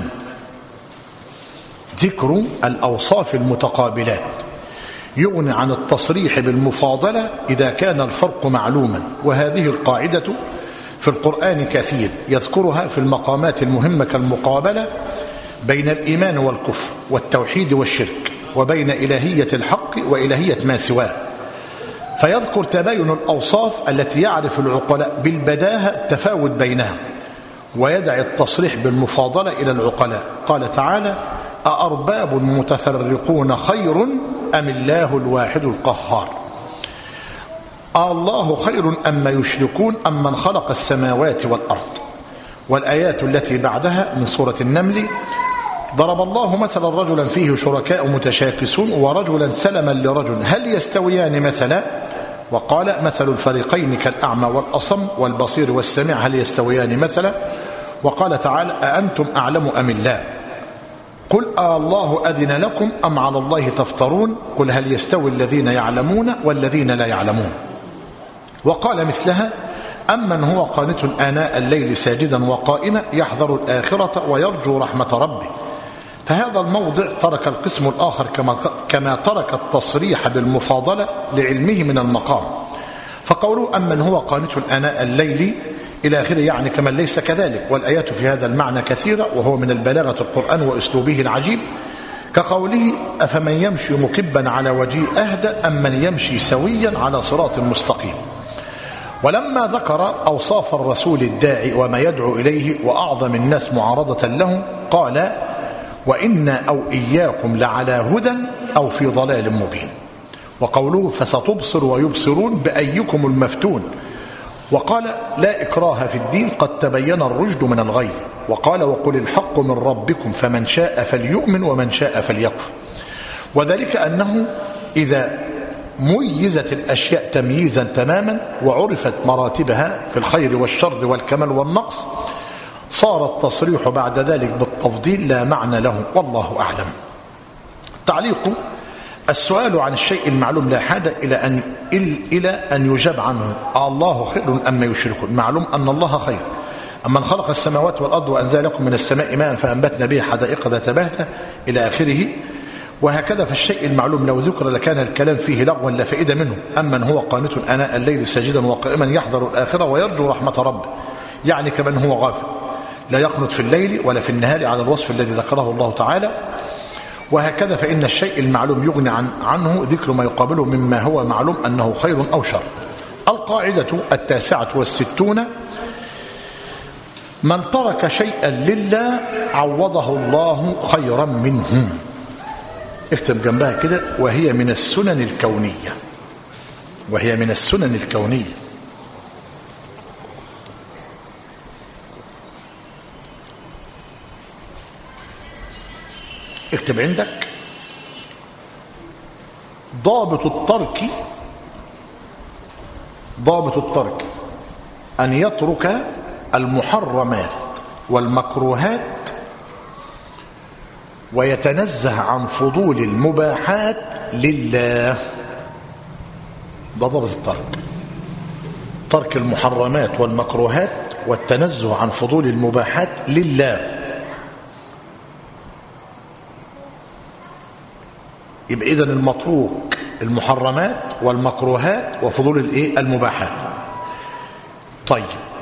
ذكر الأوصاف المتقابلات يغني عن التصريح بالمفاضلة إذا كان الفرق معلوما. وهذه القاعدة في القرآن كثير يذكرها في المقامات المهمة كالمقابلة بين الإيمان والكفر والتوحيد والشرك وبين إلهية الحق وإلهية ما سواه، فيذكر تباين الأوصاف التي يعرف العقلاء بالبداهة التفاوت بينها ويدع التصريح بالمفاضلة إلى العقلاء. قال تعالى: أأرباب متفرقون خير أم الله الواحد القهار؟ الله خير أما يشركون أم من خلق السماوات والأرض. والآيات التي بعدها من سورة النمل: ضرب الله مثلا رجلا فيه شركاء متشاكسون ورجلا سلما لرجل هل يستويان مثلا؟ وقال: مثل الفريقين كالأعمى والأصم والبصير والسميع هل يستويان مثلا؟ وقال تعالى: أأنتم أعلم أم الله؟ قل الله أذن لكم أم على الله تفترون؟ قل هل يستوي الذين يعلمون والذين لا يعلمون. وقال مثلها: أمن هو قانت آناء الليل ساجدا وقائما يحذر الآخرة ويرجو رحمة ربه. فهذا الموضع ترك القسم الآخر كما, كما ترك التصريح بالمفاضلة لعلمه من المقام. فقوله أمن هو قانت آناء الليل إلى آخره يعني كمن ليس كذلك. والآيات في هذا المعنى كثيرة وهو من البلاغة القرآن وأسلوبه العجيب، كقوله: أفمن يمشي مكبا على وجهه أهدى أم من يمشي سويا على صراط مستقيم. ولما ذكر أوصاف الرسول الداعي وما يدعو إليه وأعظم الناس معارضة له قال وإنا أو إياكم لعلى هدى أو في ضلال مبين. وقوله فستبصر ويبصرون بأيكم المفتون. وقال لا إكراه في الدين قد تبين الرشد من الغي. وقال وقل الحق من ربكم فمن شاء فليؤمن ومن شاء فليكفر. وذلك أنه إذا ميزت الأشياء تمييزا تماما وعرفت مراتبها في الخير والشر والكمال والنقص صار التصريح بعد ذلك بالتفضيل لا معنى له والله أعلم. تعليق السؤال عن الشيء المعلوم لا حاجة إلى أن, إلى أن يجاب عنه الله خير أما يشركون. معلوم أن الله خير. أمن خلق السماوات والأرض وأنزل لكم من السماء ماء فأنبتنا به حدائق ذات بهجة إلى آخره. وهكذا فالشيء المعلوم لو ذكر لكان الكلام فيه لغوا لا فائدة منه. أمن هو قانت آناء الليل ساجدا وقائما يحذر الآخرة ويرجو رحمة ربه، يعني كمن هو غافل لا يقنط في الليل ولا في النهار على الوصف الذي ذكره الله تعالى. وهكذا فإن الشيء المعلوم يغني عن عنه ذكر ما يقابله مما هو معلوم أنه خير أو شر. القاعدة التاسعة والستون من ترك شيئا لله عوضه الله خيرا منه. اكتب جنبها كده وهي من السنن الكونية. وهي من السنن الكونية. اكتب عندك ضابط الترك ضابط الترك أن يترك المحرمات والمكروهات ويتنزه عن فضول المباحات لله. ده ضابط الترك، ترك المحرمات والمكروهات والتنزه عن فضول المباحات لله. يبقى إذن المتروك المحرمات والمكروهات وفضول الايه المباحات. طيب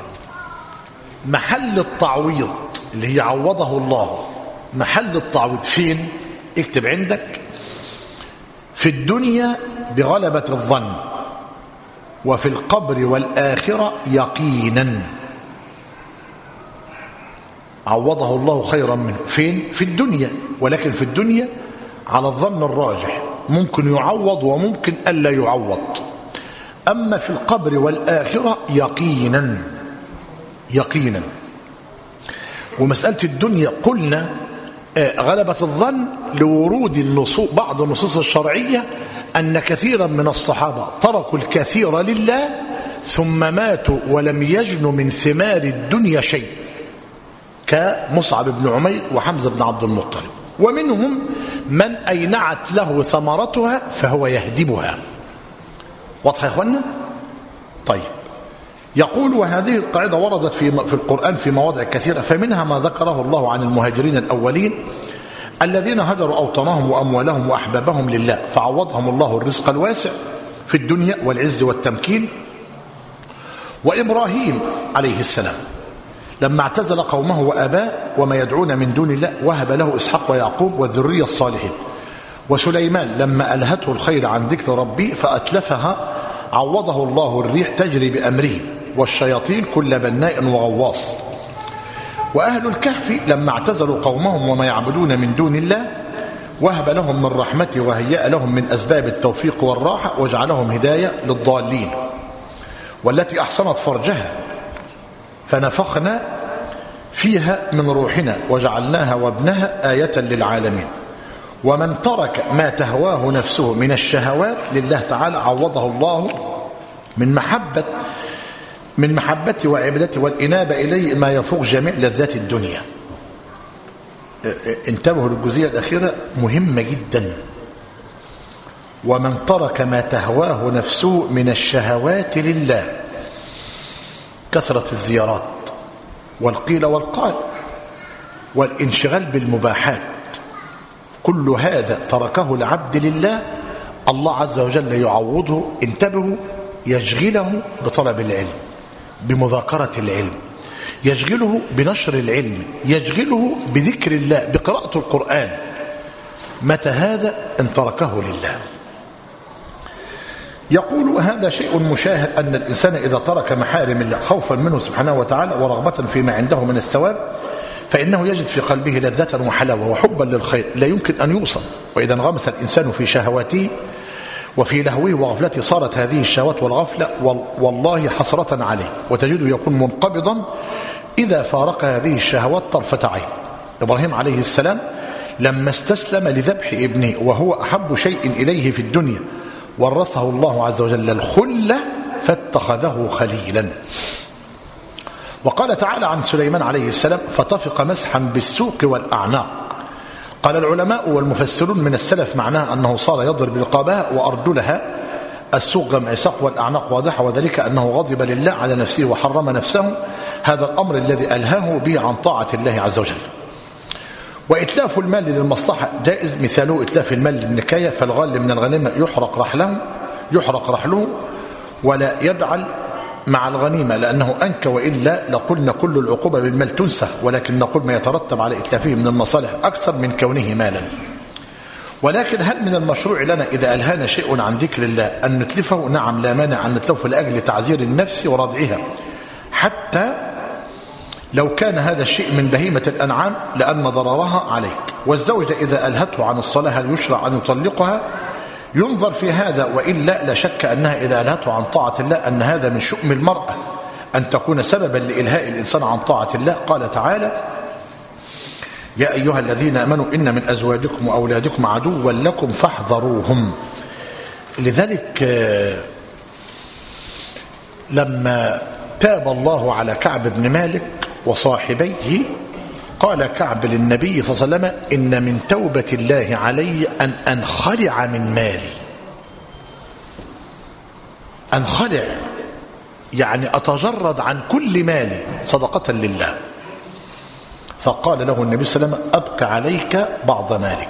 محل التعويض اللي هي عوضه الله، محل التعويض فين؟ اكتب عندك في الدنيا بغلبة الظن وفي القبر والآخرة يقينا. عوضه الله خيرا منه فين؟ في الدنيا، ولكن في الدنيا على الظن الراجح ممكن يعوض وممكن ألا يعوض. أما في القبر والآخرة يقينا يقينا. ومسألة الدنيا قلنا غلبة الظن لورود النصوص بعض النصوص الشرعية أن كثيرا من الصحابة تركوا الكثير لله ثم ماتوا ولم يجنوا من ثمار الدنيا شيء كمصعب بن عمير وحمزة بن عبد المطلب. ومنهم من أينعت له ثمرتها فهو يهدمها. واضح يا اخوانا؟ طيب يقول وهذه القاعدة وردت في في القرآن في مواضع كثيرة، فمنها ما ذكره الله عن المهاجرين الأولين الذين هجروا أوطانهم وأموالهم وأحبابهم لله فعوضهم الله الرزق الواسع في الدنيا والعز والتمكين. وإبراهيم عليه السلام لما اعتزل قومه وأباه وما يدعون من دون الله وهب له إسحاق ويعقوب والذرية الصالحين. وسليمان لما ألهته الخير عن ذكر ربي فأتلفها عوضه الله الريح تجري بأمره والشياطين كل بناء وغواص. وأهل الكهف لما اعتزلوا قومهم وما يعبدون من دون الله وهب لهم من رحمته وهيأ لهم من أسباب التوفيق والراحة وجعلهم هداية للضالين. والتي أحصنت فرجها فنفخنا فيها من روحنا وجعلناها وابنها آية للعالمين. ومن ترك ما تهواه نفسه من الشهوات لله تعالى عوضه الله من محبة من محبته وعبادته والإنابة إليه ما يفوق جميع لذات الدنيا. انتبهوا للجزئية الأخيرة مهمة جدا. ومن ترك ما تهواه نفسه من الشهوات لله، كثرة الزيارات والقيل والقال والانشغال بالمباحات، كل هذا تركه العبد لله الله عز وجل يعوضه. انتبهوا، يشغله بطلب العلم، بمذاكرة العلم، يشغله بنشر العلم، يشغله بذكر الله، بقراءة القرآن. متى هذا؟ ان تركه لله. يقول هذا شيء مشاهد أن الإنسان إذا ترك محارم الله خوفا منه سبحانه وتعالى ورغبة فيما عنده من الثواب فإنه يجد في قلبه لذة وحلاوة وحبا للخير لا يمكن أن يوصل. وإذا انغمس الإنسان في شهواته وفي لهوه وغفلته صارت هذه الشهوات والغفلة والله حسرة عليه، وتجده يكون منقبضا إذا فارق هذه الشهوات طرفة عين. إبراهيم عليه السلام لما استسلم لذبح ابنه وهو أحب شيء إليه في الدنيا ورثه الله عز وجل الخلة فاتخذه خليلا. وقال تعالى عن سليمان عليه السلام فطفق مسحا بالسوق والأعناق. قال العلماء والمفسرون من السلف معناه أنه صار يضرب رقابها وأرجلها، السوق جمع ساق والأعناق واضحة، وذلك أنه غضب لله على نفسه وحرم نفسه هذا الأمر الذي ألهاه به عن طاعة الله عز وجل. وإتلاف المال للمصلحة جائز، مثاله إتلاف المال للنكاية، فالغال من الغنيمة يحرق رحله يحرق رحله ولا يجعل مع الغنيمة لأنه أنكى، وإلا لقلنا كل العقوبة بالمال تنسخ، ولكن نقول ما يترتب على إتلافه من المصالح أكثر من كونه مالا. ولكن هل من المشروع لنا إذا ألهانا شيء عن ذكر الله أن نتلفه؟ نعم، لا مانع أن نتلفه لأجل تعزير النفس وردعها، حتى لو كان هذا الشيء من بهيمة الأنعام لأن ضررها عليك. والزوجة إذا ألهته عن الصلاة هل يشرع أن يطلقها؟ ينظر في هذا، وإلا لا شك أنها إذا ألهته عن طاعة الله أن هذا من شؤم المرأة أن تكون سببا لإلهاء الإنسان عن طاعة الله. قال تعالى يا أيها الذين آمنوا إن من أزواجكم وأولادكم عدوا لكم فاحذروهم. لذلك لما تاب الله على كعب بن مالك وصاحبيه قال كعب للنبي صلى الله عليه وسلم إن من توبة الله علي أن أنخلع من مالي. أنخلع يعني أتجرد عن كل مالي صدقة لله. فقال له النبي صلى الله عليه وسلم أبقى عليك بعض مالك.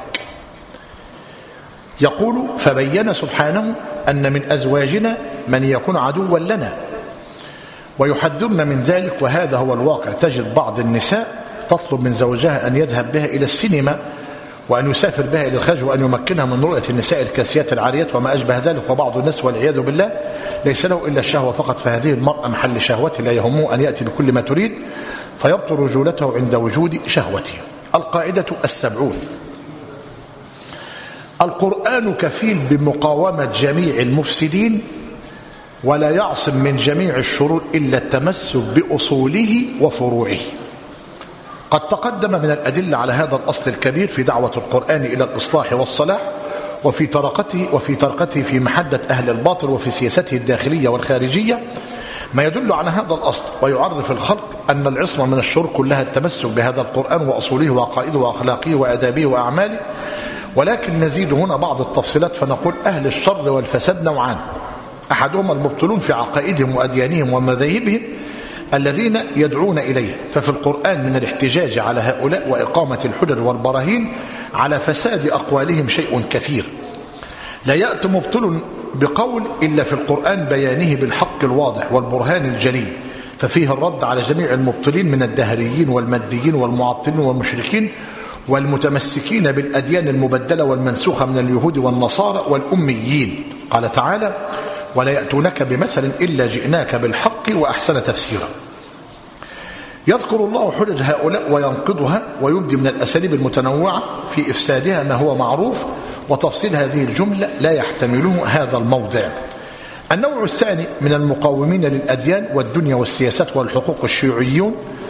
يقول فبين سبحانه أن من أزواجنا من يكون عدوا لنا ويحذرنا من ذلك، وهذا هو الواقع. تجد بعض النساء تطلب من زوجها أن يذهب بها إلى السينما وأن يسافر بها إلى الخارج وأن يمكنها من رؤية النساء الكاسيات العاريات وما أشبه ذلك. وبعض الناس والعياذ بالله ليس له إلا الشهوة فقط، فهذه المرأة محل شهوته لا يهمه أن يأتي بكل ما تريد فيبطل رجولته عند وجود شهوته. القاعدة السبعون: القرآن كفيل بمقاومة جميع المفسدين ولا يعصم من جميع الشرور إلا التمسك بأصوله وفروعه. قد تقدم من الأدلة على هذا الأصل الكبير في دعوة القرآن إلى الإصلاح والصلاح وفي طرقته وفي طرقته في محدة أهل الباطل وفي سياسته الداخلية والخارجية ما يدل على هذا الأصل ويعرف الخلق أن العصمة من الشرور كلها التمسك بهذا القرآن وأصوله وعقائده وأخلاقه وأدابه وأعماله. ولكن نزيد هنا بعض التفصيلات فنقول أهل الشر والفساد نوعان: أحدهم المبطلون في عقائدهم وأديانهم ومذاهبهم الذين يدعون إليه، ففي القرآن من الاحتجاج على هؤلاء وإقامة الحجج والبراهين على فساد أقوالهم شيء كثير. لا يأتي مبطل بقول إلا في القرآن بيانه بالحق الواضح والبرهان الجلي، ففيه الرد على جميع المبطلين من الدهريين والماديين والمعطلين والمشركين والمتمسكين بالأديان المبدلة والمنسوخة من اليهود والنصارى والأميين. قال تعالى ولا يأتونك بمثل إلا جئناك بالحق وأحسن تفسيرا. يذكر الله حجج هؤلاء وينقضها ويبدي من الأساليب المتنوعة في إفسادها ما هو معروف، وتفصيل هذه الجملة لا يحتمله هذا الموضع. النوع الثاني من المقاومين للأديان والدنيا والسياسات والحقوق الشيوعيون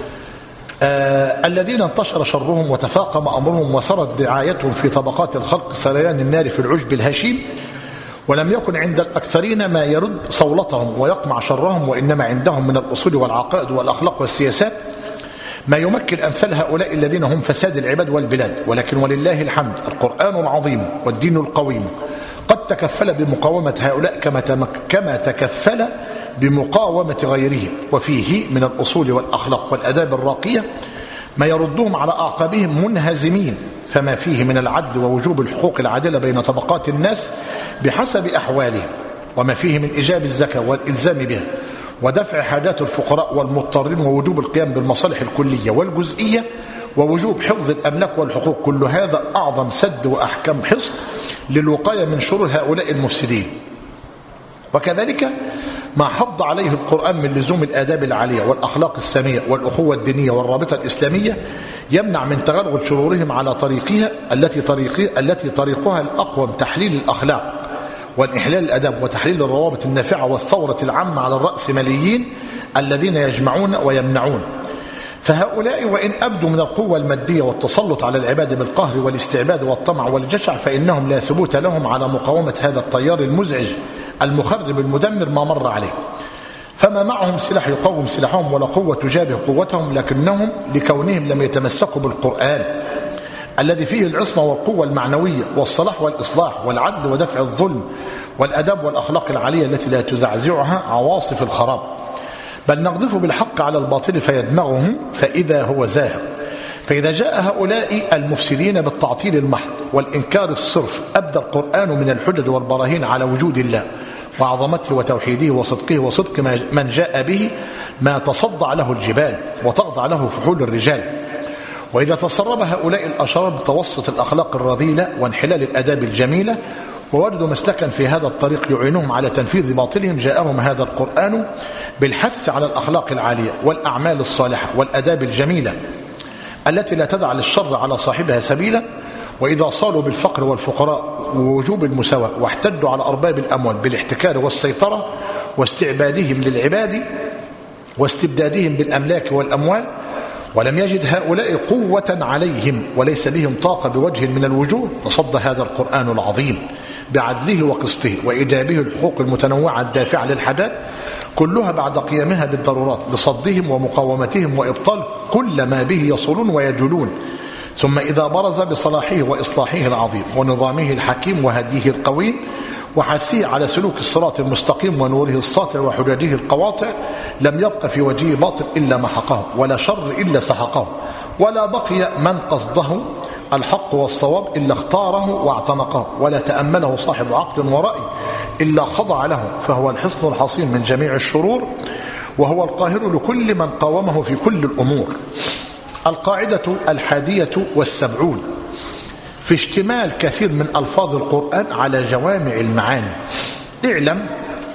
آه الذين انتشر شرهم وتفاقم أمرهم وسرت دعايتهم في طبقات الخلق سريان النار في العشب الهشيم، ولم يكن عند الأكثرين ما يرد صولتهم ويقمع شرهم، وإنما عندهم من الأصول والعقائد والأخلاق والسياسات ما يمكن أمثال هؤلاء الذين هم فساد العباد والبلاد. ولكن ولله الحمد القرآن العظيم والدين القويم قد تكفل بمقاومة هؤلاء كما كما تكفل بمقاومة غيرهم، وفيه من الأصول والأخلاق والأداب الراقية ما يردهم على أعقابهم منهزمين، فما فيه من العدل ووجوب الحقوق العادلة بين طبقات الناس بحسب أحوالهم، وما فيه من إيجاب الزكاة والإلزام بها ودفع حاجات الفقراء والمضطرين ووجوب القيام بالمصالح الكلية والجزئية ووجوب حفظ الأملاك والحقوق. كل هذا أعظم سد وأحكم حصن للوقاية من شرور هؤلاء المفسدين. وكذلك ما حض عليه القرآن من لزوم الآداب العالية والأخلاق السامية والأخوة الدينية والرابطة الإسلامية يمنع من تغلغل شرورهم على طريقها التي طريقها التي طريقها الأقوم تحليل الأخلاق والإحلال الأدب وتحليل الروابط النافعة والثورة العامة على الرأسماليين الذين يجمعون ويمنعون. فهؤلاء وإن أبدوا من القوة المادية والتسلط على العباد بالقهر والاستعباد والطمع والجشع فإنهم لا ثبوت لهم على مقاومة هذا التيار المزعج المخرب المدمر ما مر عليه. فما معهم سلاح يقوم سلاحهم ولا قوة تجابه قوتهم، لكنهم لكونهم لم يتمسكوا بالقرآن الذي فيه العصمة والقوة المعنوية والصلاح والإصلاح والعدل ودفع الظلم والأدب والأخلاق العالية التي لا تزعزعها عواصف الخراب، بل نقذف بالحق على الباطل فيدمغه فإذا هو زاهق. فإذا جاء هؤلاء المفسدين بالتعطيل المحض والإنكار الصرف أبدى القرآن من الحجج والبراهين على وجود الله وعظمته وتوحيده وصدقه وصدق من جاء به ما تصدع له الجبال وتخضع له فحول الرجال. وإذا تسرب هؤلاء الأشرار بتوسط الأخلاق الرذيلة وانحلال الأداب الجميلة ووجدوا مسلكا في هذا الطريق يعينهم على تنفيذ باطلهم جاءهم هذا القرآن بالحث على الأخلاق العالية والأعمال الصالحة والأداب الجميلة التي لا تدع للشر على صاحبها سبيلا. وإذا صالوا بالفقر والفقراء ووجوب المساواة واحتدوا على أرباب الأموال بالاحتكار والسيطرة واستعبادهم للعباد واستبدادهم بالأملاك والأموال، ولم يجد هؤلاء قوة عليهم وليس بهم طاقة بوجه من الوجوه، تصدى هذا القرآن العظيم بعدله وقسطه وإجابه الحقوق المتنوعة الدافعة للحاجات كلها بعد قيامها بالضرورات لصدهم ومقاومتهم وإبطال كل ما به يصلون ويجلون. ثم إذا برز بصلاحه وإصلاحه العظيم ونظامه الحكيم وهديه القويم وحثيه على سلوك الصراط المستقيم ونوره الساطع وحججه القواطع لم يبق في وجهه باطل إلا محقه ولا شر إلا سحقه ولا بقي من قصده الحق والصواب إلا اختاره واعتنقه ولا تأمله صاحب عقل ورأي إلا خضع له، فهو الحصن الحصين من جميع الشرور وهو القاهر لكل من قاومه في كل الأمور. القاعدة الحادية والسبعون في اشتمال كثير من ألفاظ القرآن على جوامع المعاني. اعلم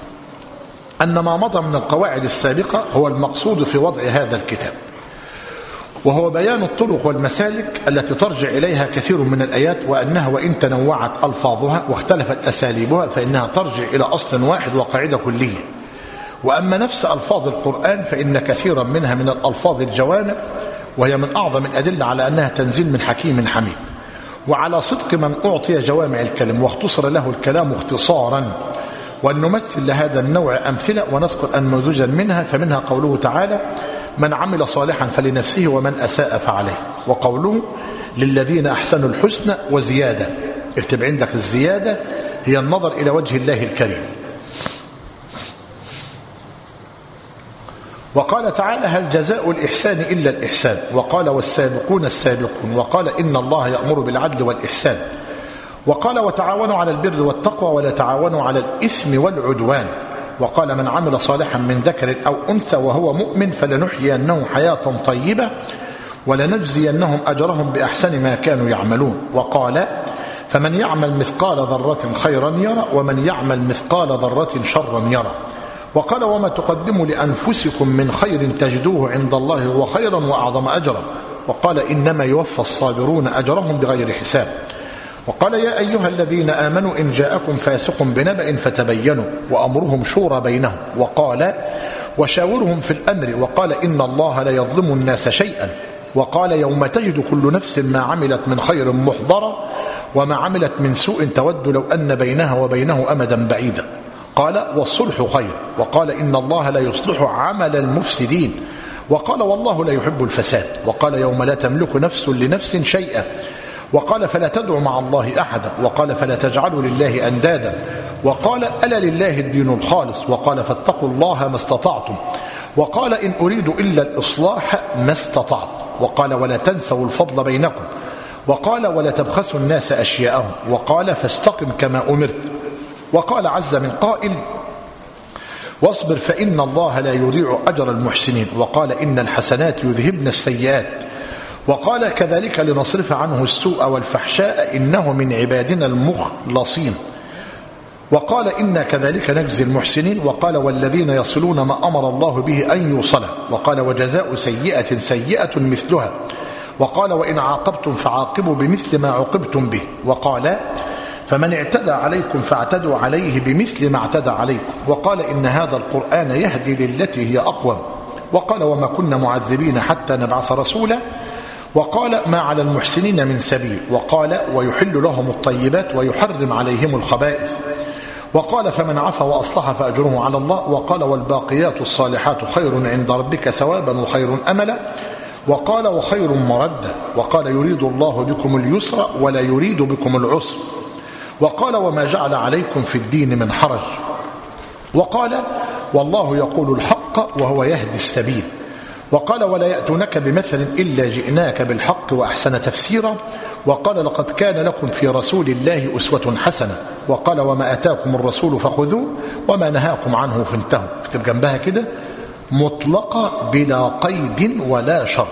أن ما مضى من القواعد السابقة هو المقصود في وضع هذا الكتاب، وهو بيان الطرق والمسالك التي ترجع إليها كثير من الآيات، وأنها وإن تنوعت ألفاظها واختلفت أساليبها فإنها ترجع إلى أصل واحد وقاعدة كلية. وأما نفس ألفاظ القرآن فإن كثيرا منها من الألفاظ الجوامع، وهي من أعظم الأدلة على أنها تنزيل من حكيم حميد وعلى صدق من أعطي جوامع الكلم واختصر له الكلام اختصارا. وأن نمثل لهذا النوع أمثلة ونذكر أنموذجا منها، فمنها قوله تعالى من عمل صالحا فلنفسه ومن أساء فعليه، وقوله للذين أحسنوا الحسنى وزيادة. اكتب عندك الزيادة هي النظر إلى وجه الله الكريم. وقال تعالى هل جزاء الإحسان إلا الإحسان، وقال والسابقون السابقون، وقال إن الله يأمر بالعدل والإحسان، وقال وتعاونوا على البر والتقوى ولا تعاونوا على الإثم والعدوان، وقال من عمل صالحا من ذكر أو أنثى وهو مؤمن فلنحيينه حياة طيبة ولنجزينهم أجرهم بأحسن ما كانوا يعملون، وقال فمن يعمل مثقال ذرة خيرا يرى ومن يعمل مثقال ذرة شرا يرى، وقال وما تقدموا لأنفسكم من خير تجدوه عند الله هو خيرا وأعظم أجرا، وقال إنما يوفى الصابرون أجرهم بغير حساب، وقال يا أيها الذين آمنوا إن جاءكم فاسق بنبأ فتبينوا وأمرهم شورى بينهم، وقال وشاورهم في الأمر، وقال إن الله لا يظلم الناس شيئا، وقال يوم تجد كل نفس ما عملت من خير محضرا وما عملت من سوء تود لو أن بينها وبينه أمدا بعيدا، قال والصلح خير، وقال إن الله لا يصلح عمل المفسدين، وقال والله لا يحب الفساد، وقال يوم لا تملك نفس لنفس شيئا، وقال فلا تدعوا مع الله أحدا، وقال فلا تجعلوا لله أندادا، وقال ألا لله الدين الخالص، وقال فاتقوا الله ما استطعتم، وقال إن أريد إلا الإصلاح ما استطعت، وقال ولا تنسوا الفضل بينكم، وقال ولا تبخسوا الناس أشياءهم، وقال فاستقم كما أمرت، وقال عز من قائل واصبر فإن الله لا يضيع أجر المحسنين، وقال إن الحسنات يذهبن السيئات، وقال كذلك لنصرف عنه السوء والفحشاء إنه من عبادنا المخلصين، وقال إنا كذلك نجزي المحسنين. وقال والذين يصلون ما أمر الله به أن يوصل. وقال وجزاء سيئة سيئة مثلها. وقال وإن عاقبتم فعاقبوا بمثل ما عوقبتم به. وقال فمن اعتدى عليكم فاعتدوا عليه بمثل ما اعتدى عليكم. وقال إن هذا القرآن يهدي للتي هي أقوم. وقال وما كنا معذبين حتى نبعث رسولا. وقال ما على المحسنين من سبيل. وقال ويحل لهم الطيبات ويحرم عليهم الخبائث. وقال فمن عفا وأصلح فأجره على الله. وقال والباقيات الصالحات خير عند ربك ثوابا وخير أملا. وقال وخير مردا. وقال يريد الله بكم اليسر ولا يريد بكم العسر. وقال وما جعل عليكم في الدين من حرج. وقال والله يقول الحق وهو يهدي السبيل. وقال ولا يأتونك بمثل إلا جئناك بالحق وأحسن تفسيرا. وقال لقد كان لكم في رسول الله أسوة حسنة. وقال وما أتاكم الرسول فخذوه وما نهاكم عنه فانتهوا. اكتب جنبها كده مطلقة بلا قيد ولا شرط.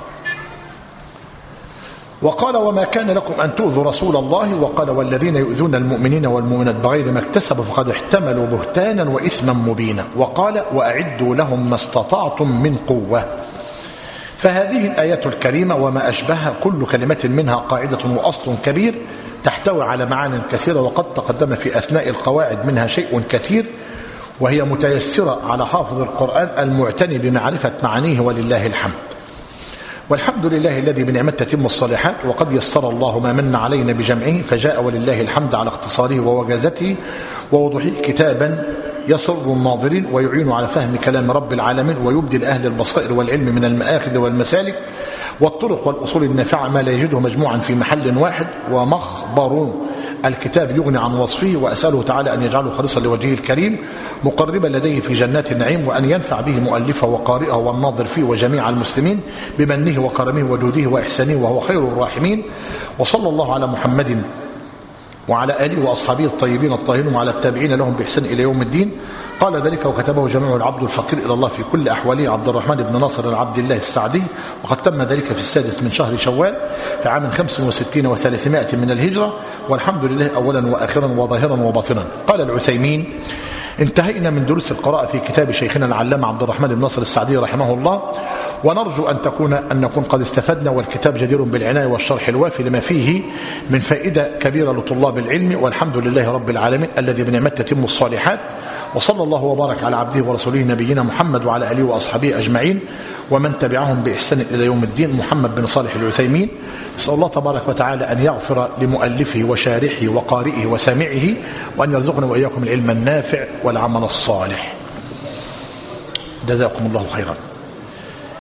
وقال وما كان لكم أن تؤذوا رسول الله. وقال والذين يؤذون المؤمنين والمؤمنات بغير ما اكتسبوا فقد احتملوا بهتانا وإثما مبينا. وقال وأعدوا لهم ما استطعتم من قوة. فهذه الآيات الكريمة وما أشبهها كل كلمة منها قاعدة وأصل كبير تحتوي على معان كثيرة، وقد تقدم في أثناء القواعد منها شيء كثير، وهي متيسرة على حافظ القرآن المعتني بمعرفة معانيه ولله الحمد. والحمد لله الذي بنعمته تتم الصالحات. وقد يسر الله ما من علينا بجمعه فجاء ولله الحمد على اختصاره ووجازته ووضوحه كتابا يسر الناظرين ويعين على فهم كلام رب العالمين ويبدي لأهل البصائر والعلم من المآخذ والمسالك والطرق والأصول النافعة ما لا يجده مجموعا في محل واحد ومخبر. الكتاب يغني عن وصفه، وأسأله تعالى أن يجعله خالصا لوجهه الكريم مقربا لديه في جنات النعيم، وأن ينفع به مؤلفه وقارئه والناظر فيه وجميع المسلمين بمنه وكرمه وجوده وإحسانه وهو خير الراحمين. وصلى الله على محمد وعلى آله وأصحابه الطيبين الطاهرين وعلى التابعين لهم بإحسان إلى يوم الدين. قال ذلك وكتبه جميع العبد الفقير إلى الله في كل أحواله عبد الرحمن بن ناصر العبد الله السعدي، وقد تم ذلك في السادس من شهر شوال في عام خمس وستين وثلاثمائة من الهجرة، والحمد لله أولا وآخرا وظاهرا وباطنا. قال العثيمين انتهينا من دروس القراءة في كتاب شيخنا العلامة عبد الرحمن بن ناصر السعدي رحمه الله، ونرجو أن تكون أن نكون قد استفدنا، والكتاب جدير بالعناية والشرح الوافي لما فيه من فائدة كبيرة لطلاب العلم. والحمد لله رب العالمين الذي بنعمته تتم الصالحات. وصلى الله وبارك على عبده ورسوله نبينا محمد وعلى آله وأصحابه أجمعين ومن تبعهم بإحسان إلى يوم الدين. محمد بن صالح العثيمين. نسأل الله تبارك وتعالى أن يغفر لمؤلفه وشارحه وقارئه وسامعه، وأن يرزقنا وإياكم العلم النافع والعمل الصالح. جزاكم الله خيرا.